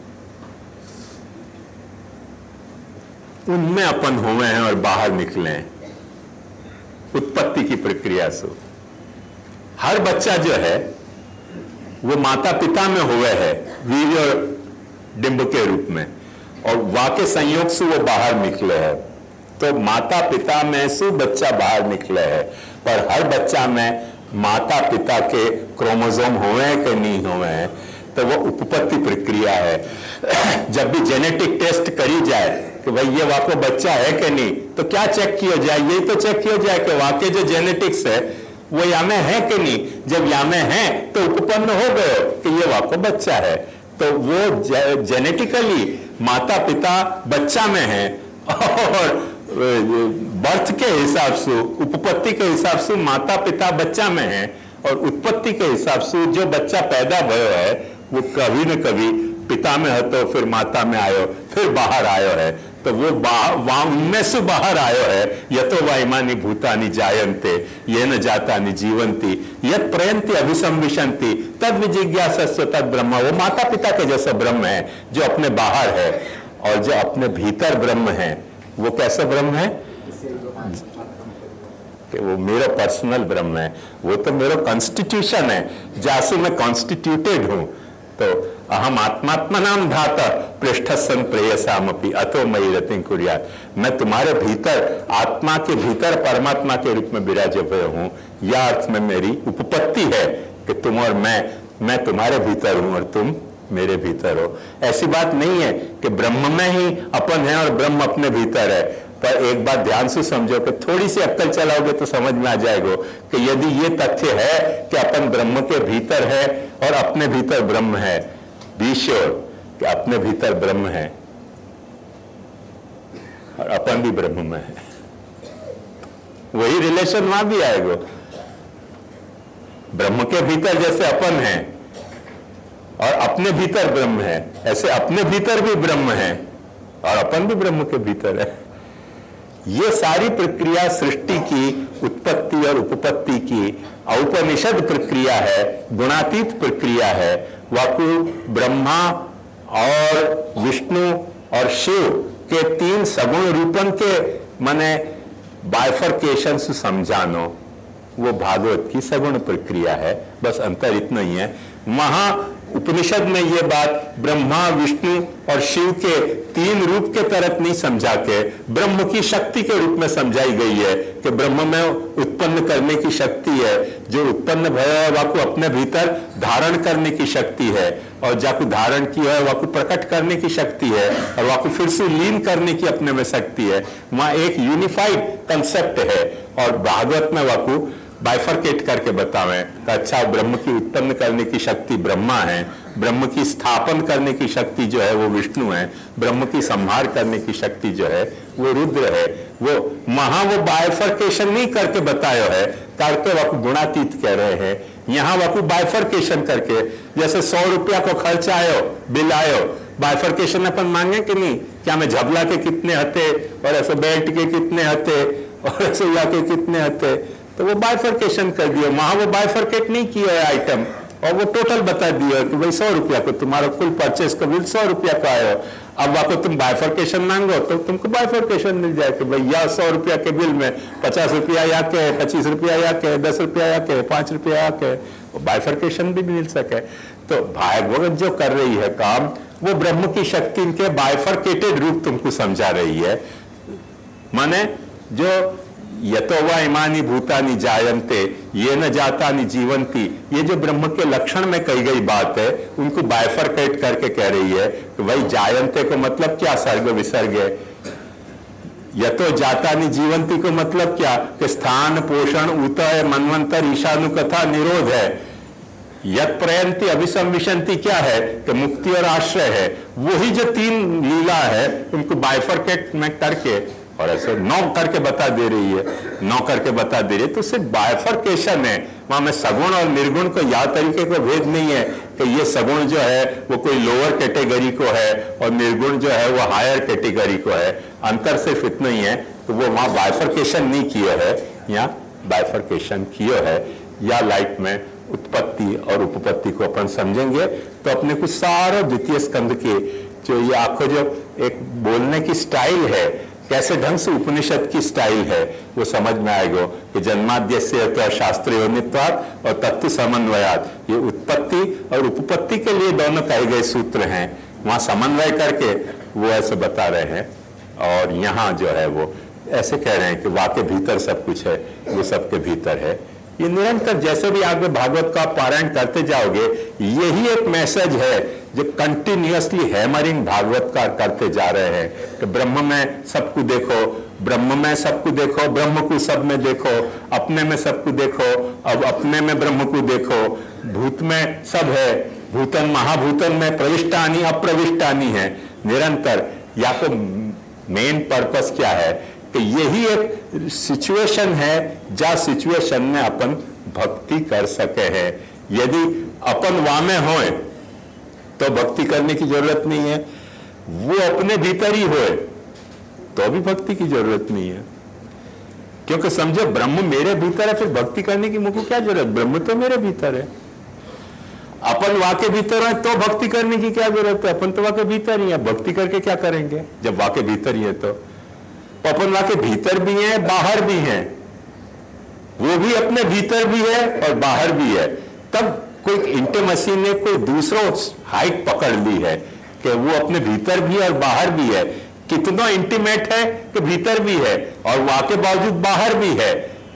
उनमें अपन हुए हैं और बाहर निकले हैं उत्पत्ति की प्रक्रिया से। हर बच्चा जो है वो माता पिता में हुए है वीर्य और डिंब के रूप में, और वाके संयोग से वो बाहर निकले हैं। तो माता पिता में से बच्चा बाहर निकले है, पर हर बच्चा में माता पिता के क्रोमोसोम हुए हैं कि नहीं हुए हैं, तो वो उपपत्ति प्रक्रिया है। जब भी जेनेटिक टेस्ट करी जाए कि भाई ये वाकई बच्चा है कि नहीं, तो क्या चेक किया जाए? यही तो चेक किया जाए कि वाकई जो जेनेटिक्स है वो या में है कि नहीं। जब या में है तो उपपन्न हो गए कि ये वाकई बच्चा है। तो वो जेनेटिकली माता पिता बच्चा में है, और बर्थ के हिसाब से उपपत्ति के हिसाब से माता पिता बच्चा में है, और उत्पत्ति के हिसाब से जो बच्चा पैदा भयो है वो कभी न कभी पिता में है तो फिर माता में आयो, फिर बाहर आयो है। तो वो वहां उनमें से बाहर आयो है। यतो वा इमानि भूतानि जायन्ते येन जातानि जीवन्ति यत् प्रयन्ति अभिसंविशन्ति तद विजिज्ञासस्य तद ब्रह्म। वो माता पिता के जैसा ब्रह्म है जो अपने बाहर है, और जो अपने भीतर ब्रह्म है वो कैसा ब्रह्म है कि वो मेरा पर्सनल ब्रह्म है, वो तो मेरा कॉन्स्टिट्यूशन है, जैसे मैं कॉन्स्टिट्यूटेड हूं। तो अहम आत्मात्मनाम धाता पृष्ठसन प्रेयसामपि अतो मयि रतिं कुर्यात्। मैं तुम्हारे भीतर आत्मा के भीतर परमात्मा के रूप में विराजे हुए हूं। यह अर्थ में मेरी उपपत्ति है कि तुम और मैं मैं तुम्हारे भीतर हूं और तुम मेरे भीतर हो। ऐसी बात नहीं है कि ब्रह्म में ही अपन है और ब्रह्म अपने भीतर है। पर एक बात ध्यान से समझो कि थोड़ी सी अक्ल चलाओगे तो समझ में आ जाएगा कि यदि ये तथ्य है कि अपन ब्रह्म के भीतर है और अपने भीतर ब्रह्म है, बी श्योर कि अपने भीतर ब्रह्म है और अपन भी ब्रह्म में है, वही रिलेशन वहां भी आएगा। ब्रह्म के भीतर जैसे अपन है और अपने भीतर ब्रह्म है, ऐसे अपने भीतर भी ब्रह्म है और अपन भी ब्रह्म के भीतर है। ये सारी प्रक्रिया सृष्टि की उत्पत्ति और उपपत्ति की औपनिषद प्रक्रिया है, गुणातीत प्रक्रिया है। वाकु ब्रह्मा और विष्णु और शिव के तीन सगुण रूपन के माने बाइफर्केशन से समझानो, वो भागवत की सगुण प्रक्रिया है। बस अंतर इतना ही है। वहां उपनिषद में ये बात ब्रह्मा विष्णु और शिव के तीन रूप के तरह नहीं समझा के ब्रह्म की शक्ति के रूप में समझाई गई है कि ब्रह्म में उत्पन्न करने की शक्ति है, जो उत्पन्न भया है वाकु अपने भीतर धारण करने की शक्ति है, और जाकु धारण किया है वाकु प्रकट करने की शक्ति है, और वाकु फिर से लीन करने की अपने में शक्ति है। वहां एक यूनिफाइड कंसेप्ट है, और भागवत में वाकु बाइफरकेट करके बतावें कि अच्छा ब्रह्म की उत्पन्न करने की शक्ति ब्रह्मा है, ब्रह्म की स्थापन करने की शक्ति जो है वो विष्णु है, ब्रह्म की संहार करने की शक्ति जो है वो रुद्र है। वो वहां वो बाइफरकेशन नहीं करके बताया है, करके वह गुणातीत कह रहे हैं। यहाँ वह बाइफरकेशन करके, जैसे सौ रुपया को खर्च आयो बिल आयो, बाइफरकेशन अपन मांगे कि नहीं, क्या मैं झबला के कितने हते और ऐसे बेल्ट के कितने हते और ऐसे या के कितने हते, तो वो बाइफरकेशन कर दिया। वहां वो बाइफरकेट नहीं किया है आइटम, और वो टोटल बता दिया कि भाई सौ रुपया को तुम्हारा कुल परचेस का बिल सौ रुपया का आयो। अब वाको तुम बाइफरकेशन मांगो तो तुमको बाइफरकेशन मिल जाए कि भाई या सौ रुपया के बिल में पचास रुपया या के, पच्चीस रुपया या के, दस रुपया या के, पांच रुपया या के, बाइफरकेशन भी मिल सके। तो भागवत जो कर रही है काम, वो ब्रह्म की शक्ति इनके बाइफरकेटेड रूप तुमको समझा रही है। माने जो यतो वा इमानि भूतानि जायन्ते ये न जातानि जीवन्ति, ये जो ब्रह्म के लक्षण में कही गई बात है उनको बाइफरकेट करके कह रही है कि भाई जायन्ते को मतलब क्या, सर्ग विसर्ग है। यतो जातानि जीवन्ति को मतलब क्या कि स्थान पोषण उतय मनवंतर ईशानुकथा निरोध है। यत् प्रयंति अभिसंविशंति क्या है कि मुक्ति और आश्रय है। वही जो तीन लीला है उनको बाइफरकेट में करके और ऐसे नौ करके बता दे रही है, नौ करके बता दे रही है। तो सिर्फ बाइफरकेशन है, वहां में सगुण और निर्गुण को या तरीके को भेद नहीं है कि ये सगुण जो है वो कोई लोअर कैटेगरी को है और निर्गुण जो है वो हायर कैटेगरी को है। अंतर सिर्फ इतना ही है कि वो वहां बाइफरकेशन नहीं किया है, यहाँ बाइफरकेशन किया है। या लाइट में उत्पत्ति और उपपत्ति को अपन समझेंगे तो अपने को सारा द्वितीय स्कंद के जो ये आखो जो एक बोलने की स्टाइल है, कैसे ढंग से उपनिषद की स्टाइल है, वो समझ में आएगा कि जन्माद्यस्य तो शास्त्रीय नित्वात् और तत्व समन्वयात, ये उत्पत्ति और उपपत्ति के लिए दोनों कहे गए सूत्र हैं, वहां समन्वय करके वो ऐसे बता रहे हैं। और यहाँ जो है वो ऐसे कह रहे हैं कि वाके भीतर सब कुछ है, वो सबके भीतर है। ये निरंतर जैसे भी आगे भागवत का पारायण करते जाओगे, यही एक मैसेज है जो कंटिन्यूअसली हैमरिंग भागवतकार करते जा रहे हैं कि ब्रह्म में सबको देखो, ब्रह्म में सबको देखो, ब्रह्म को सब में देखो, अपने में सबको देखो, अब अपने में ब्रह्म को देखो, भूत में सब है, भूतन महाभूतन में प्रविष्टानी अप्रविष्टानी है निरंतर। या तो मेन पर्पस क्या है कि यही एक सिचुएशन है जा सिचुएशन में अपन भक्ति कर सके हैं। यदि अपन वामे होए तो भक्ति करने की जरूरत नहीं है, वो अपने भीतर ही होए तो भी भक्ति की जरूरत नहीं है, क्योंकि समझो ब्रह्म मेरे भीतर है, फिर भक्ति करने की मुझको क्या जरूरत, ब्रह्म तो मेरे भीतर है। अपन वाके भीतर है तो भक्ति करने की क्या जरूरत है, अपन तो वाके भीतर ही है, भक्ति करके क्या करेंगे जब वाके भीतर ही है। तो अपन वाके भीतर भी है, बाहर भी है, वो भी अपने भीतर भी है और बाहर भी है। तब कोई इंटिमेसी ने कोई दूसरों हाइट पकड़ ली है कि वो अपने भीतर भी है और बाहर भी है। कितना इंटीमेट है कि भीतर भी है और वाके बावजूद बाहर भी है।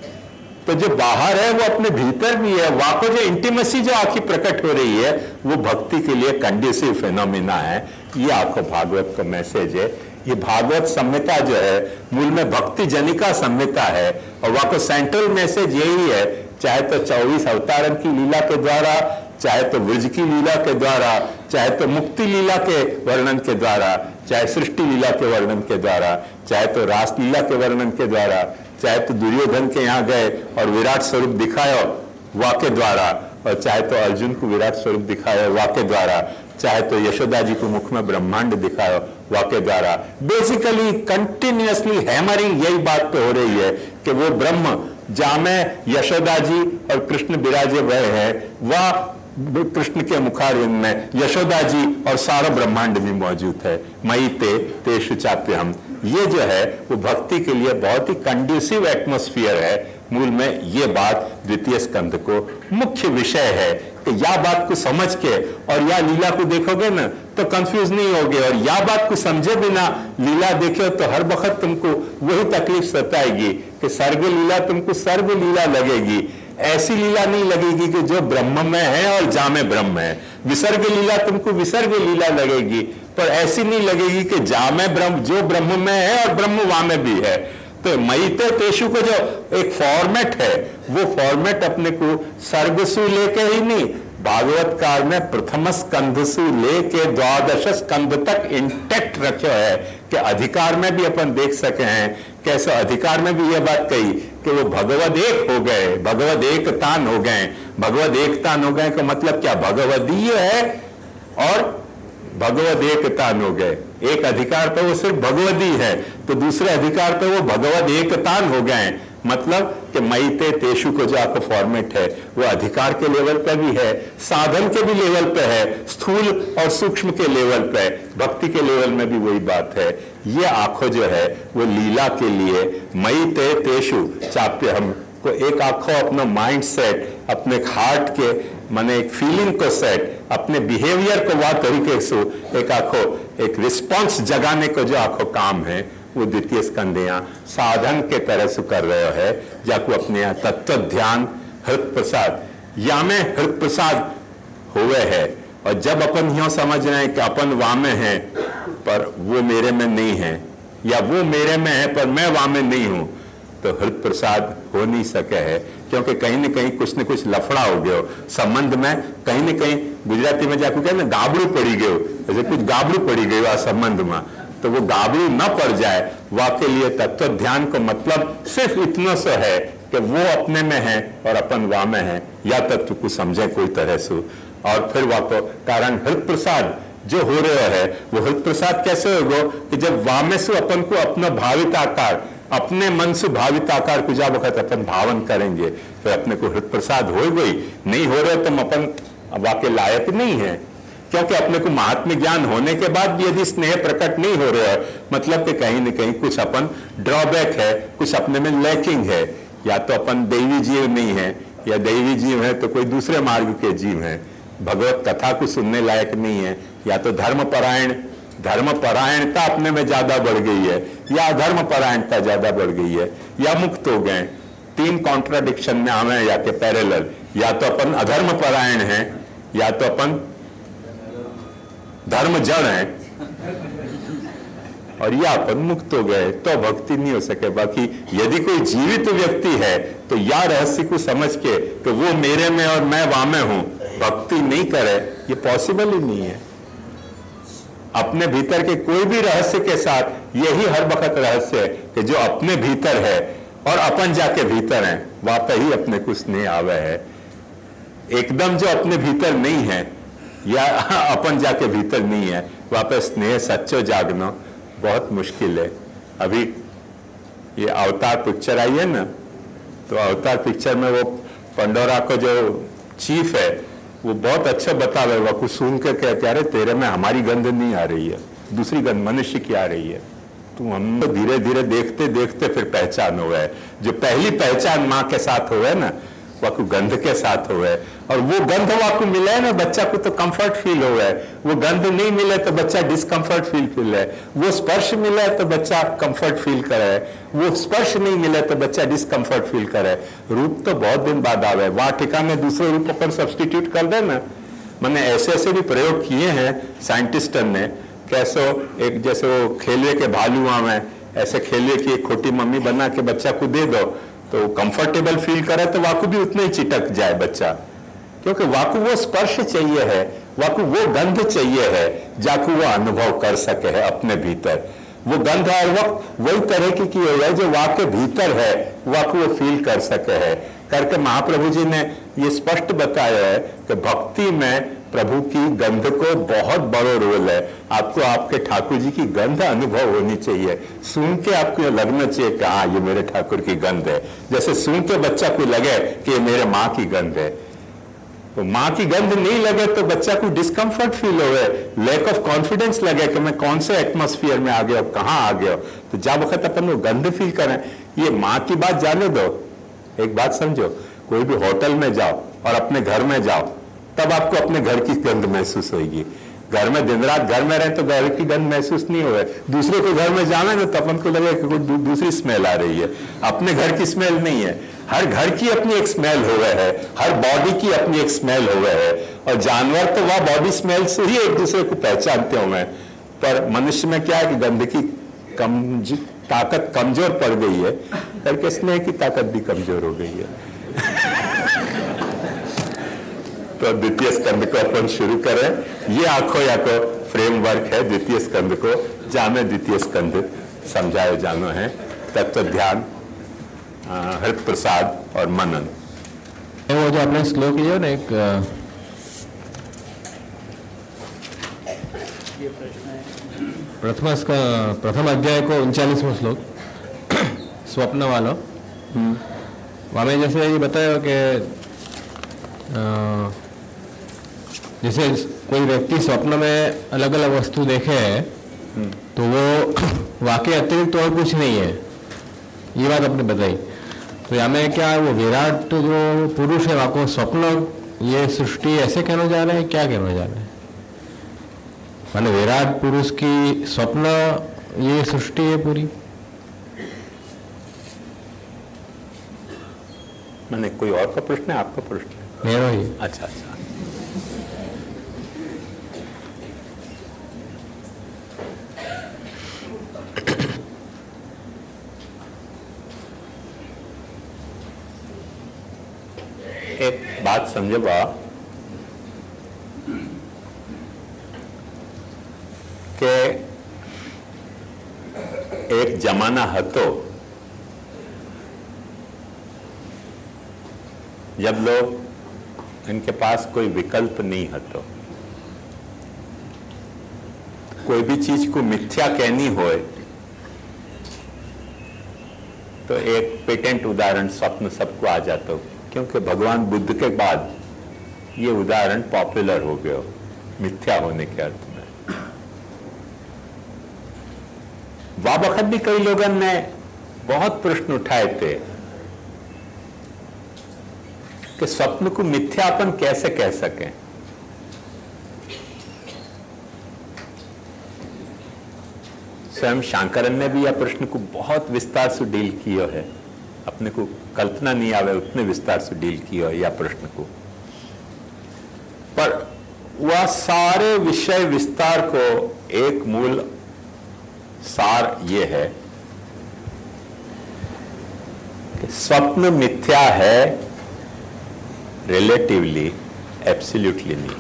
तो जो बाहर है वो अपने भीतर भी है, वाको जो इंटीमेसी जो आखिर प्रकट हो रही है वो भक्ति के लिए कंड्यूसिव फिनोमिना है। ये आपको भागवत का मैसेज है। ये भागवत संहिता जो है मूल में भक्ति जनिका संहिता है और वहां को सेंट्रल मैसेज यही है, चाहे तो चौबीस अवतारन की लीला के द्वारा, चाहे तो ब्रज की लीला के द्वारा, चाहे तो मुक्ति लीला के वर्णन के द्वारा, चाहे सृष्टि लीला के वर्णन के द्वारा, चाहे तो रास लीला के वर्णन के द्वारा, चाहे तो दुर्योधन के यहाँ गए और विराट स्वरूप दिखाया वाके द्वारा, और चाहे तो अर्जुन को विराट स्वरूप दिखाया वाके द्वारा, चाहे तो यशोदा जी को मुख में ब्रह्मांड दिखाया वाके द्वारा। बेसिकली कंटिन्यूअसली हैमरिंग यही बात पे हो रही है कि वो ब्रह्म जामे यशोदा जी और कृष्ण विराजे हुए हैं, वह कृष्ण के मुखारविंद में यशोदा जी और सारा ब्रह्मांड भी मौजूद है। मई ते तेषु चाप्यहम्, ये जो है वो भक्ति के लिए बहुत ही कंड्यूसिव एटमॉस्फेयर है। मूल में ये बात द्वितीय स्कंद को मुख्य विषय है कि या बात को समझ के और या लीला को देखोगे ना तो कंफ्यूज नहीं होगे, और या बात को समझे बिना लीला देखो तो हर वक्त तुमको वही तकलीफ सताएगी कि सर्ग लीला तुमको सर्ग लीला लगेगी। ऐसी लीला नहीं लगेगी कि जो ब्रह्म में है और जा में ब्रह्म है। विसर्ग लीला तुमको विसर्ग लीला लगेगी, पर ऐसी नहीं लगेगी कि जा में ब्रह्म, जो ब्रह्म में है और ब्रह्म वहां में भी है। तो मयिते तेषु को जो एक फॉर्मेट है वो फॉर्मेट अपने को सर्गसु लेके ही नहीं, भागवतकार ने प्रथम स्कंधसु लेके द्वादश स्कंध तक इंटैक्ट रखे है कि अधिकार में भी अपन देख सके हैं कैसे अधिकार में भी यह बात कही कि वो भगवद एक हो गए, भगवद एक तान हो गए। भगवद एक तान हो गए का मतलब क्या, भगवदीय है और भगवद एक तान हो गए। एक अधिकार पे वो सिर्फ भगवदी है तो दूसरे अधिकार पे वो भगवद एक तान हो गए। मतलब कि मयिते तेषु को जो आपका फॉर्मेट है वो अधिकार के लेवल पे भी है, साधन के भी लेवल पे है, स्थूल और सूक्ष्म के लेवल पे, भक्ति के लेवल में भी वही बात है। ये आंखों जो है वो लीला के लिए मयिते तेषु चाप्यहम् को एक आंखों अपना माइंड सेट, अपने हार्ट के माने एक फीलिंग को सेट, अपने बिहेवियर को वह तरीके से एक आंखों एक रिस्पॉन्स जगाने को जो आंखों काम है वो द्वितीय स्कंध यहाँ साधन के तरह से कर रहे है। जाको अपने यहाँ तत्व ध्यान हृत प्रसाद या में हृत प्रसाद हुए है। और जब अपन यहाँ समझ रहे हैं कि अपन वहां में है पर वो मेरे में नहीं है, या वो मेरे में है पर मैं वहां में नहीं हूं, तो हृत प्रसाद हो नहीं सके है, क्योंकि कहीं ना कहीं कुछ न कुछ लफड़ा हो गया संबंध में। कहीं ना कहीं गुजराती में जाकर कहते गाबड़ू पड़ी गयो, जैसे कुछ गाबड़ू पड़ी गयो आ संबंध में, तो वो गाबड़ू न पड़ जाए। वाके लिए तत्व ध्यान को मतलब सिर्फ इतना सा है कि वो अपने में है और अपन वहां में है, या तत्व को समझे कोई तरह से। और फिर वाको कारण हृत प्रसाद जो हो रहा है वो हृत प्रसाद कैसे होगा कि जब वामे से अपन को अपना भावित आकार अपने मन से भावित आकार को जा वक्त अपन भावन करेंगे फिर अपने को हृदय प्रसाद हो गई, नहीं हो रहे तो हम अपन वाकई लायक नहीं है। क्योंकि अपने को महात्म्य ज्ञान होने के बाद भी यदि स्नेह प्रकट नहीं हो रहा है, मतलब कि कहीं न कहीं कुछ अपन ड्रॉबैक है, कुछ अपने में लैकिंग है। या तो अपन दैवी जीव नहीं है, या दैवी जीव है तो कोई दूसरे मार्ग के जीव हैं, भगवत कथा को सुनने लायक नहीं है, या तो धर्मपरायण धर्मपरायणता अपने में ज्यादा बढ़ गई है, या अधर्म परायणता ज्यादा बढ़ गई है, या मुक्त हो गए। तीन कॉन्ट्राडिक्शन में हमें या के पैरेलल, या तो अपन अधर्म परायण हैं, या तो अपन धर्म जड़ हैं, और या अपन मुक्त हो गए, तो भक्ति नहीं हो सके। बाकी यदि कोई जीवित व्यक्ति है तो या रहस्य को समझ के कि वो मेरे में और मैं वहां में हूं, भक्ति नहीं करे, ये पॉसिबल ही नहीं है। अपने भीतर के कोई भी रहस्य के साथ यही हर वक्त रहस्य है कि जो अपने भीतर है और अपन जाके भीतर है, वहां पर ही अपने को स्नेह आवे है। एकदम जो अपने भीतर नहीं है या अपन जाके भीतर नहीं है, वहां पर स्नेह सच्चो जागना बहुत मुश्किल है। अभी ये अवतार पिक्चर आई है ना, तो अवतार पिक्चर में वो पंडोरा को जो चीफ है वो बहुत अच्छा बता रहे, वो कुछ सुन के क्या कह रहे, तेरे में हमारी गंध नहीं आ रही है, दूसरी गंध मनुष्य की आ रही है। तो हम तो धीरे धीरे देखते देखते फिर पहचान हुआ है। जो पहली पहचान माँ के साथ हुआ है ना, वाकु गंध के साथ हुआ है, और वो गंध वाकु मिला है ना, बच्चा को तो कंफर्ट फील हुआ है। वो गंध नहीं मिले तो बच्चा डिस्कंफर्ट फील फील है। वो स्पर्श मिला है तो बच्चा कंफर्ट फील करे, वो स्पर्श नहीं मिले तो बच्चा डिस्कंफर्ट फील करे। रूप तो बहुत दिन बाद आवे, वहां ठिकाने में दूसरे रूप पर सब्सटीट्यूट कर दे ना। मैंने ऐसे ऐसे भी प्रयोग किए हैं साइंटिस्टन ने, कैसे एक जैसे वो खेलवे के भालुआ में ऐसे खेलवे की एक खोटी मम्मी बना के बच्चा को दे दो तो कंफर्टेबल फील करे, तो वाकु भी उतने ही चिटक जाए बच्चा, क्योंकि वाकु वो स्पर्श चाहिए है, वाकु वो गंध चाहिए है, जाकु वो अनुभव कर सके है अपने भीतर। वो गंध हर वक्त वही तरह की की है जो वाकई भीतर है, वाकु वो फील कर सके है। करके महाप्रभु जी ने ये स्पष्ट बताया है कि भक्ति में प्रभु की गंध को बहुत बड़ा रोल है। आपको आपके ठाकुर जी की गंध अनुभव होनी चाहिए, सुन के आपको लगना चाहिए कि हाँ ये मेरे ठाकुर की गंध है। जैसे सुन के बच्चा को लगे कि ये मेरे माँ की गंध है। तो माँ की गंध नहीं लगे तो बच्चा को डिस्कम्फर्ट फील हो, लैक ऑफ कॉन्फिडेंस लगे कि मैं कौन से एटमोस्फियर में आ गया, कहाँ आ गया। तो जब वक्त अपन वो गंध फील करें, ये माँ की बात जाने दो। एक बात समझो, कोई भी होटल में जाओ और अपने घर में जाओ, तब आपको अपने घर की गंध महसूस होगी। घर में दिन रात घर में रहे तो घर की गंध महसूस नहीं हो। दूसरे के घर में जाना ना तो अपन को लगे कि कोई दू, दूसरी स्मेल आ रही है। अपने घर की स्मेल नहीं है, हर घर की अपनी एक स्मेल हो गए है, हर बॉडी की अपनी एक स्मेल हो गए है। और जानवर तो वह बॉडी स्मेल से ही एक दूसरे को पहचानते होंगे, पर मनुष्य में क्या है कि गंध की कम ताकत कमजोर पड़ गई है, करके स्नेह की ताकत भी कमजोर हो गई है। तो द्वितीय स्कंद को अपन शुरू करें। ये आंखों या को फ्रेमवर्क है द्वितीय स्कंद को, जहां में द्वितीय स्कंद समझाए जानो है तत्व ध्यान, हृदय प्रसाद और मनन। वो जो आपने श्लोक लिया ना, एक प्रथम प्रथम अध्याय को उनचालीसवां श्लोक स्वप्न वाला, वहाँ में जैसे ये बताया कि जैसे कोई व्यक्ति स्वप्न में अलग अलग वस्तु देखे तो वो वाकई अतिरिक्त और कुछ नहीं है, ये बात आपने बताई। तो यहाँ में क्या वो विराट जो पुरुष है वाको स्वप्न, ये सृष्टि ऐसे कहना जा रहे हैं, क्या कहना जा रहे हैं? माने विराट पुरुष की स्वप्न ये सृष्टि है पूरी? मैंने कोई और का प्रश्न है, आपका प्रश्न है? मेरा ही। अच्छा अच्छा। एक बात समझो बा कि एक जमाना हतो जब लोग इनके पास कोई विकल्प नहीं हतो, कोई भी चीज को मिथ्या कहनी होए तो एक पेटेंट उदाहरण स्वप्न सबको आ जाता हो, क्योंकि भगवान बुद्ध के बाद ये उदाहरण पॉपुलर हो गया मिथ्या होने के अर्थ में। वह वक्त भी कई लोगों ने बहुत प्रश्न उठाए थे कि स्वप्न को मिथ्यापन कैसे कह सकें। स्वयं शंकरन ने भी यह प्रश्न को बहुत विस्तार से डील किया है, अपने को कल्पना नहीं आवे उतने विस्तार से डील किया है यह प्रश्न को। पर वह सारे विषय विस्तार को एक मूल सार ये है कि स्वप्न मिथ्या है रिलेटिवली, एब्सोल्युटली नहीं।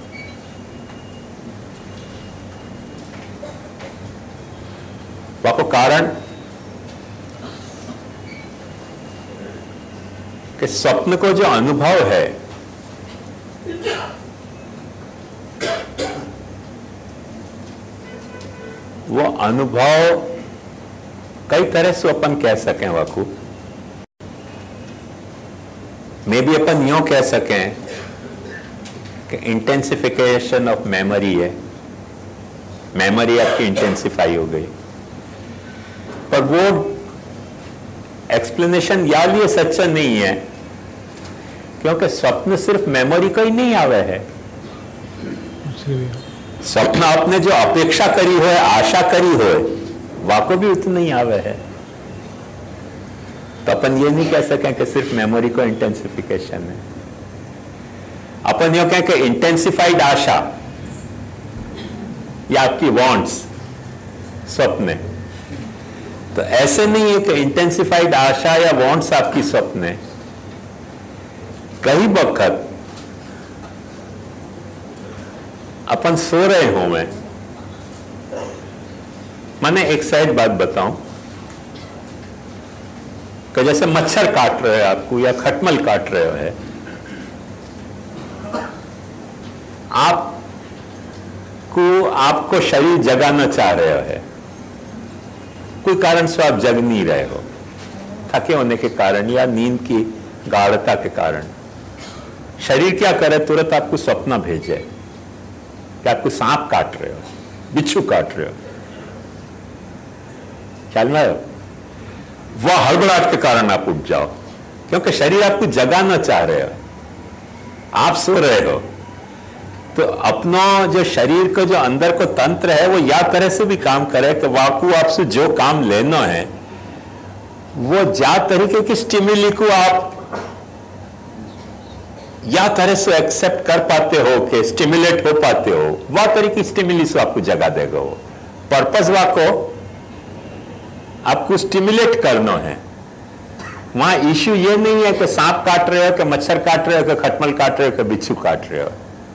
वह कारण कि स्वप्न को जो अनुभव है वो अनुभव कई तरह से अपन कह सकें वाकू। मे भी अपन यूं कह सकें कि इंटेंसिफिकेशन ऑफ मेमोरी है, मेमोरी आपकी इंटेंसिफाई हो गई। पर वो एक्सप्लेनेशन या लिए सच्चा नहीं है, क्योंकि स्वप्न सिर्फ मेमोरी का ही नहीं आवे है। स्वप्न आपने जो अपेक्षा करी हो, आशा करी हो, वाको भी उतना ही आवे है। तो अपन ये नहीं कह सकें कि सिर्फ मेमोरी को इंटेंसिफिकेशन है। अपन ये कहें कि इंटेंसिफाइड आशा या आपकी वांट्स स्वप्न, तो ऐसे नहीं है कि इंटेंसिफाइड आशा या वांट्स आपकी स्वप्न है। कई वक्त अपन सो रहे हो, मैं मैंने एक साइड बात बताऊं कि जैसे मच्छर काट रहे हो आपको या खटमल काट रहे हो है, आपको आपको शरीर जगाना चाह रहे हो है, कोई कारण से आप जग नहीं रहे हो, थके होने के कारण या नींद की गाढ़ता के कारण। शरीर क्या करे, तुरंत आपको स्वप्न भेजे कि आपको सांप काट रहे हो, बिच्छू काट रहे हो, ख्याल में आयो? वह हड़बड़ाहट के कारण आप उठ जाओ, क्योंकि शरीर आपको जगाना चाह रहे हो, आप सो रहे हो। तो अपना जो शरीर का जो अंदर को तंत्र है वो या तरह से भी काम करे कि वाकू आपसे जो काम लेना है वो जा तरीके की स्टिमुली को आप या तरह से एक्सेप्ट कर पाते हो, कि स्टिमुलेट हो पाते हो, वह तरीके स्टिमुली से आपको जगा देगा। वो पर्पस वाको आपको स्टिमुलेट करना है। वहां इश्यू ये नहीं है कि सांप काट रहे हो, कि मच्छर काट रहे हो, कि खटमल काट रहे हो, कि बिच्छू काट रहे हो।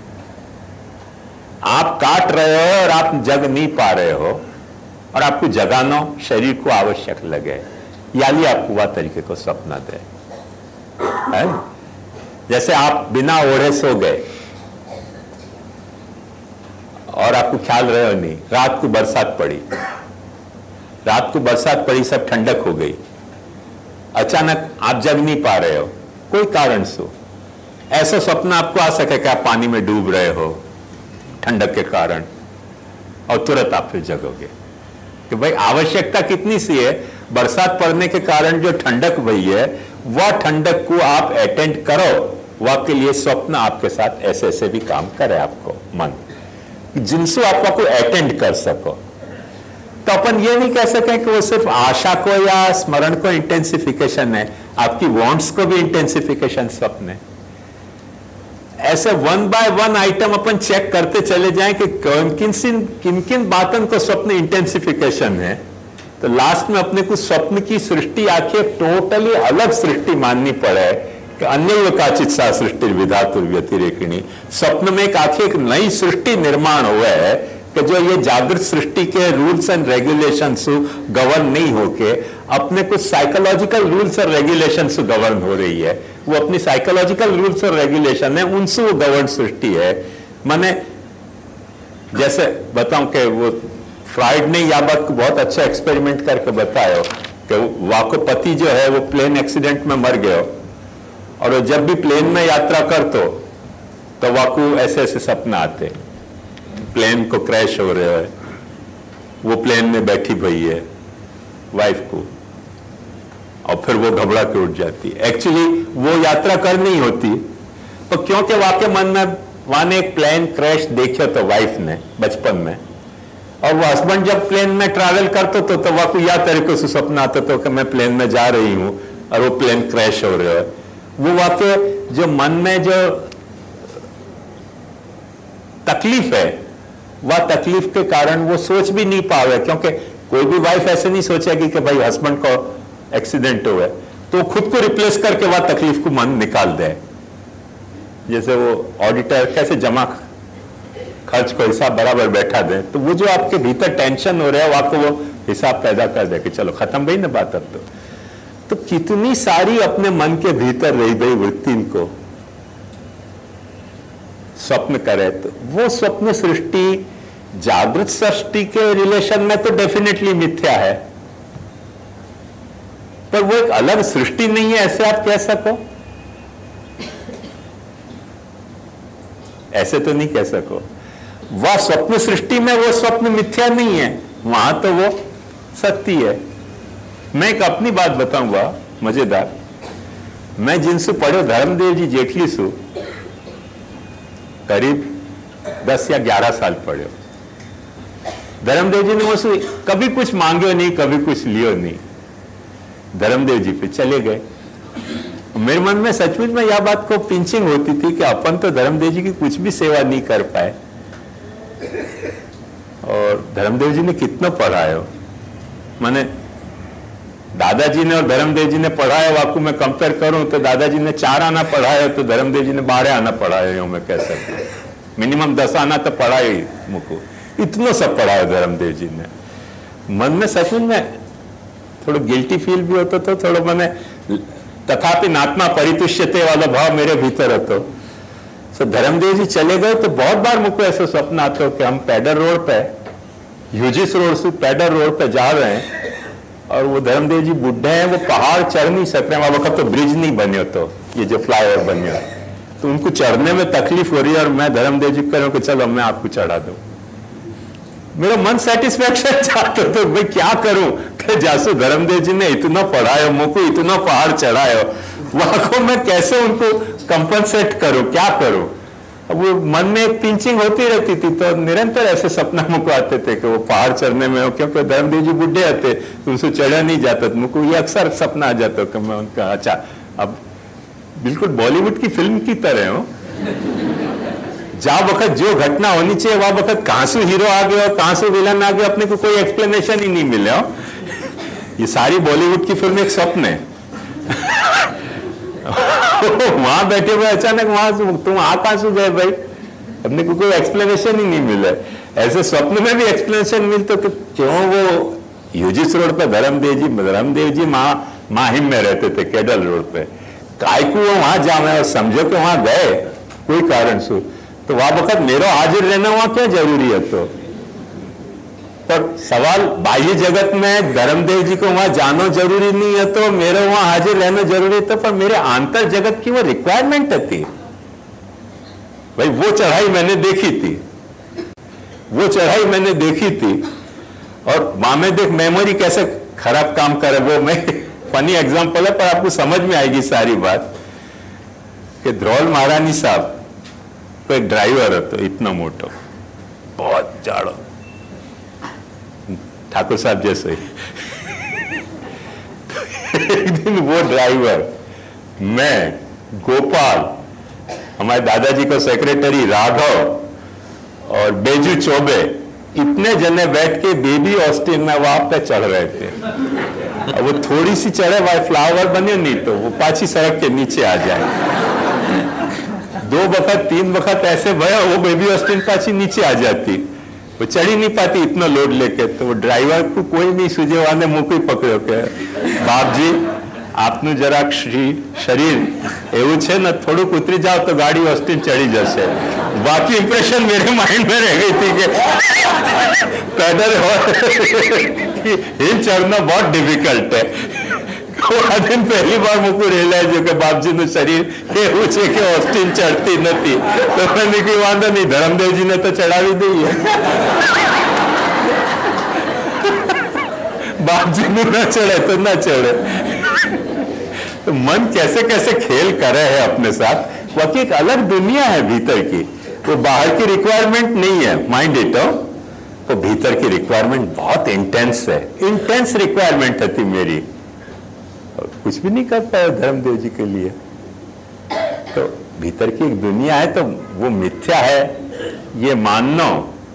आप काट रहे हो और आप जग नहीं पा रहे हो, और आपको जगाना शरीर को आवश्यक लगे, यानी आपको वह तरीके को स्वप्न दे है? जैसे आप बिना ओढ़े सो गए और आपको ख्याल रहे हो नहीं, रात को बरसात पड़ी, रात को बरसात पड़ी, सब ठंडक हो गई, अचानक आप जग नहीं पा रहे हो कोई कारण से। ऐसा स्वप्न आपको आ सके कि आप पानी में डूब रहे हो ठंडक के कारण, और तुरंत आप फिर जगोगे कि भाई आवश्यकता कितनी सी है, बरसात पड़ने के कारण जो ठंडक हुई है वह ठंडक को आप अटेंड करो, वह के लिए स्वप्न आपके साथ ऐसे ऐसे भी काम करे आपको मन, जिनसे आप को अटेंड कर सको। तो अपन ये नहीं कह सके कि वो सिर्फ आशा को या स्मरण को इंटेंसिफिकेशन है, आपकी वांट्स को भी इंटेंसिफिकेशन स्वप्न है। ऐसे वन बाय वन आइटम अपन चेक करते चले जाएं कि किन किन किन किन बातों को स्वप्न इंटेंसिफिकेशन है, तो लास्ट में अपने को स्वप्न की सृष्टि आखिर टोटली अलग सृष्टि माननी पड़े कि अन्य काचित सा सृष्टि विधातुर व्यतिरेकिणी। स्वप्न में एक आखिर एक नई सृष्टि निर्माण हुआ है कि जो ये जागृत सृष्टि के रूल्स एंड रेगुलेशन से गवर्न नहीं होके अपने कुछ साइकोलॉजिकल रूल्स और रेगुलेशन से गवर्न हो रही है। वो अपनी साइकोलॉजिकल रूल्स और रेगुलेशन है, उनसे वो गवर्न सृष्टि है। माने जैसे बताऊं कि वो फ्राइड ने यह बात को बहुत अच्छा एक्सपेरिमेंट करके बताया कि वाको पति जो है वो प्लेन एक्सीडेंट में मर गया और वो जब भी प्लेन में यात्रा करतो तो वाको ऐसे ऐसे सपना आते, प्लेन को क्रैश हो रहा है, वो प्लेन में बैठी भई है वाइफ को, और फिर वो घबरा के उठ जाती। एक्चुअली वो यात्रा करनी होती, तो क्योंकि वाके मन में वहां ने एक प्लेन क्रैश देखा तो वाइफ ने बचपन में, और वो हस्बैंड जब प्लेन में ट्रैवल करते तो, तो वाकई या तरीके से सपना आता तो कि मैं प्लेन में जा रही हूं और वो प्लेन क्रैश हो रहा है। वो वाकई जो मन में जो तकलीफ है, वह तकलीफ के कारण वो सोच भी नहीं पावे, क्योंकि कोई भी वाइफ ऐसे नहीं सोचेगी कि भाई हस्बैंड को एक्सीडेंट हुआ है तो खुद को रिप्लेस करके वह तकलीफ को मन निकाल दे। जैसे वो ऑडिटर कैसे जमा खर्च को हिसाब बराबर बैठा दे, तो वो जो आपके भीतर टेंशन हो रहा है आपको वो हिसाब पैदा कर दे कि चलो खत्म भाई ना बात अब तो। तो कितनी सारी अपने मन के भीतर रही गई वृत्ति को स्वप्न करे, तो वो स्वप्न सृष्टि जागृत सृष्टि के रिलेशन में तो डेफिनेटली मिथ्या है, पर वो एक अलग सृष्टि नहीं है ऐसे आप कह सको, ऐसे तो नहीं कह सको। वह स्वप्न सृष्टि में वो स्वप्न मिथ्या नहीं है, वहां तो वो सत्य है। मैं एक अपनी बात बताऊंगा मजेदार। मैं जिनसे पढ़ो धर्मदेव जी जेठली सु करीब दस या ग्यारह साल पढ़े। धर्मदेव जी ने मुझसे कभी कुछ मांगो नहीं, कभी कुछ लियो नहीं, धर्मदेव जी पे चले गए। मेरे मन में सचमुच में यह बात को पिंचिंग होती थी कि अपन तो धर्मदेव जी की कुछ भी सेवा नहीं कर पाए, और धर्मदेव जी ने कितना पढ़ाया। मैंने दादाजी ने और धर्मदेव जी ने पढ़ाया, वाकू में कंपेयर करूं तो दादाजी ने चार आना पढ़ाया तो धर्मदेव जी ने बारह आना पढ़ाया, यूं मैं कह सकता हूं। मिनिमम दस आना तो पढ़ाया ही मुझको, इतना सब पढ़ाया धर्मदेव जी ने। मन में सचमुच में थोड़ा गिल्टी फील भी होता था, थोड़ा मैंने तथापि नात्मा परितुष्यते वाला भाव मेरे भीतर होता। तो धर्मदेव जी चले गए तो बहुत बार मुझको ऐसा स्वप्न आता हो कि हम पैडल रोड पे, यूजिस रोड से पैडल रोड पे जा रहे हैं और वो धर्मदेव जी बुढ़े हैं, वो पहाड़ चढ़ नहीं सक रहे, वहां वक्त तो ब्रिज नहीं बने, तो ये जो फ्लाईओवर बने हो तो उनको चढ़ने में तकलीफ हो रही है, और मैं धर्मदेव जी कह रहा हूं कि चलो मैं आपको चढ़ा दूं। मेरा मन सेटिस्फेक्शन चाहता तो मैं क्या करूं कि जासू धर्मदेव जी ने इतना पढ़ाया, मुझको इतना पहाड़ चढ़ाया, वहां को मैं कैसे उनको कंपनसेट करूं, क्या करूं। अब वो मन में एक पिंचिंग होती रहती थी, तो निरंतर ऐसे सपना मुझको आते थे कि वो पहाड़ चढ़ने में हो, क्योंकि धर्मदेव जी बुढ़े आते तो उनसे चढ़ा नहीं जाता, मुझको ये अक्सर सपना आ जाता कि मैं उनका, अच्छा अब बिल्कुल बॉलीवुड की फिल्म की तरह हो, जहां वक्त जो घटना होनी चाहिए वहां वक्त कहां से हीरो आ गया और कहां से विलन आ गया, अपने को कोई एक्सप्लेनेशन ही नहीं मिला। ये सारी बॉलीवुड की फिल्म एक स्वप्न है। वहां बैठे हुए अचानक वहां से तुम आ कहां से गए भाई, अपने को कोई एक्सप्लेनेशन ही नहीं मिला। ऐसे स्वप्न में भी एक्सप्लेनेशन मिलते तो क्यों वो यूजिस रोड पे धर्मदेव जी धर्मदेव जी महा माहिम में रहते थे केडल रोड पे, काय को वहां जाना और समझो कि वहां गए कोई कारण से, तो वहां वक्त मेरा हाजिर रहना वहां क्या जरूरी है। तो पर सवाल बाह्य जगत में धर्मदेव जी को वहां जाना जरूरी नहीं है, तो मेरे वहां हाजिर रहना जरूरी है, तो पर मेरे आंतर जगत की वो रिक्वायरमेंट थी भाई। वो चढ़ाई मैंने देखी थी, वो चढ़ाई मैंने देखी थी, और वहां में देख मेमोरी कैसे खराब काम करे, वो मैं फनी एग्जांपल है पर आपको समझ में आएगी सारी बात। कि ध्रोल महारानी साहब को एक ड्राइवर है तो इतना मोटो, बहुत जाड़ो, ठाकुर साहब जैसे एक दिन वो ड्राइवर, मैं, गोपाल, हमारे दादाजी का सेक्रेटरी राघव और बेजू चौबे, इतने जने बैठ के बेबी ऑस्टिन में वहां पे चढ़ रहे थे। अब वो थोड़ी सी चढ़े भाई फ्लावर बने नहीं तो वो पाछी सड़क के नीचे आ जाए। दो वक्त तीन वक्त ऐसे भया वो बेबी ऑस्टिन पाछी नीचे आ जाती, वो चढ़ी नहीं पाती इतना लोड लेके। तो वो ड्राइवर को कोई नहीं सूझे, वाले मुंह को ही पकड़ो के बाप जी આપનું જરાક શરીર એવું છે ને, થોડુંક ઉતરી જાઓ તો ગાડી ઓસ્ટિન चढ़ी जैसे। बाकी इंप्रेशन मेरे माइंड में रह गई थी कि पैदल हो हिल चढ़ना बहुत डिफिकल्ट है। આ દિન પહેલી વાર મુકું રિયલાઇઝ કે બાપજીનું શરીર એવું છે કે ઓસ્ટિન ચડતી નથી, તો મને કઈ વાંધો નહીં, ધરમદેવજીને તો ચડાવી દઈએ, बापजीનું ना चढ़े तो ना चढ़े। तो मन कैसे कैसे खेल कर रहे हैं अपने साथ। बाकी एक अलग दुनिया है भीतर की, वो बाहर की रिक्वायरमेंट नहीं है, माइंड इट हो, तो भीतर की रिक्वायरमेंट बहुत इंटेंस है, इंटेंस रिक्वायरमेंट थी मेरी, और कुछ भी नहीं कर पाया धर्मदेव जी के लिए। तो भीतर की एक दुनिया है, तो वो मिथ्या है ये मानना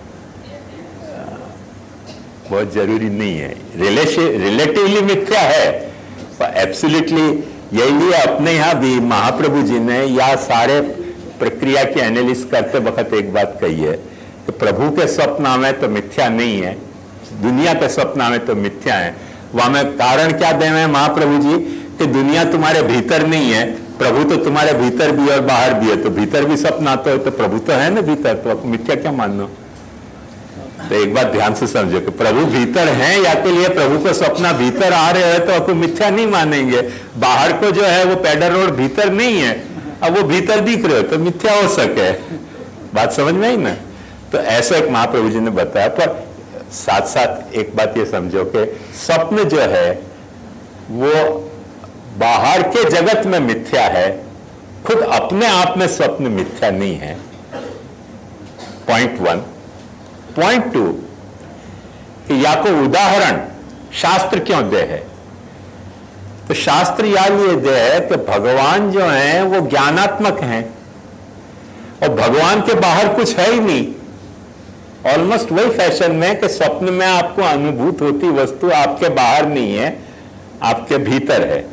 बहुत जरूरी नहीं है। रिलेटिवली मिथ्या है, पर एब्सोल्युटली यही अपने यहाँ भी महाप्रभु जी ने या सारे प्रक्रिया की एनालिसिस करते वक्त एक बात कही है कि प्रभु के स्वप्न में तो मिथ्या नहीं है, दुनिया के स्वप्न में तो मिथ्या है। वहां में कारण क्या दे हैं महाप्रभु जी कि दुनिया तुम्हारे भीतर नहीं है, प्रभु तो तुम्हारे भीतर भी और बाहर भी है, तो भीतर भी स्वप्न आता है, तो प्रभु तो है ना भीतर, तो मिथ्या क्या मानना। तो एक बात ध्यान से समझो कि प्रभु भीतर हैं, या के लिए प्रभु को स्वप्न भीतर आ रहे हैं तो आपको मिथ्या नहीं मानेंगे। बाहर को जो है वो पैडल रोड भीतर नहीं है, अब वो भीतर दिख रहे हो तो मिथ्या हो सके। बात समझ में आई ना। तो ऐसा एक महाप्रभु जी ने बताया, पर साथ साथ एक बात ये समझो कि स्वप्न जो है वो बाहर के जगत में मिथ्या है, खुद अपने आप में स्वप्न मिथ्या नहीं है। Point one. पॉइंट टू कि या को उदाहरण शास्त्र क्यों दे है, तो शास्त्र या लिए दे है कि भगवान जो हैं वो ज्ञानात्मक हैं, और भगवान के बाहर कुछ है ही नहीं। ऑलमोस्ट वही फैशन में कि स्वप्न में आपको अनुभूत होती वस्तु आपके बाहर नहीं है, आपके भीतर है।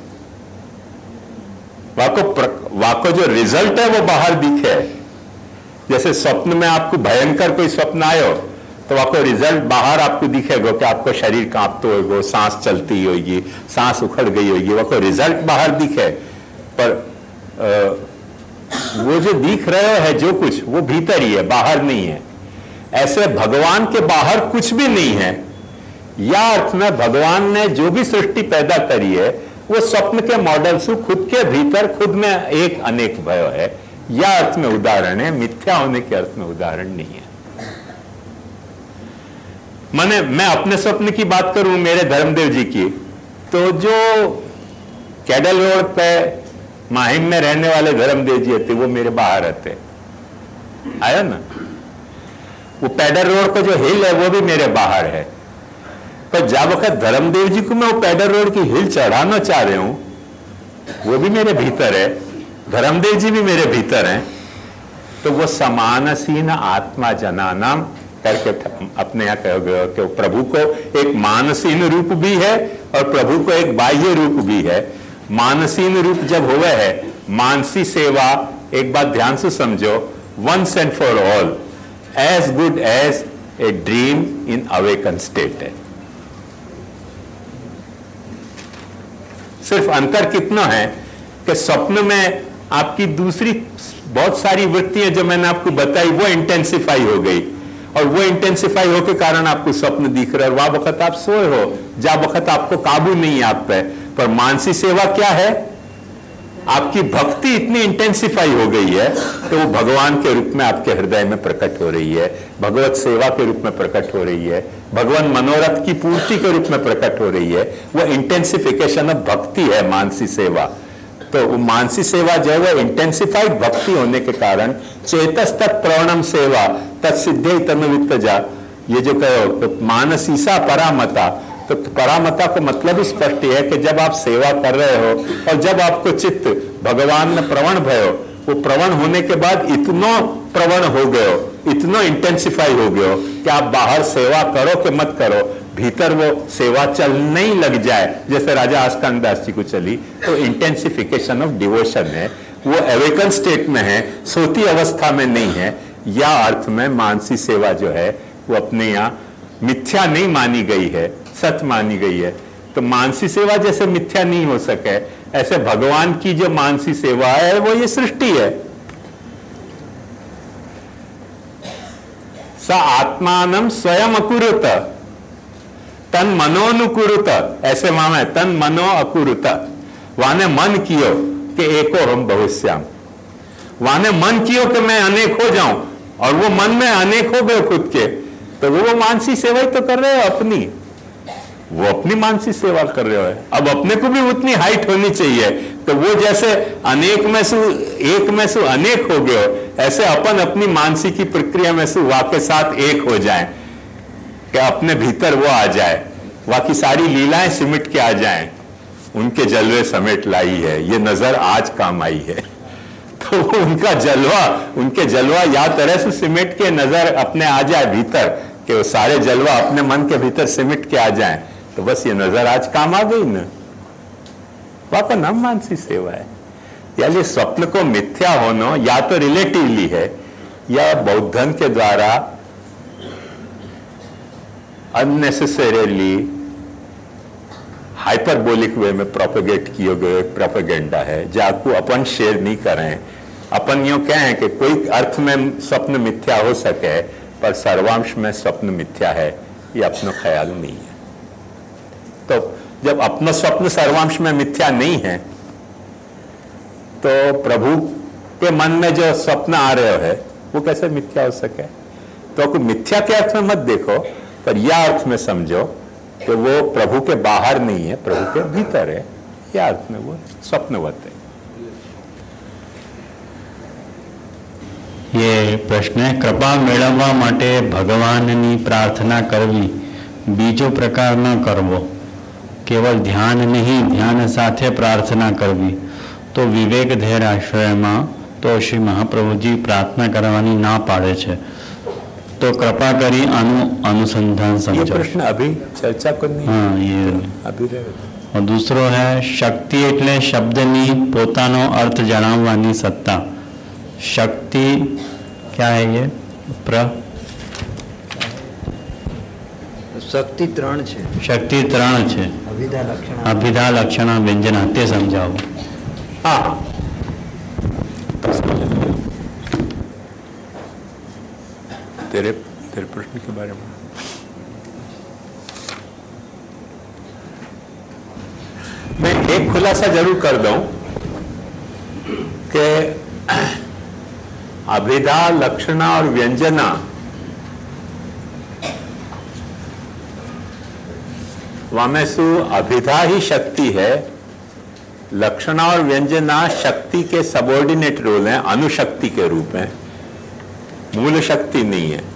वाको वाको जो रिजल्ट है वो बाहर दिखे। जैसे स्वप्न में आपको भयंकर कोई स्वप्न आयो तो आपको रिजल्ट बाहर आपको दिखेगा कि आपको शरीर कांपते होगा, सांस चलती होगी, सांस उखड़ गई होगी, वो रिजल्ट बाहर दिखे, पर आ, वो जो दिख रहे है जो कुछ वो भीतर ही है, बाहर नहीं है। ऐसे भगवान के बाहर कुछ भी नहीं है, या अर्थ में भगवान ने जो भी सृष्टि पैदा करी है वो स्वप्न के मॉडल से खुद के भीतर खुद में एक अनेक भयो है, या अर्थ में उदाहरण है, मिथ्या होने के अर्थ में उदाहरण नहीं है। मैंने मैं अपने स्वप्न की बात करूं, मेरे धर्मदेव जी की, तो जो कैडल रोड पे माहिम में रहने वाले धर्मदेव जी थे वो मेरे बाहर रहते, आया ना। वो पैडल रोड का जो हिल है वो भी मेरे बाहर है, पर जब वक्त धर्मदेव जी को मैं वो पैडल रोड की हिल चढ़ाना चाह रहे हूं वो भी मेरे भीतर है, धर्मदेव जी भी मेरे भीतर हैं। तो वो समानसीन आत्मा जनानाम करके अपने यहाँ कहोगे कि प्रभु को एक मानसीन रूप भी है और प्रभु को एक बाह्य रूप भी है। मानसीन रूप जब हुए है, मानसी सेवा, एक बात ध्यान से समझो, once and for all as good as a dream in awaken state है। सिर्फ अंतर कितना है कि स्वप्न में आपकी दूसरी बहुत सारी वृत्तियां जो मैंने आपको बताई वो इंटेंसिफाई हो गई, और वो इंटेंसिफाई हो के कारण आपको स्वप्न दिख रहा है, और वह वक्त आप सोए हो, जा वक्त आपको काबू नहीं है आप पे। पर मानसी सेवा क्या है, आपकी भक्ति इतनी इंटेंसिफाई हो गई है तो वो भगवान के रूप में आपके हृदय में प्रकट हो रही है, भगवत सेवा के रूप में प्रकट हो रही है, भगवान मनोरथ की पूर्ति के रूप में प्रकट हो रही है। वो इंटेंसिफिकेशन ऑफ भक्ति है मानसी सेवा। तो वो मानसी सेवा जो है वो इंटेंसिफाइड भक्ति होने के कारण चेतस तत् प्रवणम सेवा तत्सिद्धे तनुवित्तजा, ये जो कहो तो मानसीसा परामता, तो परामता को मतलब ही स्पष्ट है कि जब आप सेवा कर रहे हो और जब आपको चित्त भगवान में प्रवण भयो, वो प्रवण होने के बाद इतना प्रवण हो गयो, इतना इंटेंसिफाई हो गयो कि आप बाहर सेवा करो कि मत करो, भीतर वो सेवा चलने ही लग जाए, जैसे राजा आस्कान दास जी को चली। तो इंटेंसिफिकेशन ऑफ डिवोशन है, वो एवेकन स्टेट में है, सोती अवस्था में नहीं है। या अर्थ में मानसी सेवा जो है वो अपने यहाँ मिथ्या नहीं मानी गई है, सत्य मानी गई है। तो मानसी सेवा जैसे मिथ्या नहीं हो सके, ऐसे भगवान की जो मानसी सेवा है वो ये सृष्टि है। स आत्मानम स्वयं अकुरुत तन मनोनुकुरुत, ऐसे मामा है, तन मनो अकुरुत, वाने मन कियो कि एको हम भविष्याम, वाने मन कियो कि मैं अनेक हो जाऊं, और वो मन में अनेक हो गए खुद के, तो वो मानसी सेवा ही तो कर रहे हो अपनी, वो अपनी मानसी सेवा कर रहे हो। अब अपने को भी उतनी हाइट होनी चाहिए, तो वो जैसे अनेक में सु एक में सु अनेक हो गए हो, ऐसे अपन अपनी मानसी की प्रक्रिया में सु वा के साथ एक हो जाएं, कि अपने भीतर वो आ जाए, वहां की सारी लीलाएं सिमट के आ जाएं, उनके जलवे समेट लाई है, ये नजर आज काम आई है। तो वो उनका जलवा, उनके जलवा या तरह से सिमट के नजर अपने आ जाए भीतर, कि वो सारे जलवा अपने मन के भीतर सिमट के आ जाएं, तो बस ये नजर आज काम आ गई ना। वहां का नाम मानसी सेवा है। यानी स्वप्न को मिथ्या होना या तो रिलेटिवली है, या बौद्धन के द्वारा अननेसेसरीली हाइपरबोलिक वे में प्रोपेगेट किए गए प्रोपेगेंडा है, जाको अपन शेयर नहीं करें। अपन यूं कहें कि कोई अर्थ में स्वप्न मिथ्या हो सके, पर सर्वांश में स्वप्न मिथ्या है, ये अपना ख्याल नहीं है। तो जब अपना स्वप्न सर्वांश में मिथ्या नहीं है, तो प्रभु के मन में जो स्वप्न आ रहे है वो कैसे मिथ्या हो सके? तो मिथ्या के अर्थ में मत देखो, पर यह अर्थ में समझो कि वो प्रभु के बाहर नहीं है, प्रभु के भीतर है, यह अर्थ में वो स्वप्नवत है। ये प्रश्न है, कृपा मेळववा माटे भगवाननी प्रार्थना करवी, बीजो प्रकार न करवो, केवल ध्यान नहीं ध्यान साथे प्रार्थना करवी, तो विवेक धेर आश्रयમાં તો શ્રી મહાપ્રભુજી પ્રાર્થના કરવાની ના પાડે છે, तो कृपा करी अनु अनुसंधान समझो। ये प्रश्न अभी चर्चा करनी है। हाँ, ये अभी रहे। और दूसरो है, शक्ति એટલે શબ્દની પોતાનો अर्थ જણાવવાની સત્તા। शक्ति क्या है? ये प्र शक्ति त्रण છે, शक्ति त्रण છે, अभिधा लक्षण अभिधा लक्षण व्यंजना, તે સમજાવો। हाँ, तेरे तेरे प्रश्न के बारे में मैं एक खुलासा जरूर कर दूं कि अभिधा लक्षणा और व्यंजना वामेसु अभिधा ही शक्ति है, लक्षणा और व्यंजना शक्ति के सबऑर्डिनेट रोल हैं, अनुशक्ति के रूप में, मूल शक्ति नहीं है।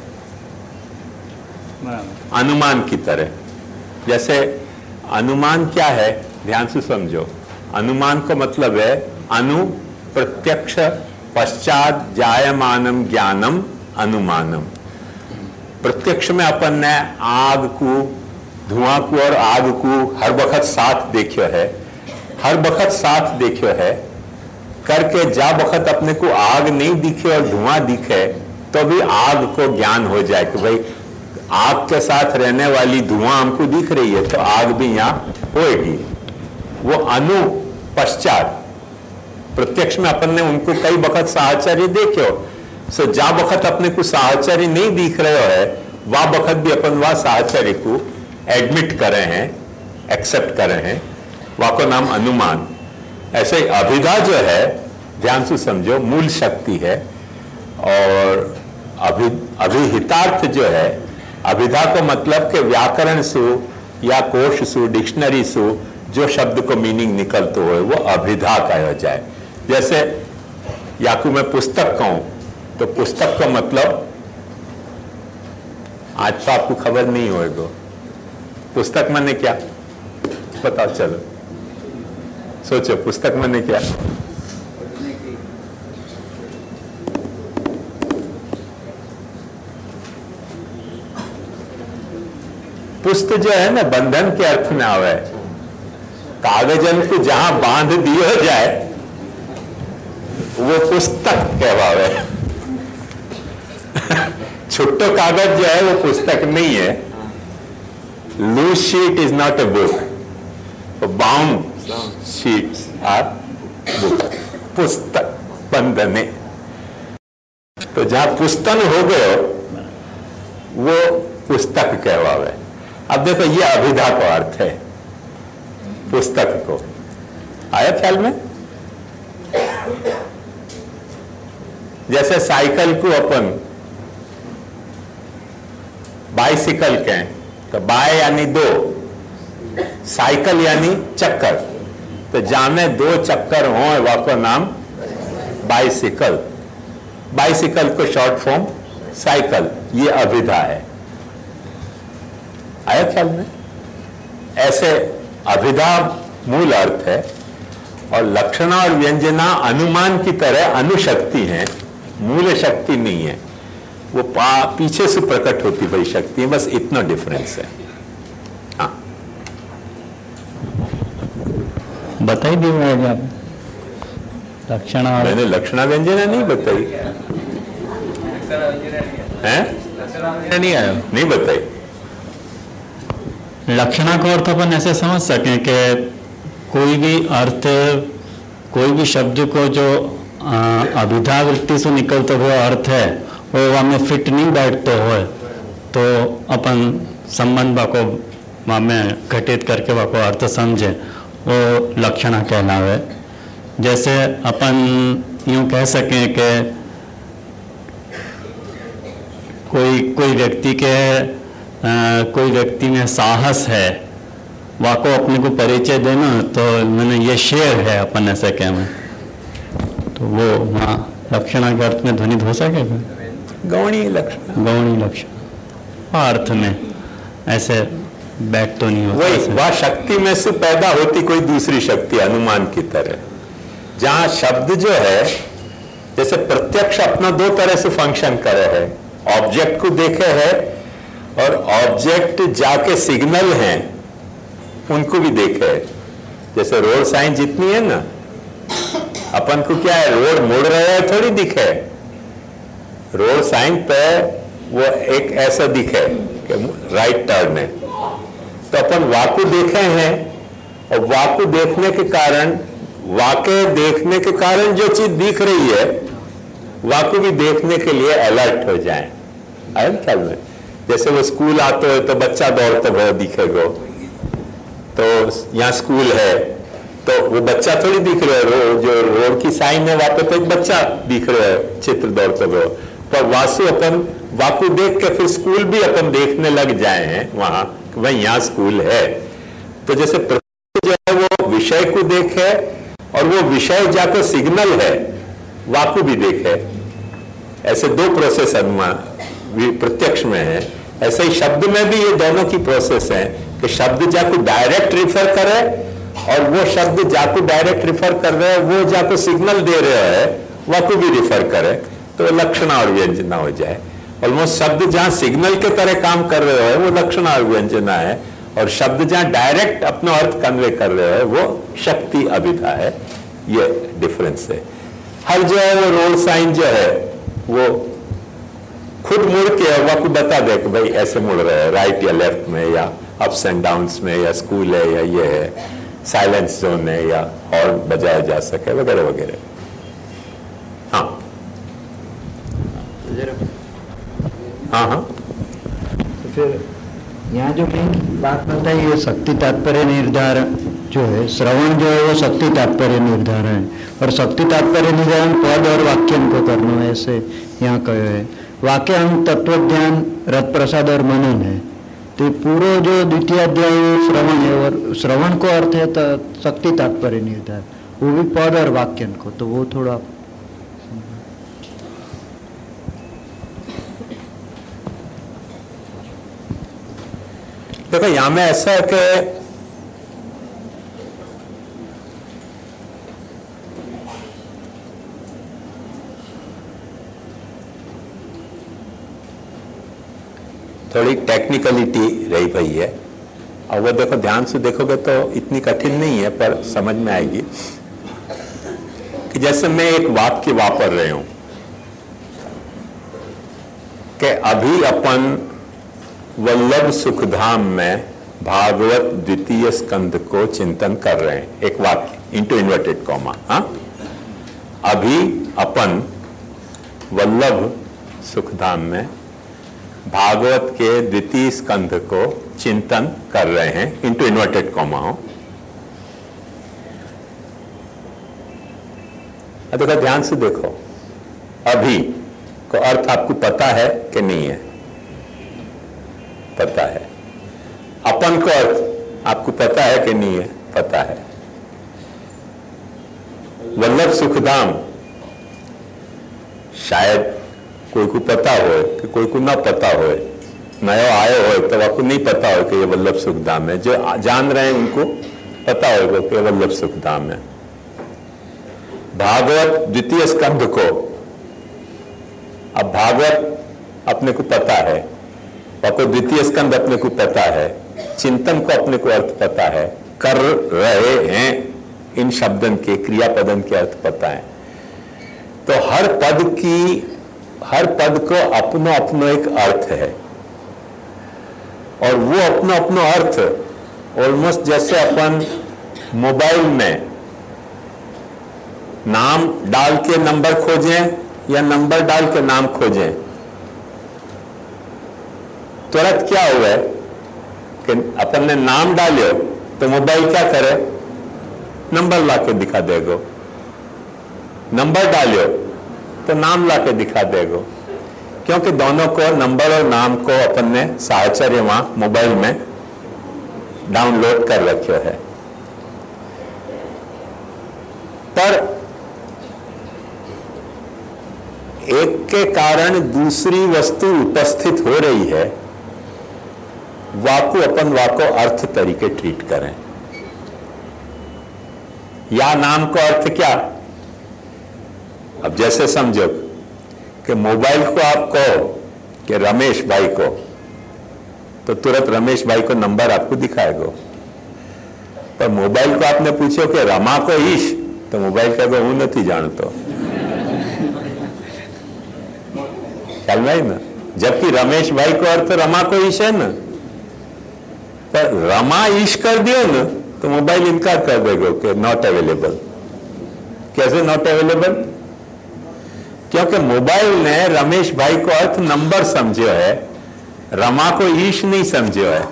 अनुमान की तरह, जैसे अनुमान क्या है, ध्यान से समझो। अनुमान का मतलब है अनु प्रत्यक्ष पश्चात जायमानम ज्ञानम अनुमानम। प्रत्यक्ष में अपन ने आग को, धुआं को और आग को हर वक्त साथ देखियो है, हर वक्त साथ देखियो है करके जा वक्त अपने को आग नहीं दिखे और धुआं दिखे, तो भी आग को ज्ञान हो जाए कि भाई आग के साथ रहने वाली धुआं हमको दिख रही है, तो आग भी यहाँ होएगी। वो अनु पश्चात, प्रत्यक्ष में अपन ने उनको कई वक्त साहचर्य देखे हो, सो जा वक्त अपने को साहचर्य नहीं दिख रहे है, वह वक्त भी अपन वह साहचर्य को एडमिट कर रहे हैं, एक्सेप्ट कर रहे हैं, वह को नाम अनुमान। ऐसे अभिधा जो है, ध्यान से समझो, मूल शक्ति है, और अभि अभिहितार्थ जो है, अभिधा को मतलब के व्याकरण सु या कोश सु, डिक्शनरी सु जो शब्द को मीनिंग निकलते हो वो अभिधा कहा जाए। जैसे याकू मैं पुस्तक कहूं, तो पुस्तक का मतलब आज तो आपको खबर नहीं होगा, पुस्तक माने क्या बताओ, चलो सोचो, पुस्तक माने क्या? पुस्त जो है ना, बंधन के अर्थ में आवे, कागजन को जहां बांध दियो जाए वो पुस्तक कहवावे। छुट्टो कागज जो है वो पुस्तक नहीं है। Loose sheet is not a book, bound sheets are book, पुस्तक बंधने। तो जहां पुस्तन हो गयो वो पुस्तक कहवावे। अब देखो ये अभिधा को अर्थ है पुस्तक को, आया ख्याल में? जैसे साइकिल को अपन बाइसिकल कहें तो बाय यानी दो, साइकिल यानी चक्कर, तो जामे दो चक्कर हो वाको नाम बाइसिकल। बाइसिकल को शॉर्ट फॉर्म साइकिल, ये अभिधा है। आया ख्याल में? ऐसे अभिधा मूल अर्थ है और लक्षणा और व्यंजना अनुमान की तरह अनुशक्ति है, मूल शक्ति नहीं है, वो पीछे से प्रकट होती हुई शक्ति है, बस इतना डिफरेंस है। हाँ बताई दी रहेगी आप लक्षणा। मैंने लक्षणा व्यंजना नहीं बताई है, नहीं आया, नहीं बताई। लक्षणा को अर्थ अपन ऐसे समझ सकें कि कोई भी अर्थ, कोई भी शब्द को जो अभिधा वृत्ति से निकलता हुआ अर्थ है वो वहाँ फिट नहीं बैठते हो तो अपन संबंध को वहाँ में घटित करके वहाँ को अर्थ समझे, वो लक्षणा कहलावे। जैसे अपन यूँ कह सकें कि कोई कोई व्यक्ति के आ, कोई व्यक्ति में साहस है, वहाँ को अपने को परिचय देना तो मैंने ये शेर है अपन ऐसे कह में, तो वो वहाँ लक्षणा के अर्थ में ध्वनित हो सकेगा। गौणी लक्षण, गौणी लक्षण अर्थ में ऐसे बैठ तो नहीं होता। वही वह शक्ति में से पैदा होती कोई दूसरी शक्ति अनुमान की तरह, जहां शब्द जो है जैसे प्रत्यक्ष अपना दो तरह से फंक्शन करे है, ऑब्जेक्ट को देखे है और ऑब्जेक्ट जाके सिग्नल हैं उनको भी देखे है। जैसे रोड साइन जितनी है ना, अपन को क्या है, रोड मुड़ रहा है थोड़ी दिखे, रोड साइन पे वो एक ऐसा दिखे कि राइट टर्न है, तो अपन वाकु देखे हैं और वाकु देखने के कारण, वाके देखने के कारण जो चीज दिख रही है वाकु भी देखने के लिए अलर्ट हो जाए। आया ख्याल में? जैसे वो स्कूल आते हो तो बच्चा दौड़ते हुए दिखेगा, तो यहाँ स्कूल है तो वो बच्चा थोड़ी दिख रहा है, जो रोड की साइन है वहां पे तो एक बच्चा दिख रहा है चित्र दौड़ते हुए, पर वासु अपन वाकु देख के फिर स्कूल भी अपन देखने लग जाए हैं वहां, वही यहाँ स्कूल है। तो जैसे जो है वो विषय को देखे और वो विषय जाकर सिग्नल है वाकु भी देखे, ऐसे दो प्रोसेस अनुमान प्रत्यक्ष में है। ऐसे ही शब्द में भी ये दोनों की प्रोसेस है कि शब्द जाको डायरेक्ट रिफर करे और वो शब्द जाको डायरेक्ट रिफर कर रहे हैं, वो जाको सिग्नल दे रहे हैं वाकु भी रिफर करे, तो लक्षणा और व्यंजना हो जाए। ऑलमोस्ट शब्द जहां सिग्नल के तरह काम कर रहे हो वो लक्षणा और व्यंजना है, और शब्द जहां डायरेक्ट अपना अर्थ कन्वे कर रहे हो वो शक्ति अभिधा है। ये डिफरेंस है। हर जो है वो रोड साइन जो है वो खुद मुड़ के वाकु बता दे कि भाई ऐसे मुड़ रहे हैं, राइट या लेफ्ट में, या अप्स एंड डाउन्स में, या स्कूल है, या ये है साइलेंस जोन है, या हॉर्न बजाया जा सके वगैरह वगैरह। हाँ हाँ हाँ तो फिर यहाँ जो मेन बात बताई ये शक्ति तात्पर्य निर्धारण जो है, श्रवण जो है वो शक्ति तात्पर्य निर्धारण है, और शक्ति तात्पर्य निर्धारण पद और वाक्यन को करना है, ऐसे यहाँ कहे है। वाक्य हम तत्वज्ञान, रथ प्रसाद और मनन है, तो पूरा जो द्वितीय अध्याय श्रवण है, और श्रवण को अर्थ है तो शक्ति तात्पर्य निर्धारण, वो भी पद और वाक्यन को, तो वो थोड़ा देखो यहां में ऐसा है कि थोड़ी टेक्निकलिटी रही भई है, और वो देखो ध्यान से देखोगे तो इतनी कठिन नहीं है, पर समझ में आएगी कि जैसे मैं एक वाक्य वापर रहे हूं कि अभी अपन वल्लभ सुखधाम में भागवत द्वितीय स्कंद को चिंतन कर रहे हैं, एक वाक्य, इंटू इन्वर्टेड कॉमा। हाँ, अभी अपन वल्लभ सुखधाम में भागवत के द्वितीय स्कंध को चिंतन कर रहे हैं, इंटू इन्वर्टेड कॉमा हो। देखो, ध्यान से देखो, अभी को अर्थ आपको पता है कि नहीं है? पता है। अपन को अर्थ आपको पता है कि नहीं है? पता है। वल्लभ सुखधाम शायद कोई को पता हो कि कोई को ना पता हो, नया आए हो तो आपको नहीं पता हो कि ये वल्लभ सुखधाम है। जो जान रहे हैं उनको पता होगा कि वल्लभ सुखधाम है। भागवत द्वितीय स्कंध को, अब भागवत अपने को पता है, और द्वितीय स्कंध अपने को पता है, चिंतन को अपने को अर्थ पता है, कर रहे हैं, इन शब्दन के क्रियापदन के अर्थ पता है। तो हर पद की, हर पद को अपनो अपनो एक अर्थ है, और वो अपनो अपनो अर्थ ऑलमोस्ट जैसे अपन मोबाइल में नाम डाल के नंबर खोजें या नंबर डाल के नाम खोजें, तुरंत क्या हुआ है कि अपन ने नाम डालियो तो मोबाइल क्या करे? नंबर लाके दिखा देगो। नंबर डालियो तो नाम लाके दिखा देगो, क्योंकि दोनों को, नंबर और नाम को अपन ने साहचर्य वहां मोबाइल में डाउनलोड कर रखियो है। पर एक के कारण दूसरी वस्तु उपस्थित हो रही है, वाको अपन वाको अर्थ तरीके ट्रीट करें। या नाम को अर्थ क्या? अब जैसे समझो कि मोबाइल को आप कहो कि रमेश भाई को, तो तुरंत रमेश भाई को नंबर आपको दिखाएगा। पर मोबाइल को आपने पूछो कि रमा को ईश, तो मोबाइल कहेगा हूं नहीं जानतो। ख्याल में आई ना? जबकि रमेश भाई को अर्थ रमा को ईश है ना, पर रमा ईश कर दियो ना तो मोबाइल इनकार कर देगा कि नॉट अवेलेबल। कैसे नॉट अवेलेबल? क्योंकि मोबाइल ने रमेश भाई को अर्थ नंबर समझो है, रमा को ईश नहीं समझो है।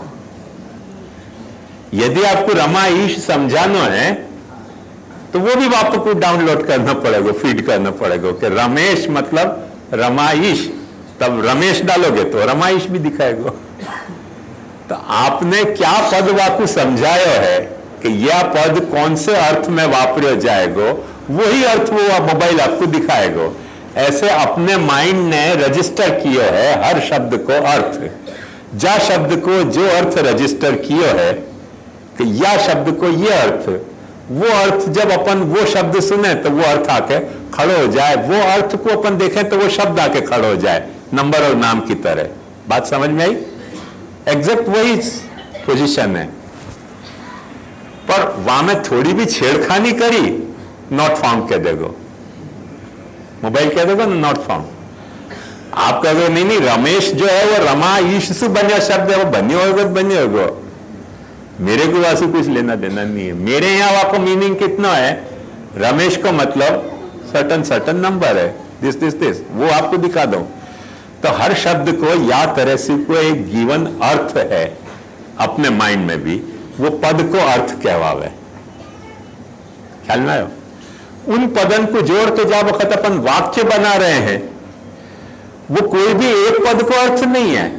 यदि आपको रमा ईश समझाना है तो वो भी आपको डाउनलोड करना पड़ेगा, फीड करना पड़ेगा कि रमेश मतलब रमाईश, तब रमेश डालोगे तो रमाईश भी दिखाएगा। तो आपने क्या पद वाकु समझायो है कि यह पद कौन से अर्थ में वापरो जाएगा, वही अर्थ वो मोबाइल आपको दिखाएगा। ऐसे अपने माइंड ने रजिस्टर किया है हर शब्द को अर्थ, जा शब्द को जो अर्थ रजिस्टर किया है कि या शब्द को ये अर्थ, वो अर्थ जब अपन वो शब्द सुने तो वो अर्थ आके खड़ो हो जाए, वो अर्थ को अपन देखें तो वो शब्द आके खड़ो हो जाए, नंबर और नाम की तरह। बात समझ में आई? एग्जैक्ट वही पोजीशन है, पर वहां में थोड़ी भी छेड़खानी करी, नॉट फाउंड कह देगो, मोबाइल कह देगा ना नॉट फाउंड। आप कहोगे नहीं नहीं रमेश जो है वो रमा ईश से बनिया शब्द है, वो बनियो होगा तो बनियो होगा, मेरे को वासे कुछ लेना देना नहीं है। मेरे यहां वाको मीनिंग कितना है, रमेश को मतलब सर्टन सर्टन नंबर है, दिस दिस दिस, वो आपको दिखा दो। तो हर शब्द को या तरह से कोई एक गिवन अर्थ है अपने माइंड में भी, वो पद को अर्थ कहवावे। ख्याल में आयो? उन पदन को जोड़ के जब वक्त अपन वाक्य बना रहे हैं, वो कोई भी एक पद को अर्थ नहीं है।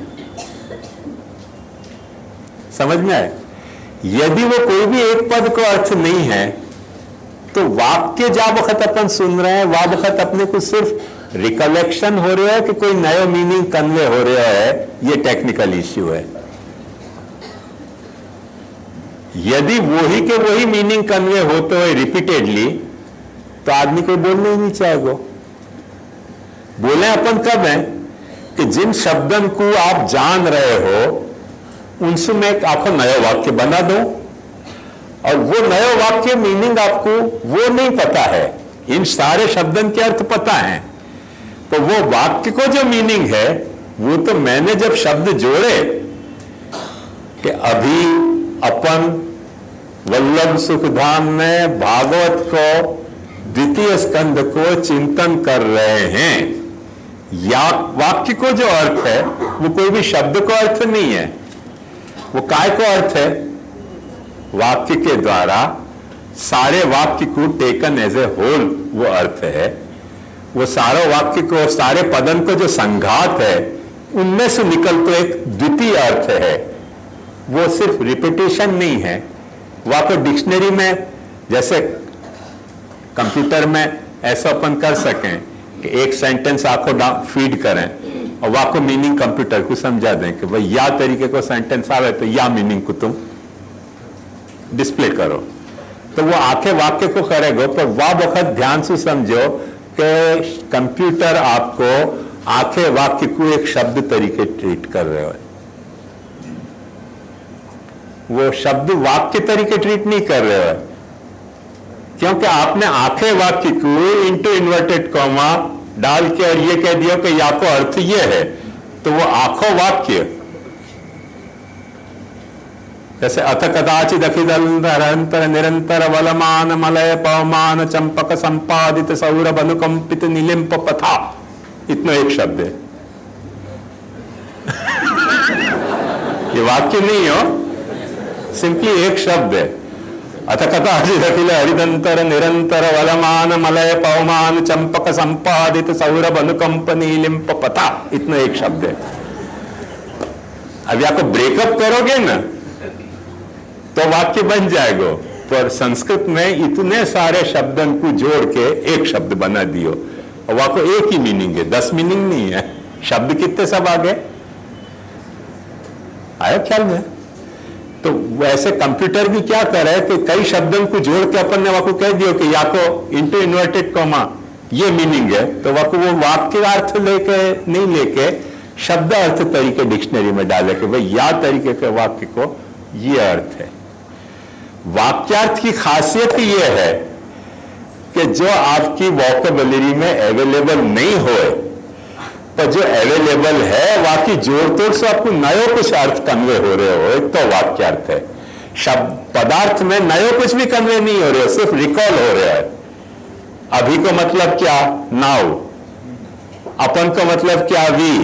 समझ में आए? यदि वो कोई भी एक पद को अर्थ नहीं है तो वाक्य जब वक्त अपन सुन रहे हैं, वह वक्त अपने को सिर्फ रिकलेक्शन हो रहा है कि कोई नया मीनिंग कन्वे हो रहा है, ये टेक्निकल इश्यू है। यदि वही के वही मीनिंग कन्वे होते हुए रिपीटेडली, तो आदमी कोई बोलने ही नहीं चाहेगा। बोले अपन कब है कि जिन शब्दन को आप जान रहे हो उनसे मैं आपको नया वाक्य बना दूं, और वो नया वाक्य मीनिंग आपको वो नहीं पता है, इन सारे शब्दन के अर्थ पता है, तो वो वाक्य को जो मीनिंग है वो तो मैंने जब शब्द जोड़े कि अभी, अपन, वल्लभ सुखधाम में भागवत को, द्वितीय स्कंद को चिंतन कर रहे हैं। या वाक्य को जो अर्थ है वो कोई भी शब्द को अर्थ नहीं है, वो काय को अर्थ है? वाक्य के द्वारा सारे वाक्य को टेकन एज ए होल वो अर्थ है। वो सारे वाक्य को, सारे पदन को जो संघात है उनमें से निकल तो एक द्वितीय अर्थ है। वो सिर्फ रिपीटेशन नहीं है। वहां पर डिक्शनरी में जैसे कंप्यूटर में ऐसा अपन कर सकें कि एक सेंटेंस आपको फीड करें और वहां को मीनिंग कंप्यूटर को समझा दें कि भाई या तरीके को सेंटेंस आवे तो या मीनिंग को तुम डिस्प्ले करो, तो वो आंखें वाक्य को करेगा। पर वह वक्त ध्यान से समझो कि कंप्यूटर आपको आंखें वाक्य को एक शब्द तरीके ट्रीट कर रहे हो, वो शब्द वाक्य तरीके ट्रीट नहीं कर रहे हो, क्योंकि आपने आंखें वाक्य को इंटू इन्वर्टेड कॉमा डाल के और ये कह दिया कि या को अर्थ ये है, तो वो आंखों वाक्य जैसे अथ कदाचित अखिदंतर निरंतर वलमान मलय पवमान चंपक संपादित सौरभ अनुकंपित निलिंप पथा, इतना एक शब्द है। ये वाक्य नहीं हो, सिंपली एक शब्द है। अथ कदाचित अखिल हरिदंतर निरंतर वलमान मलय पवमान चंपक संपादित सौरभ अनुकंप नीलिंप पथा, इतना एक शब्द है। अब या को ब्रेकअप करोगे ना तो वाक्य बन जाएगा, पर संस्कृत में इतने सारे शब्दों को जोड़ के एक शब्द बना दियो और वहां को एक ही मीनिंग है, दस मीनिंग नहीं है। शब्द कितने सब आ गए, आया ख्याल में? तो वैसे कंप्यूटर भी क्या कर रहा है कि कई शब्दों को जोड़ के अपन ने वहां को कह दियो कि या को इंटू इन्वर्टेड कॉमा ये मीनिंग है, तो वहां को वो वाक्य अर्थ लेके नहीं लेके शब्द अर्थ तरीके डिक्शनरी में डाले कि भाई या तरीके के वाक्य को ये अर्थ है। वाक्यार्थ की खासियत ये है कि जो आपकी वोकेबलरी में अवेलेबल नहीं हो, पर जो अवेलेबल है वाकई जोड़ तोड़ से आपको नयो कुछ अर्थ कन्वे हो रहे हो, एक तो वाक्यार्थ है। शब्द पदार्थ में नयो कुछ भी कन्वे नहीं हो रहे हो, सिर्फ रिकॉल हो रहा है। अभी को मतलब क्या, नाउ। अपन को मतलब क्या, वी।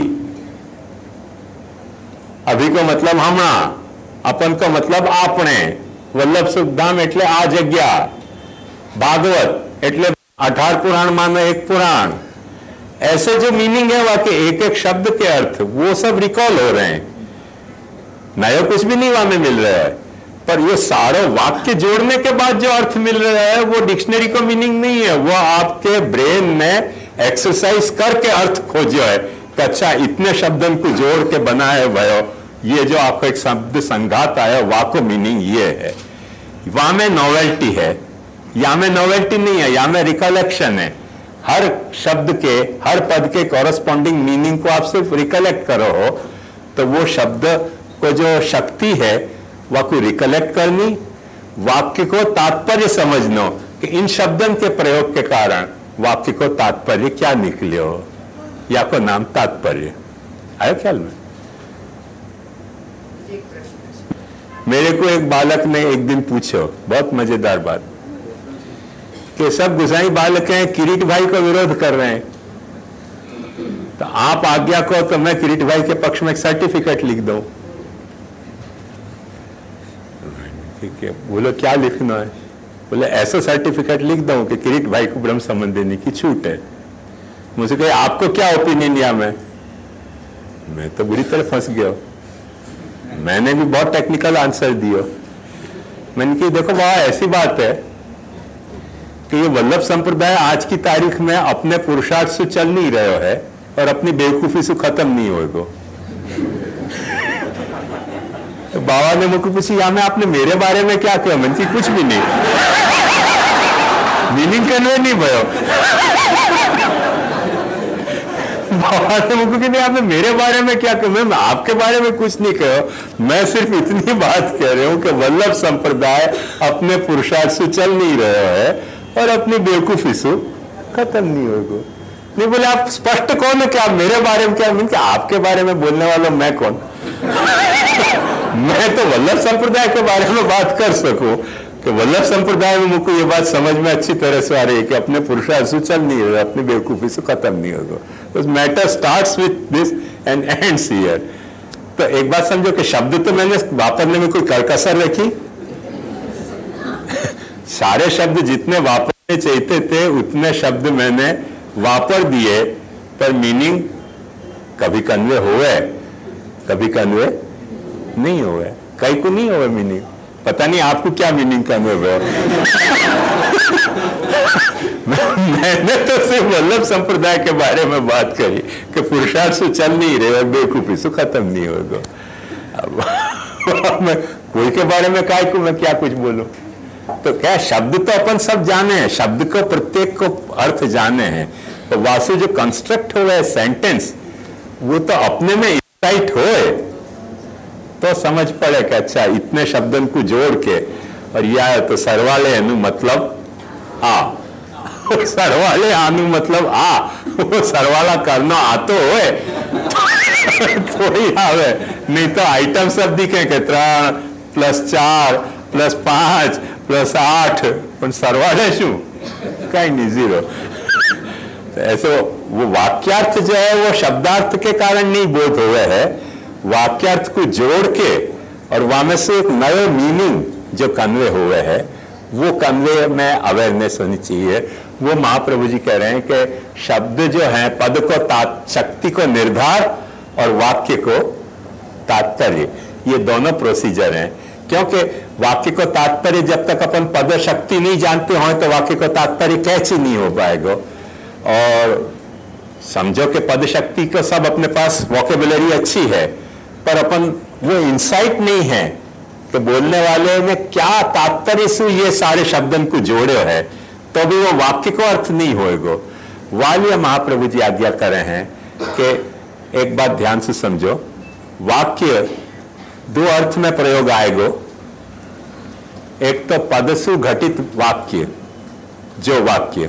अभी को मतलब हमणा, अपन को मतलब आपने। वल्लभ सुखधाम એટલે આ જગ્યા, भागवत એટલે अठार पुराण मानो एक पुराण। ऐसे जो मीनिंग है वहां के एक एक शब्द के अर्थ वो सब रिकॉल हो रहे हैं, नया कुछ भी नहीं वहां में मिल रहा है, पर ये सारे वाक्य जोड़ने के बाद जो अर्थ मिल रहा है वो डिक्शनरी को मीनिंग नहीं है, वो आपके ब्रेन में एक्सरसाइज करके अर्थ खोजो है कि अच्छा इतने शब्दों को जोड़ के बना है भयो, ये जो आपको एक शब्द संघात आया वहां को मीनिंग ये है। वहां में नोवेल्टी है, या में नोवेल्टी नहीं है, या में रिकलेक्शन है। हर शब्द के, हर पद के कॉरस्पॉन्डिंग मीनिंग को आप सिर्फ रिकलेक्ट करो हो तो वो शब्द को जो शक्ति है वह को रिकलेक्ट करनी, वाक्य को तात्पर्य समझना कि इन शब्दों के प्रयोग के कारण वाक्य को तात्पर्य क्या निकले हो, या को नाम तात्पर्य आया ख्याल में? मेरे को एक बालक ने एक दिन पूछो, बहुत मजेदार बात, कि सब गुसाई बालक हैं किरीट भाई को विरोध कर रहे हैं, तो आप आज्ञा को तो मैं किरीट भाई के पक्ष में एक सर्टिफिकेट लिख दूं। ठीक है, बोलो क्या लिखना है? बोले ऐसा सर्टिफिकेट लिख दूं कि किरीट भाई को ब्रह्म संबंध देने की छूट है। मुझे कहे आपको क्या ओपिनियन या मैं मैं तो बुरी तरह फंस गया। मैंने भी बहुत टेक्निकल आंसर दिया। मैंने कहा देखो वहां ऐसी बात है कि ये वल्लभ संप्रदाय आज की तारीख में अपने पुरुषार्थ से चल नहीं रहे है और अपनी बेवकूफी से खत्म नहीं होगा। तो बाबा ने मुझको पूछी या में आपने मेरे बारे में क्या कहा? मैंने कहा कुछ भी नहीं, मीनिंग कन्वे नहीं भयो। बाबा ने मुझको नहीं आपने मेरे बारे में क्या कहा? मैं आपके बारे में कुछ नहीं कहा, मैं सिर्फ इतनी बात कह रही हूं कि वल्लभ संप्रदाय अपने पुरुषार्थ से चल नहीं रहे है और अपनी बेवकूफी से खत्म नहीं होगा। नहीं बोले आप स्पष्ट कौन है कि आप मेरे बारे में क्या? मैंने आपके बारे में बोलने वाला मैं कौन? मैं तो वल्लभ संप्रदाय के बारे में बात कर सकूं, कि वल्लभ संप्रदाय में मुझको ये बात समझ में अच्छी तरह से आ रही है कि अपने पुरुषार्थ से चल नहीं होगा, अपनी बेवकूफी से खत्म नहीं होगा। Matter starts with this and ends here. तो एक बात समझो कि शब्द तो मैंने वापरने में कोई करकसर रखी, सारे शब्द जितने वापरने चाहिए थे उतने शब्द मैंने वापर दिए, पर मीनिंग कभी कन्वे हुए, कभी कन्वे नहीं हुए, कई को नहीं हुए मीनिंग। पता नहीं आपको क्या मीनिंग कन्वे हुए। मैंने तो सिर्फ वल्लभ संप्रदाय के बारे में बात करी कि पुरुषार्थ से चल नहीं रहे और बेवकूफी से खत्म नहीं होगा। अब मैं कोई के बारे में काय को मैं क्या कुछ बोलूं। तो क्या शब्द तो अपन सब जाने हैं, शब्द को प्रत्येक को अर्थ जाने हैं, तो वास्तव जो कंस्ट्रक्ट हो गए सेंटेंस वो तो अपने में इंसाइट होए तो समझ पड़े कि अच्छा इतने शब्दन को जोड़ के और यह तो सरवाले अनु मतलब आ, सरवाले आनु मतलब आ, वो सरवाला करना आतो होए तो ही आवे, नहीं तो आइटम सब दिखे के त्रण प्लस चार प्लस पांच प्लस आठ, पर सरवाले शू कहीं नहीं, जीरो। तो ऐसे वो वाक्यार्थ जो है वो शब्दार्थ के कारण नहीं बोध हुए है, वाक्यार्थ को जोड़ के और वहां में से एक नए मीनिंग जो कन्वे हुए है वो कन्वे में अवेयरनेस होनी चाहिए। वो महाप्रभु जी कह रहे हैं कि शब्द जो है पद को शक्ति को निर्धार और वाक्य को तात्पर्य, ये दोनों प्रोसीजर हैं। क्योंकि वाक्य को तात्पर्य जब तक अपन पद शक्ति नहीं जानते हो तो वाक्य को तात्पर्य कैसे नहीं हो पाएगा। और समझो कि पद शक्ति को सब अपने पास वोकेबुलरी अच्छी है, पर अपन वो इंसाइट नहीं है कि बोलने वाले ने क्या तात्पर्य से ये सारे शब्दन को जोड़े है, तो भी वो वाक्य को अर्थ नहीं होएगा। वाल्य महाप्रभु जी आज्ञा कर रहे हैं कि एक बात ध्यान से समझो, वाक्य दो अर्थ में प्रयोग आएगो। एक तो पदसु घटित वाक्य, जो वाक्य,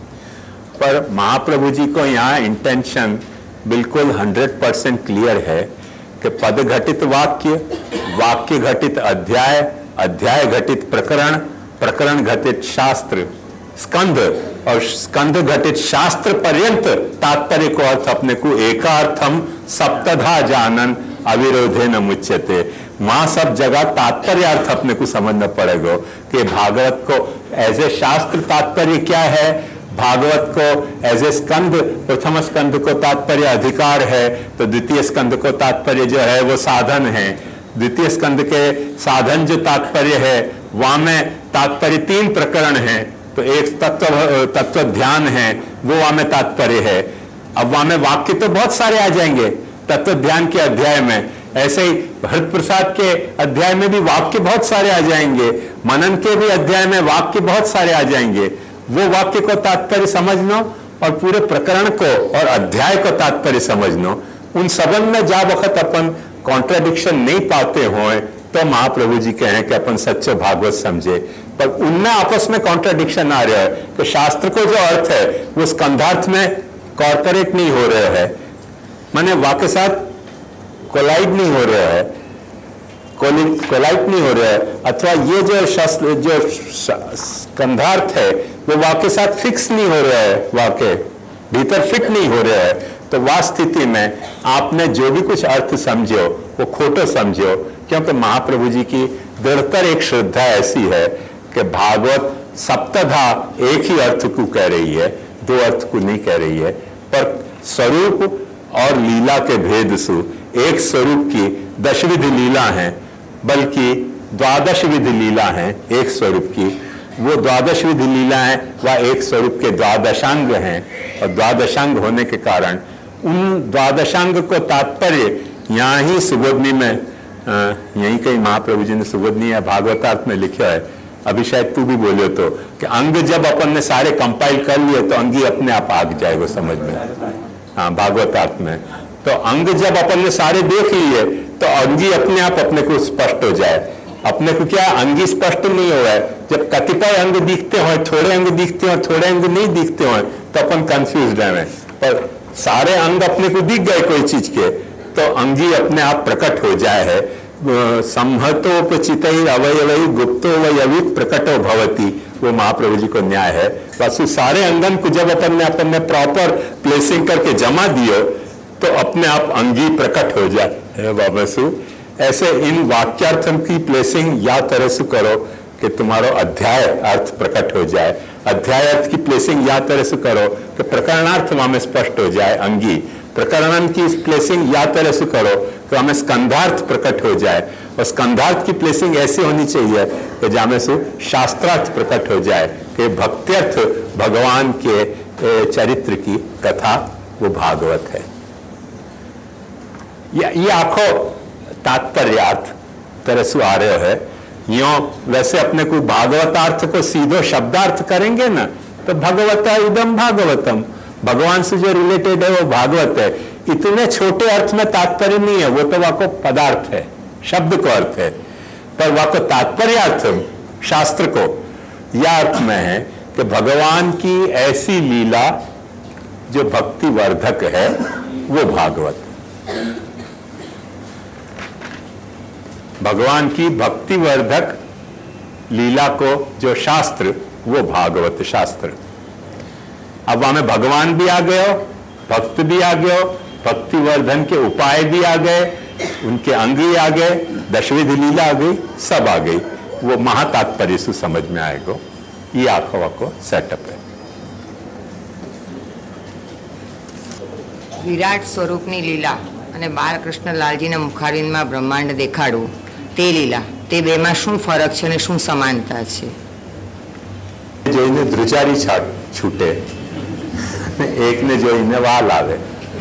पर महाप्रभु जी को यहाँ इंटेंशन बिल्कुल हंड्रेड परसेंट क्लियर है कि पद घटित वाक्य, वाक्य घटित अध्याय, अध्याय घटित प्रकरण, प्रकरण घटित शास्त्र, स्कंध और स्कंध घटित शास्त्र पर्यंत तात्पर्य को अर्थ अपने को एकार्थम सप्तधा जानन अविरोधे न मुच्यते। वहां सब जगह तात्पर्य अर्थ अपने को समझना पड़ेगा कि भागवत को एज ए शास्त्र तात्पर्य क्या है, भागवत को एज ए स्कंद, प्रथम स्कंद को तात्पर्य अधिकार है, तो द्वितीय स्कंद को तात्पर्य जो है वो साधन है। द्वितीय स्कंद के साधन जो तात्पर्य है वहां में तात्पर्य तीन प्रकरण हैं, तो एक तत्व तत्व ध्यान है वो वहां में तात्पर्य है। अब वहां में वाक्य तो बहुत सारे आ जाएंगे तत्व ध्यान के अध्याय में, ऐसे ही भरत प्रसाद के अध्याय में भी वाक्य बहुत सारे आ जाएंगे, मनन के भी अध्याय में वाक्य बहुत सारे आ जाएंगे। वो वाक्य को तात्पर्य समझना और पूरे प्रकरण को और अध्याय को तात्पर्य समझना, उन सबन में जा वक्त अपन कॉन्ट्राडिक्शन नहीं पाते होए तो महाप्रभु जी कहें कि अपन सच्चे भागवत समझे। पर उनमें आपस में कॉन्ट्राडिक्शन आ रहा है कि शास्त्र को जो अर्थ है वो स्कंधार्थ में कॉर्पोरेट नहीं हो रहा है, माने वाक्य साथ कोलाइड नहीं हो रहा है, कोलाइड नहीं हो रहा है, अथवा ये जो शास्त्र जो स्कंधार्थ है वो वाक्य साथ फिक्स नहीं हो रहा है, वाक्य भीतर फिट नहीं हो रहा है। तो वह स्थिति में आपने जो भी कुछ अर्थ समझो वो खोटो समझो, क्योंकि महाप्रभु जी की दृढ़तर एक श्रद्धा ऐसी है कि भागवत सप्तधा एक ही अर्थ को कह रही है, दो अर्थ को नहीं कह रही है, पर स्वरूप और लीला के भेद से एक स्वरूप की दश विधि लीला है, बल्कि द्वादश विधि लीला है एक स्वरूप की। वो द्वादश विधि लीला है वह एक स्वरूप के द्वादशांग हैं, और द्वादशांग होने के कारण उन द्वादशांग को तात्पर्य यहाँ ही सुबोधनी में, यही कहीं महाप्रभु जी ने सुबोधनी या भागवतार्थ में लिखा है, अभी शायद तू भी बोले तो, कि अंग जब अपन ने सारे कंपाइल कर लिए तो अंगी अपने आप आ जाएगा समझ में। हाँ, भागवतार्थ में तो अंग जब अपन ने सारे देख लिए तो अंगी अपने आप अपने को स्पष्ट हो जाए। अपने को क्या अंगी स्पष्ट नहीं हो रहा है, जब कतिपय अंग दिखते हो, थोड़े अंग दिखते हो, थोड़े अंग नहीं दिखते हो, तो अपन कंफ्यूज रहे। पर सारे अंग अपने को दिख गए कोई चीज के तो अंगी अपने आप प्रकट हो जाए है संहतोपचित अवयवै गुप्तो वयवी प्रकटो भवती, वो महाप्रभु जी को न्याय है। बस सारे अंगन को जब अपन ने अपन ने प्रॉपर प्लेसिंग करके जमा दियो तो अपने आप अंगी प्रकट हो जाए बाबसु। ऐसे इन वाक्यार्थम की प्लेसिंग या तरह से करो कि तुम्हारो अध्याय अर्थ प्रकट हो जाए, अध्याय अर्थ की प्लेसिंग या तरह से करो कि प्रकरणार्थ हमें स्पष्ट हो जाए अंगी, प्रकरण की प्लेसिंग या तरह से करो तो हमें स्कंधार्थ प्रकट हो जाए, और स्कंधार्थ की प्लेसिंग ऐसी होनी चाहिए कि जहाँ से शास्त्रार्थ प्रकट हो जाए कि भक्त्यर्थ भगवान के चरित्र की कथा वो भागवत है। ये आखो तात्पर्यार्थ तरह से आ रहे है। यो वैसे अपने को भागवतार्थ को सीधो शब्दार्थ करेंगे ना तो भगवता इदम भागवतम, भगवान से जो रिलेटेड है वो भागवत है। इतने छोटे अर्थ में तात्पर्य नहीं है, वो तो वहां को पदार्थ है, शब्द को अर्थ है, पर वहां को तात्पर्यार्थ शास्त्र को यह अर्थ में है कि भगवान की ऐसी लीला जो भक्ति वर्धक है वो भागवत, भगवान की भक्ति वर्धक लीला को जो शास्त्र वो भागवत शास्त्र। अब हमें भगवान भी आ गए, भक्त भी आ गए, भक्ति वर्धन के उपाय भी आ गए, उनके अंग भी आ गए, दशविध लीला आ गई, सब आ गई, वो महातात्पर्य से समझ में आएगा। ये आखो आखो सेटअप है। વિરાટ સ્વરૂપની લીલા અને બાલકૃષ્ણ લાલજીના મુખારવિંદમાં બ્રહ્માંડ દેખાડવું તે લીલા, તે બેમાં શું ફરક છે અને શું સમાનતા છે? જોઈને ધ્રુજારી છૂટે, એકને જોઈને વાલ આવે,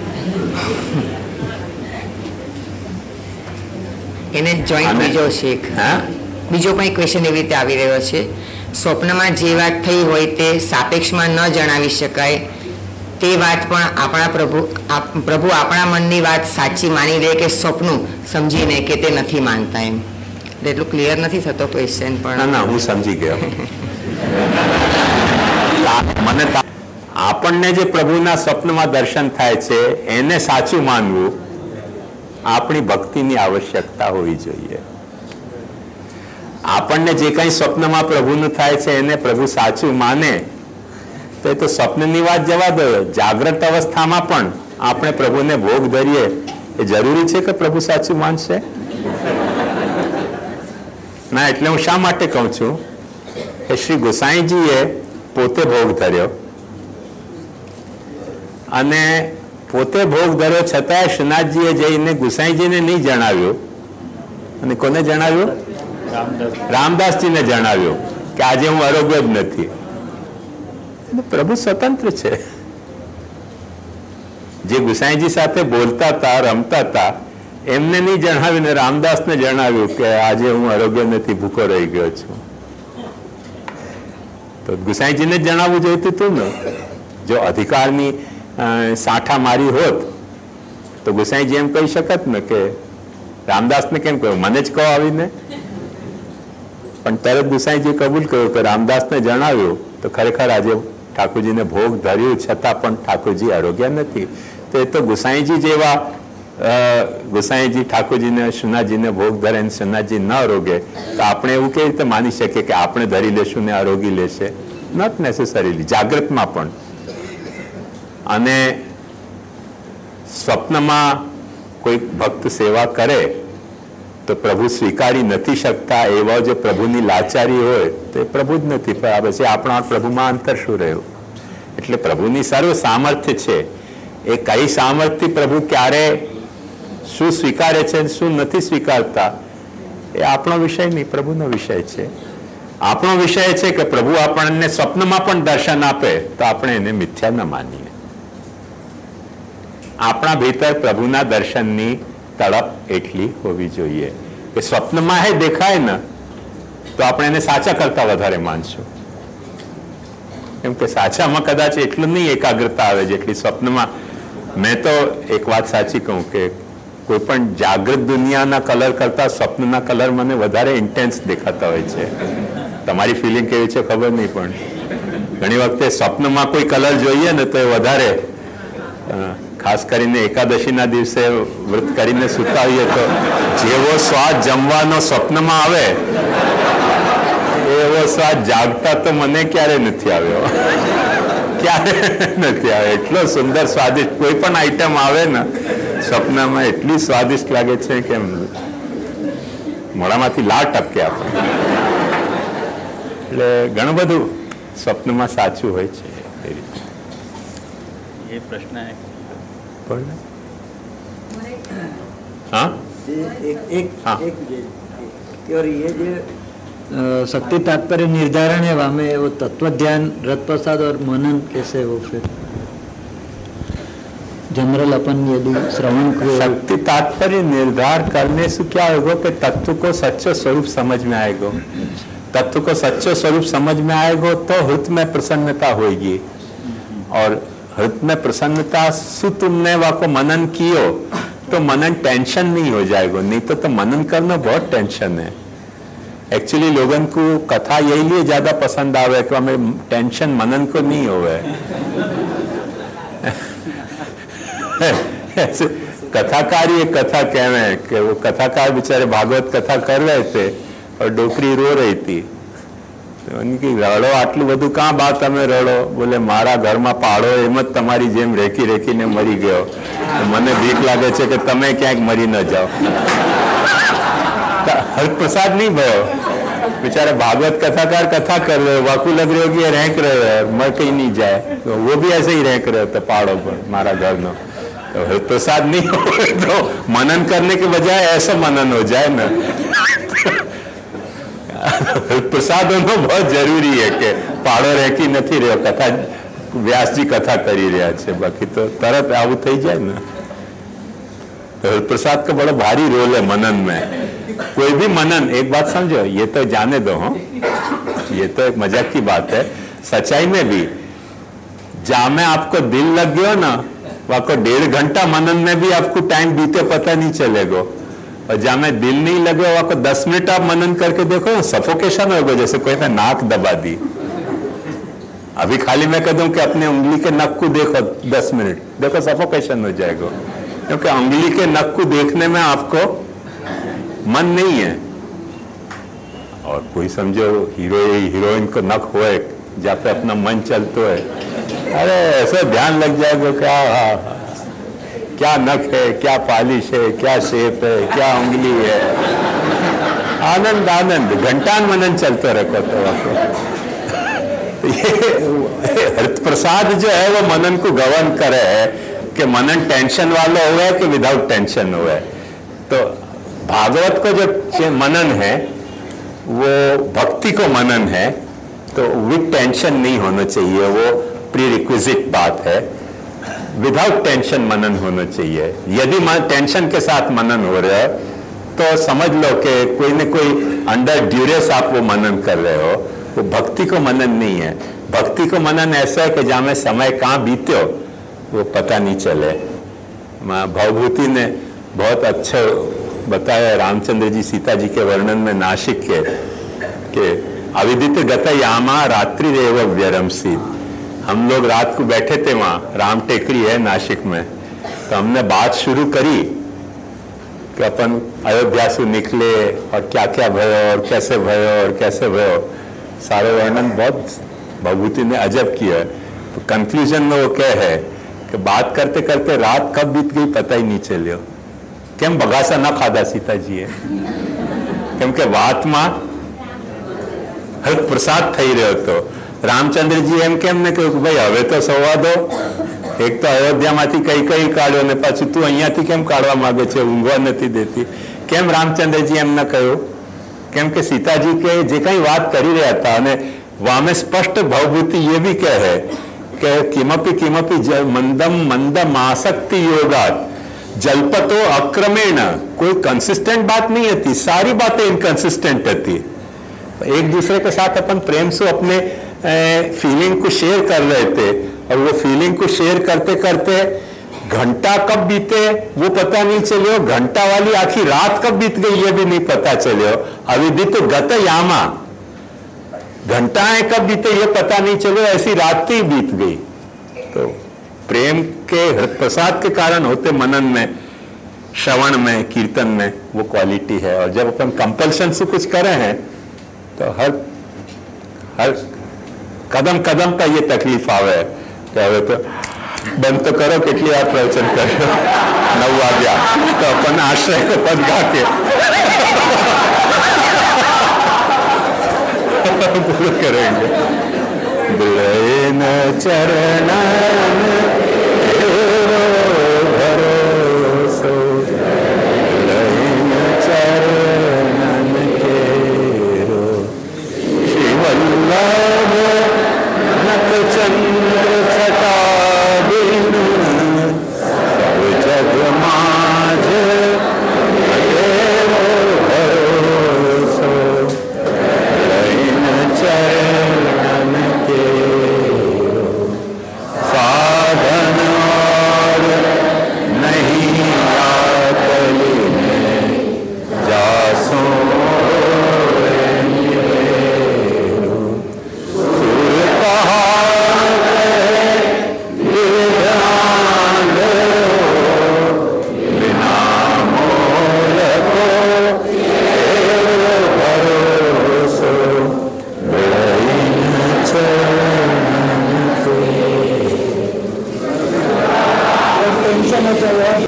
એને જોઈન્ટ બીજો શેખ બીજો પણ ક્વેશ્ચન એવી રીતે આવી રહ્યો છે, સ્વપ્નમાં જે વાત થઈ હોય તે સાપેક્ષમાં ન જણાવી શકાય તે વાત પણ આપણા પ્રભુ પ્રભુ આપણા મનની વાત સાચી માની લે કે સ્વપ્નું સમજીને કે તે નથી માનતા? એમ એટલું ક્લિયર નથી થતો ક્વેશ્ચન પણ. ના ના હું સમજી ગયો. મને આપણને જે પ્રભુના સ્વપ્નમાં દર્શન થાય છે એને સાચું માનવું આપણી ભક્તિની આવશ્યકતા હોવી જોઈએ. આપણને જે કંઈ સ્વપ્નમાં પ્રભુનું થાય છે એને પ્રભુ સાચું માને તો એ તો સ્વપ્નની વાત જવા દો, જાગ્રત અવસ્થામાં પણ આપણે પ્રભુને ભોગ ધરીએ એ જરૂરી છે કે પ્રભુ સાચું માનશે? ના, એટલે હું શા માટે કહું છું કે શ્રી ગુસાઈજીએ પોતે ભોગ ધર્યો અને પોતે ભોગ ધર્યો છતાં શ્રીનાથજીએ જઈને ગુસાઈજીને નહીં જણાવ્યું, અને કોને જણાવ્યું? રામદાસજીને જણાવ્યું કે આજે હું આરોગ્ય જ નથી. પ્રભુ સ્વતંત્ર છે. જે ગુસાઈજી સાથે બોલતા હતા, રમતા હતા, એમને નહીં જણાવ્યું, રામદાસને જણાવ્યું કે આજે હું આરોગ્ય નથી, ભૂખો રહી ગયો છું. તો ગુસાઈજીને જ જણાવવું જોઈતું હતું ને. જો અધિકારની સાઠા મારી હોત તો ગુસાઈજી એમ કહી શકત ને કે રામદાસને કેમ કહ્યું, મને જ કહો આવીને. પણ તરત ગુસાઈજી કબૂલ કર્યું કે રામદાસને જણાવ્યું તો ખરેખર આજે ઠાકોરજીને ભોગ ધર્યું છતાં પણ ઠાકોરજી આરોગ્ય નથી. તો એ તો ગુસાઈજી જેવા ગુસાઈજી ઠાકોરજીને શ્રીનાથજીને ભોગ ધરે ને શ્રીનાથજી ન આરોગે તો આપણે એવું કેવી રીતે માની શકીએ કે આપણે ધરી લેશું ને આરોગી લેશે? Not necessarily. જાગ્રતમાં પણ અને સ્વપ્નમાં કોઈ ભક્ત સેવા કરે તો પ્રભુ સ્વીકારી નથી શકતા એવા જો પ્રભુની લાચારી હોય તો એ પ્રભુ જ નથી. પણ પછી આપણા પ્રભુમાં અંતર શું રહ્યું? એટલે પ્રભુની સર્વ સામર્થ્ય છે. એ કઈ સામર્થ્ય પ્રભુ ક્યારે શું સ્વીકારે છે શું નથી સ્વીકારતા એ આપણો વિષય નહીં, પ્રભુનો વિષય છે. આપણો વિષય છે કે પ્રભુ આપણને સ્વપ્નમાં પણ દર્શન આપે તો આપણે એને મિથ્યા ન માનીએ. આપણા ભીતર પ્રભુના દર્શનની તડપ એટલી હોવી જોઈએ કે સ્વપ્નમાં હે દેખાય ને તો આપણે એને સાચા કરતા વધારે માનશું. કેમ કે સાચામાં કદાચ એટલું નહીં એકાગ્રતા આવે જેટલી સ્વપ્નમાં. મેં તો એક વાત સાચી કહું કે કોઈ પણ જાગૃત દુનિયાના કલર કરતા સ્વપ્નના કલર મને વધારે ઇન્ટેન્સ દેખાતા હોય છે. તમારી ફિલિંગ કેવી છે ખબર નહીં, પણ ઘણી વખતે સ્વપ્નમાં કોઈ કલર જોઈએ ને તો એ વધારે ખાસ કરીને એકાદશીના દિવસે વ્રત કરીને સૂતા હોઈએ તો જેવો સ્વાદ જમવાનો સ્વપ્નમાં આવે એવો સ્વાદ જાગતા તો મને ક્યારે નથી આવ્યો, ક્યારે નથી આવ્યો. એટલો સુંદર સ્વાદિષ્ટ કોઈ પણ આઈટમ આવે ને સ્વપ્નમાં એટલી સ્વાદિષ્ટ લાગે છે કે મોઢામાંથી લાળ ટપકે આપણે. એટલે ઘણું બધું સ્વપ્નમાં સાચું હોય છે. ये प्रश्न है हाँ एक एक हाँ. एक ये- और ये जो अ, शक्ति तात्पर्य निर्धारण है वहाँ में वो तत्व ध्यान रत प्रसाद और मनन कैसे वो फिर जनरल अपन यदि श्रवण को शक्ति तात्पर्य निर्धार करने से क्या होगा कि तत्व को सच्चो स्वरूप समझ में आएगा. तत्व को सच्चो स्वरूप समझ में आएगा तो हृत में प्रसन्नता होगी. और हृत में प्रसन्नता से तुमने वहाँ को मनन कियो तो मनन टेंशन नहीं हो जाएगा. नहीं तो, तो मनन करना बहुत टेंशन है. एक्चुअली लोगों को कथा यही लिए ज्यादा पसंद आवे कि हमें टेंशन मनन को नहीं होवे. कथाकार ये कथा कहवे कि वो कथाकार बेचारे भागवत कथा कर रहे थे और डोकरी रो रही थी. तो उनकी रड़ो आटलू बधु क्या बात તમે રડો? બોલે મારા ઘરમાં પાડો એમ જ તમારી જેમ રેકી રેકીને મરી ગયો. મને બીક લાગે છે કે તમે ક્યાંક મરી ન જાઓ. हरिप्रसाद नहीं भयो बेचारे भागवत कथाकार कथा कर रहे हो, वाकू लग रहे हो कि ये रैंक रहे हो, मर कहीं नहीं जाए. तो वो भी ऐसे ही रैंक रहे तो पहाड़ों पर मारा घर नो. तो हरिप्रसाद नहीं हो तो मनन करने के बजाय ऐसा मनन हो जाए ना. हरिप्रसाद होना बहुत जरूरी है कि पहाड़ो रेकी नहीं रहो. कथा व्यास जी कथा करी रहा है, बाकी तो तरत आવું થઈ જાય ને. तो हरिप्रसाद का बड़ा भारी रोल है मनन में. कोई भी मनन, एक बात समझो, ये तो जाने दो, हो ये तो एक मजाक की बात है. सच्चाई में भी जहां में आपको दिल लग गया ना वहां को डेढ़ घंटा मनन में भी आपको टाइम बीते पता नहीं चलेगा. और जहां में दिल नहीं लगे वहां को दस मिनट आप मनन करके देखो ना, सफोकेशन होगा. जैसे कोई ने नाक दबा दी. अभी खाली मैं कह दूं कि अपने उंगली के नक को देखो दस मिनट, देखो सफोकेशन हो जाएगा. क्योंकि उंगली के नक को देखने में आपको मन नहीं है. और कोई समझो हीरो हीरोइन को नक होए जहाँ पे अपना मन चलतो है, अरे ऐसे ध्यान लग जाएगा क्या क्या नक है, क्या पालिश है, क्या शेप है, क्या उंगली है. आनंद आनंद घंटान मनन चलते रखो. तो ये हरिप्रसाद जो है वो मनन को गवर्न करे है कि मनन टेंशन वाला हुआ कि विदाउट टेंशन हुआ. तो भागवत को जो मनन है वो भक्ति को मनन है, तो विद टेंशन नहीं होना चाहिए. वो प्री रिक्विजिट बात है. विदाउट टेंशन मनन होना चाहिए. यदि टेंशन के साथ मनन हो रहा है तो समझ लो कि कोई न कोई अंडर ड्यूरेस आप वो मनन कर रहे हो. वो भक्ति को मनन नहीं है. भक्ति को मनन ऐसा है कि जहाँ में समय कहाँ बीत्यो वो पता नहीं चले. भवभूति ने बहुत अच्छा बताया रामचंद्र जी सीता जी के वर्णन में नासिक के कि अविदित गत यामा रात्रि रेव व्यरमसी. हम लोग रात को बैठे थे वहाँ, राम टेकरी है नासिक में. तो हमने बात शुरू करी कि अपन अयोध्या से निकले और क्या क्या भयो और कैसे भयो और कैसे भयो. सारे वर्णन बहुत भभूति ने अजब किया. तो कंक्लूजन में वो क्या है कि बात करते करते रात कब बीत गई पता ही नहीं चलियो. કેમ બગાસા ના ખાધા સીતાજીએ? કેમ કે વાતમાં હરિપ્રસાદ થઈ રહ્યો હતો. રામચંદ્રજી એમ કેમ ને કહ્યું કે ભાઈ હવે તો સવા દો. એક તો અયોધ્યામાંથી કઈ કઈ કાઢ્યો ને પાછું તું અહીંયાથી કેમ કાઢવા માંગે છે, ઊંઘવા નથી દેતી. કેમ રામચંદ્રજી એમ ન કહ્યું? કેમ કે સીતાજી કે જે કઈ વાત કરી રહ્યા હતા અને વામે સ્પષ્ટ ભવભૂતિ એ બી કહે કે કિમપી કિમપી મંદમ મંદમ આસક્તિ યોગાત जलपतो अक्रमेण. कोई कंसिस्टेंट बात नहीं थी, सारी बातें इनकंसिस्टेंट थी. एक दूसरे के साथ अपन प्रेम से अपने फीलिंग को शेयर कर रहे थे और वो फीलिंग को शेयर करते करते घंटा कब बीते वो पता नहीं चलियो. घंटा वाली आखी रात कब बीत गई ये भी नहीं पता चलियो. अविदित गत यामा, घंटाएं कब बीते ये पता नहीं चलियो, ऐसी रात ही बीत गई. तो प्रेम के प्रसाद के कारण होते मनन में, श्रवण में, कीर्तन में वो क्वालिटी है। और जब अपन कंपल्शन से कुछ कर रहे हैं तो हर हर कदम कदम का ये तकलीफ आवे क्या हो तो बंद तो करो કેટલી વાર પ્રવચન કર્યો નવ વાગ્યા તો अपन आश्रय को पद गा के पूरा करेंगे। बिलैन चरणन तेरो भरोसो, बिलैन चरणन तेरो, श्री वल्लभ नख चंद्र छटा बिनु, सब जग माझ तेरो भरोसो, बिलैन चरणन तेरो, साधन और नहीं आकली में जासो सुर पहाड़ गिरधान बिना मोल को तेरो भरोसो, बिलैन चरणन तेरो।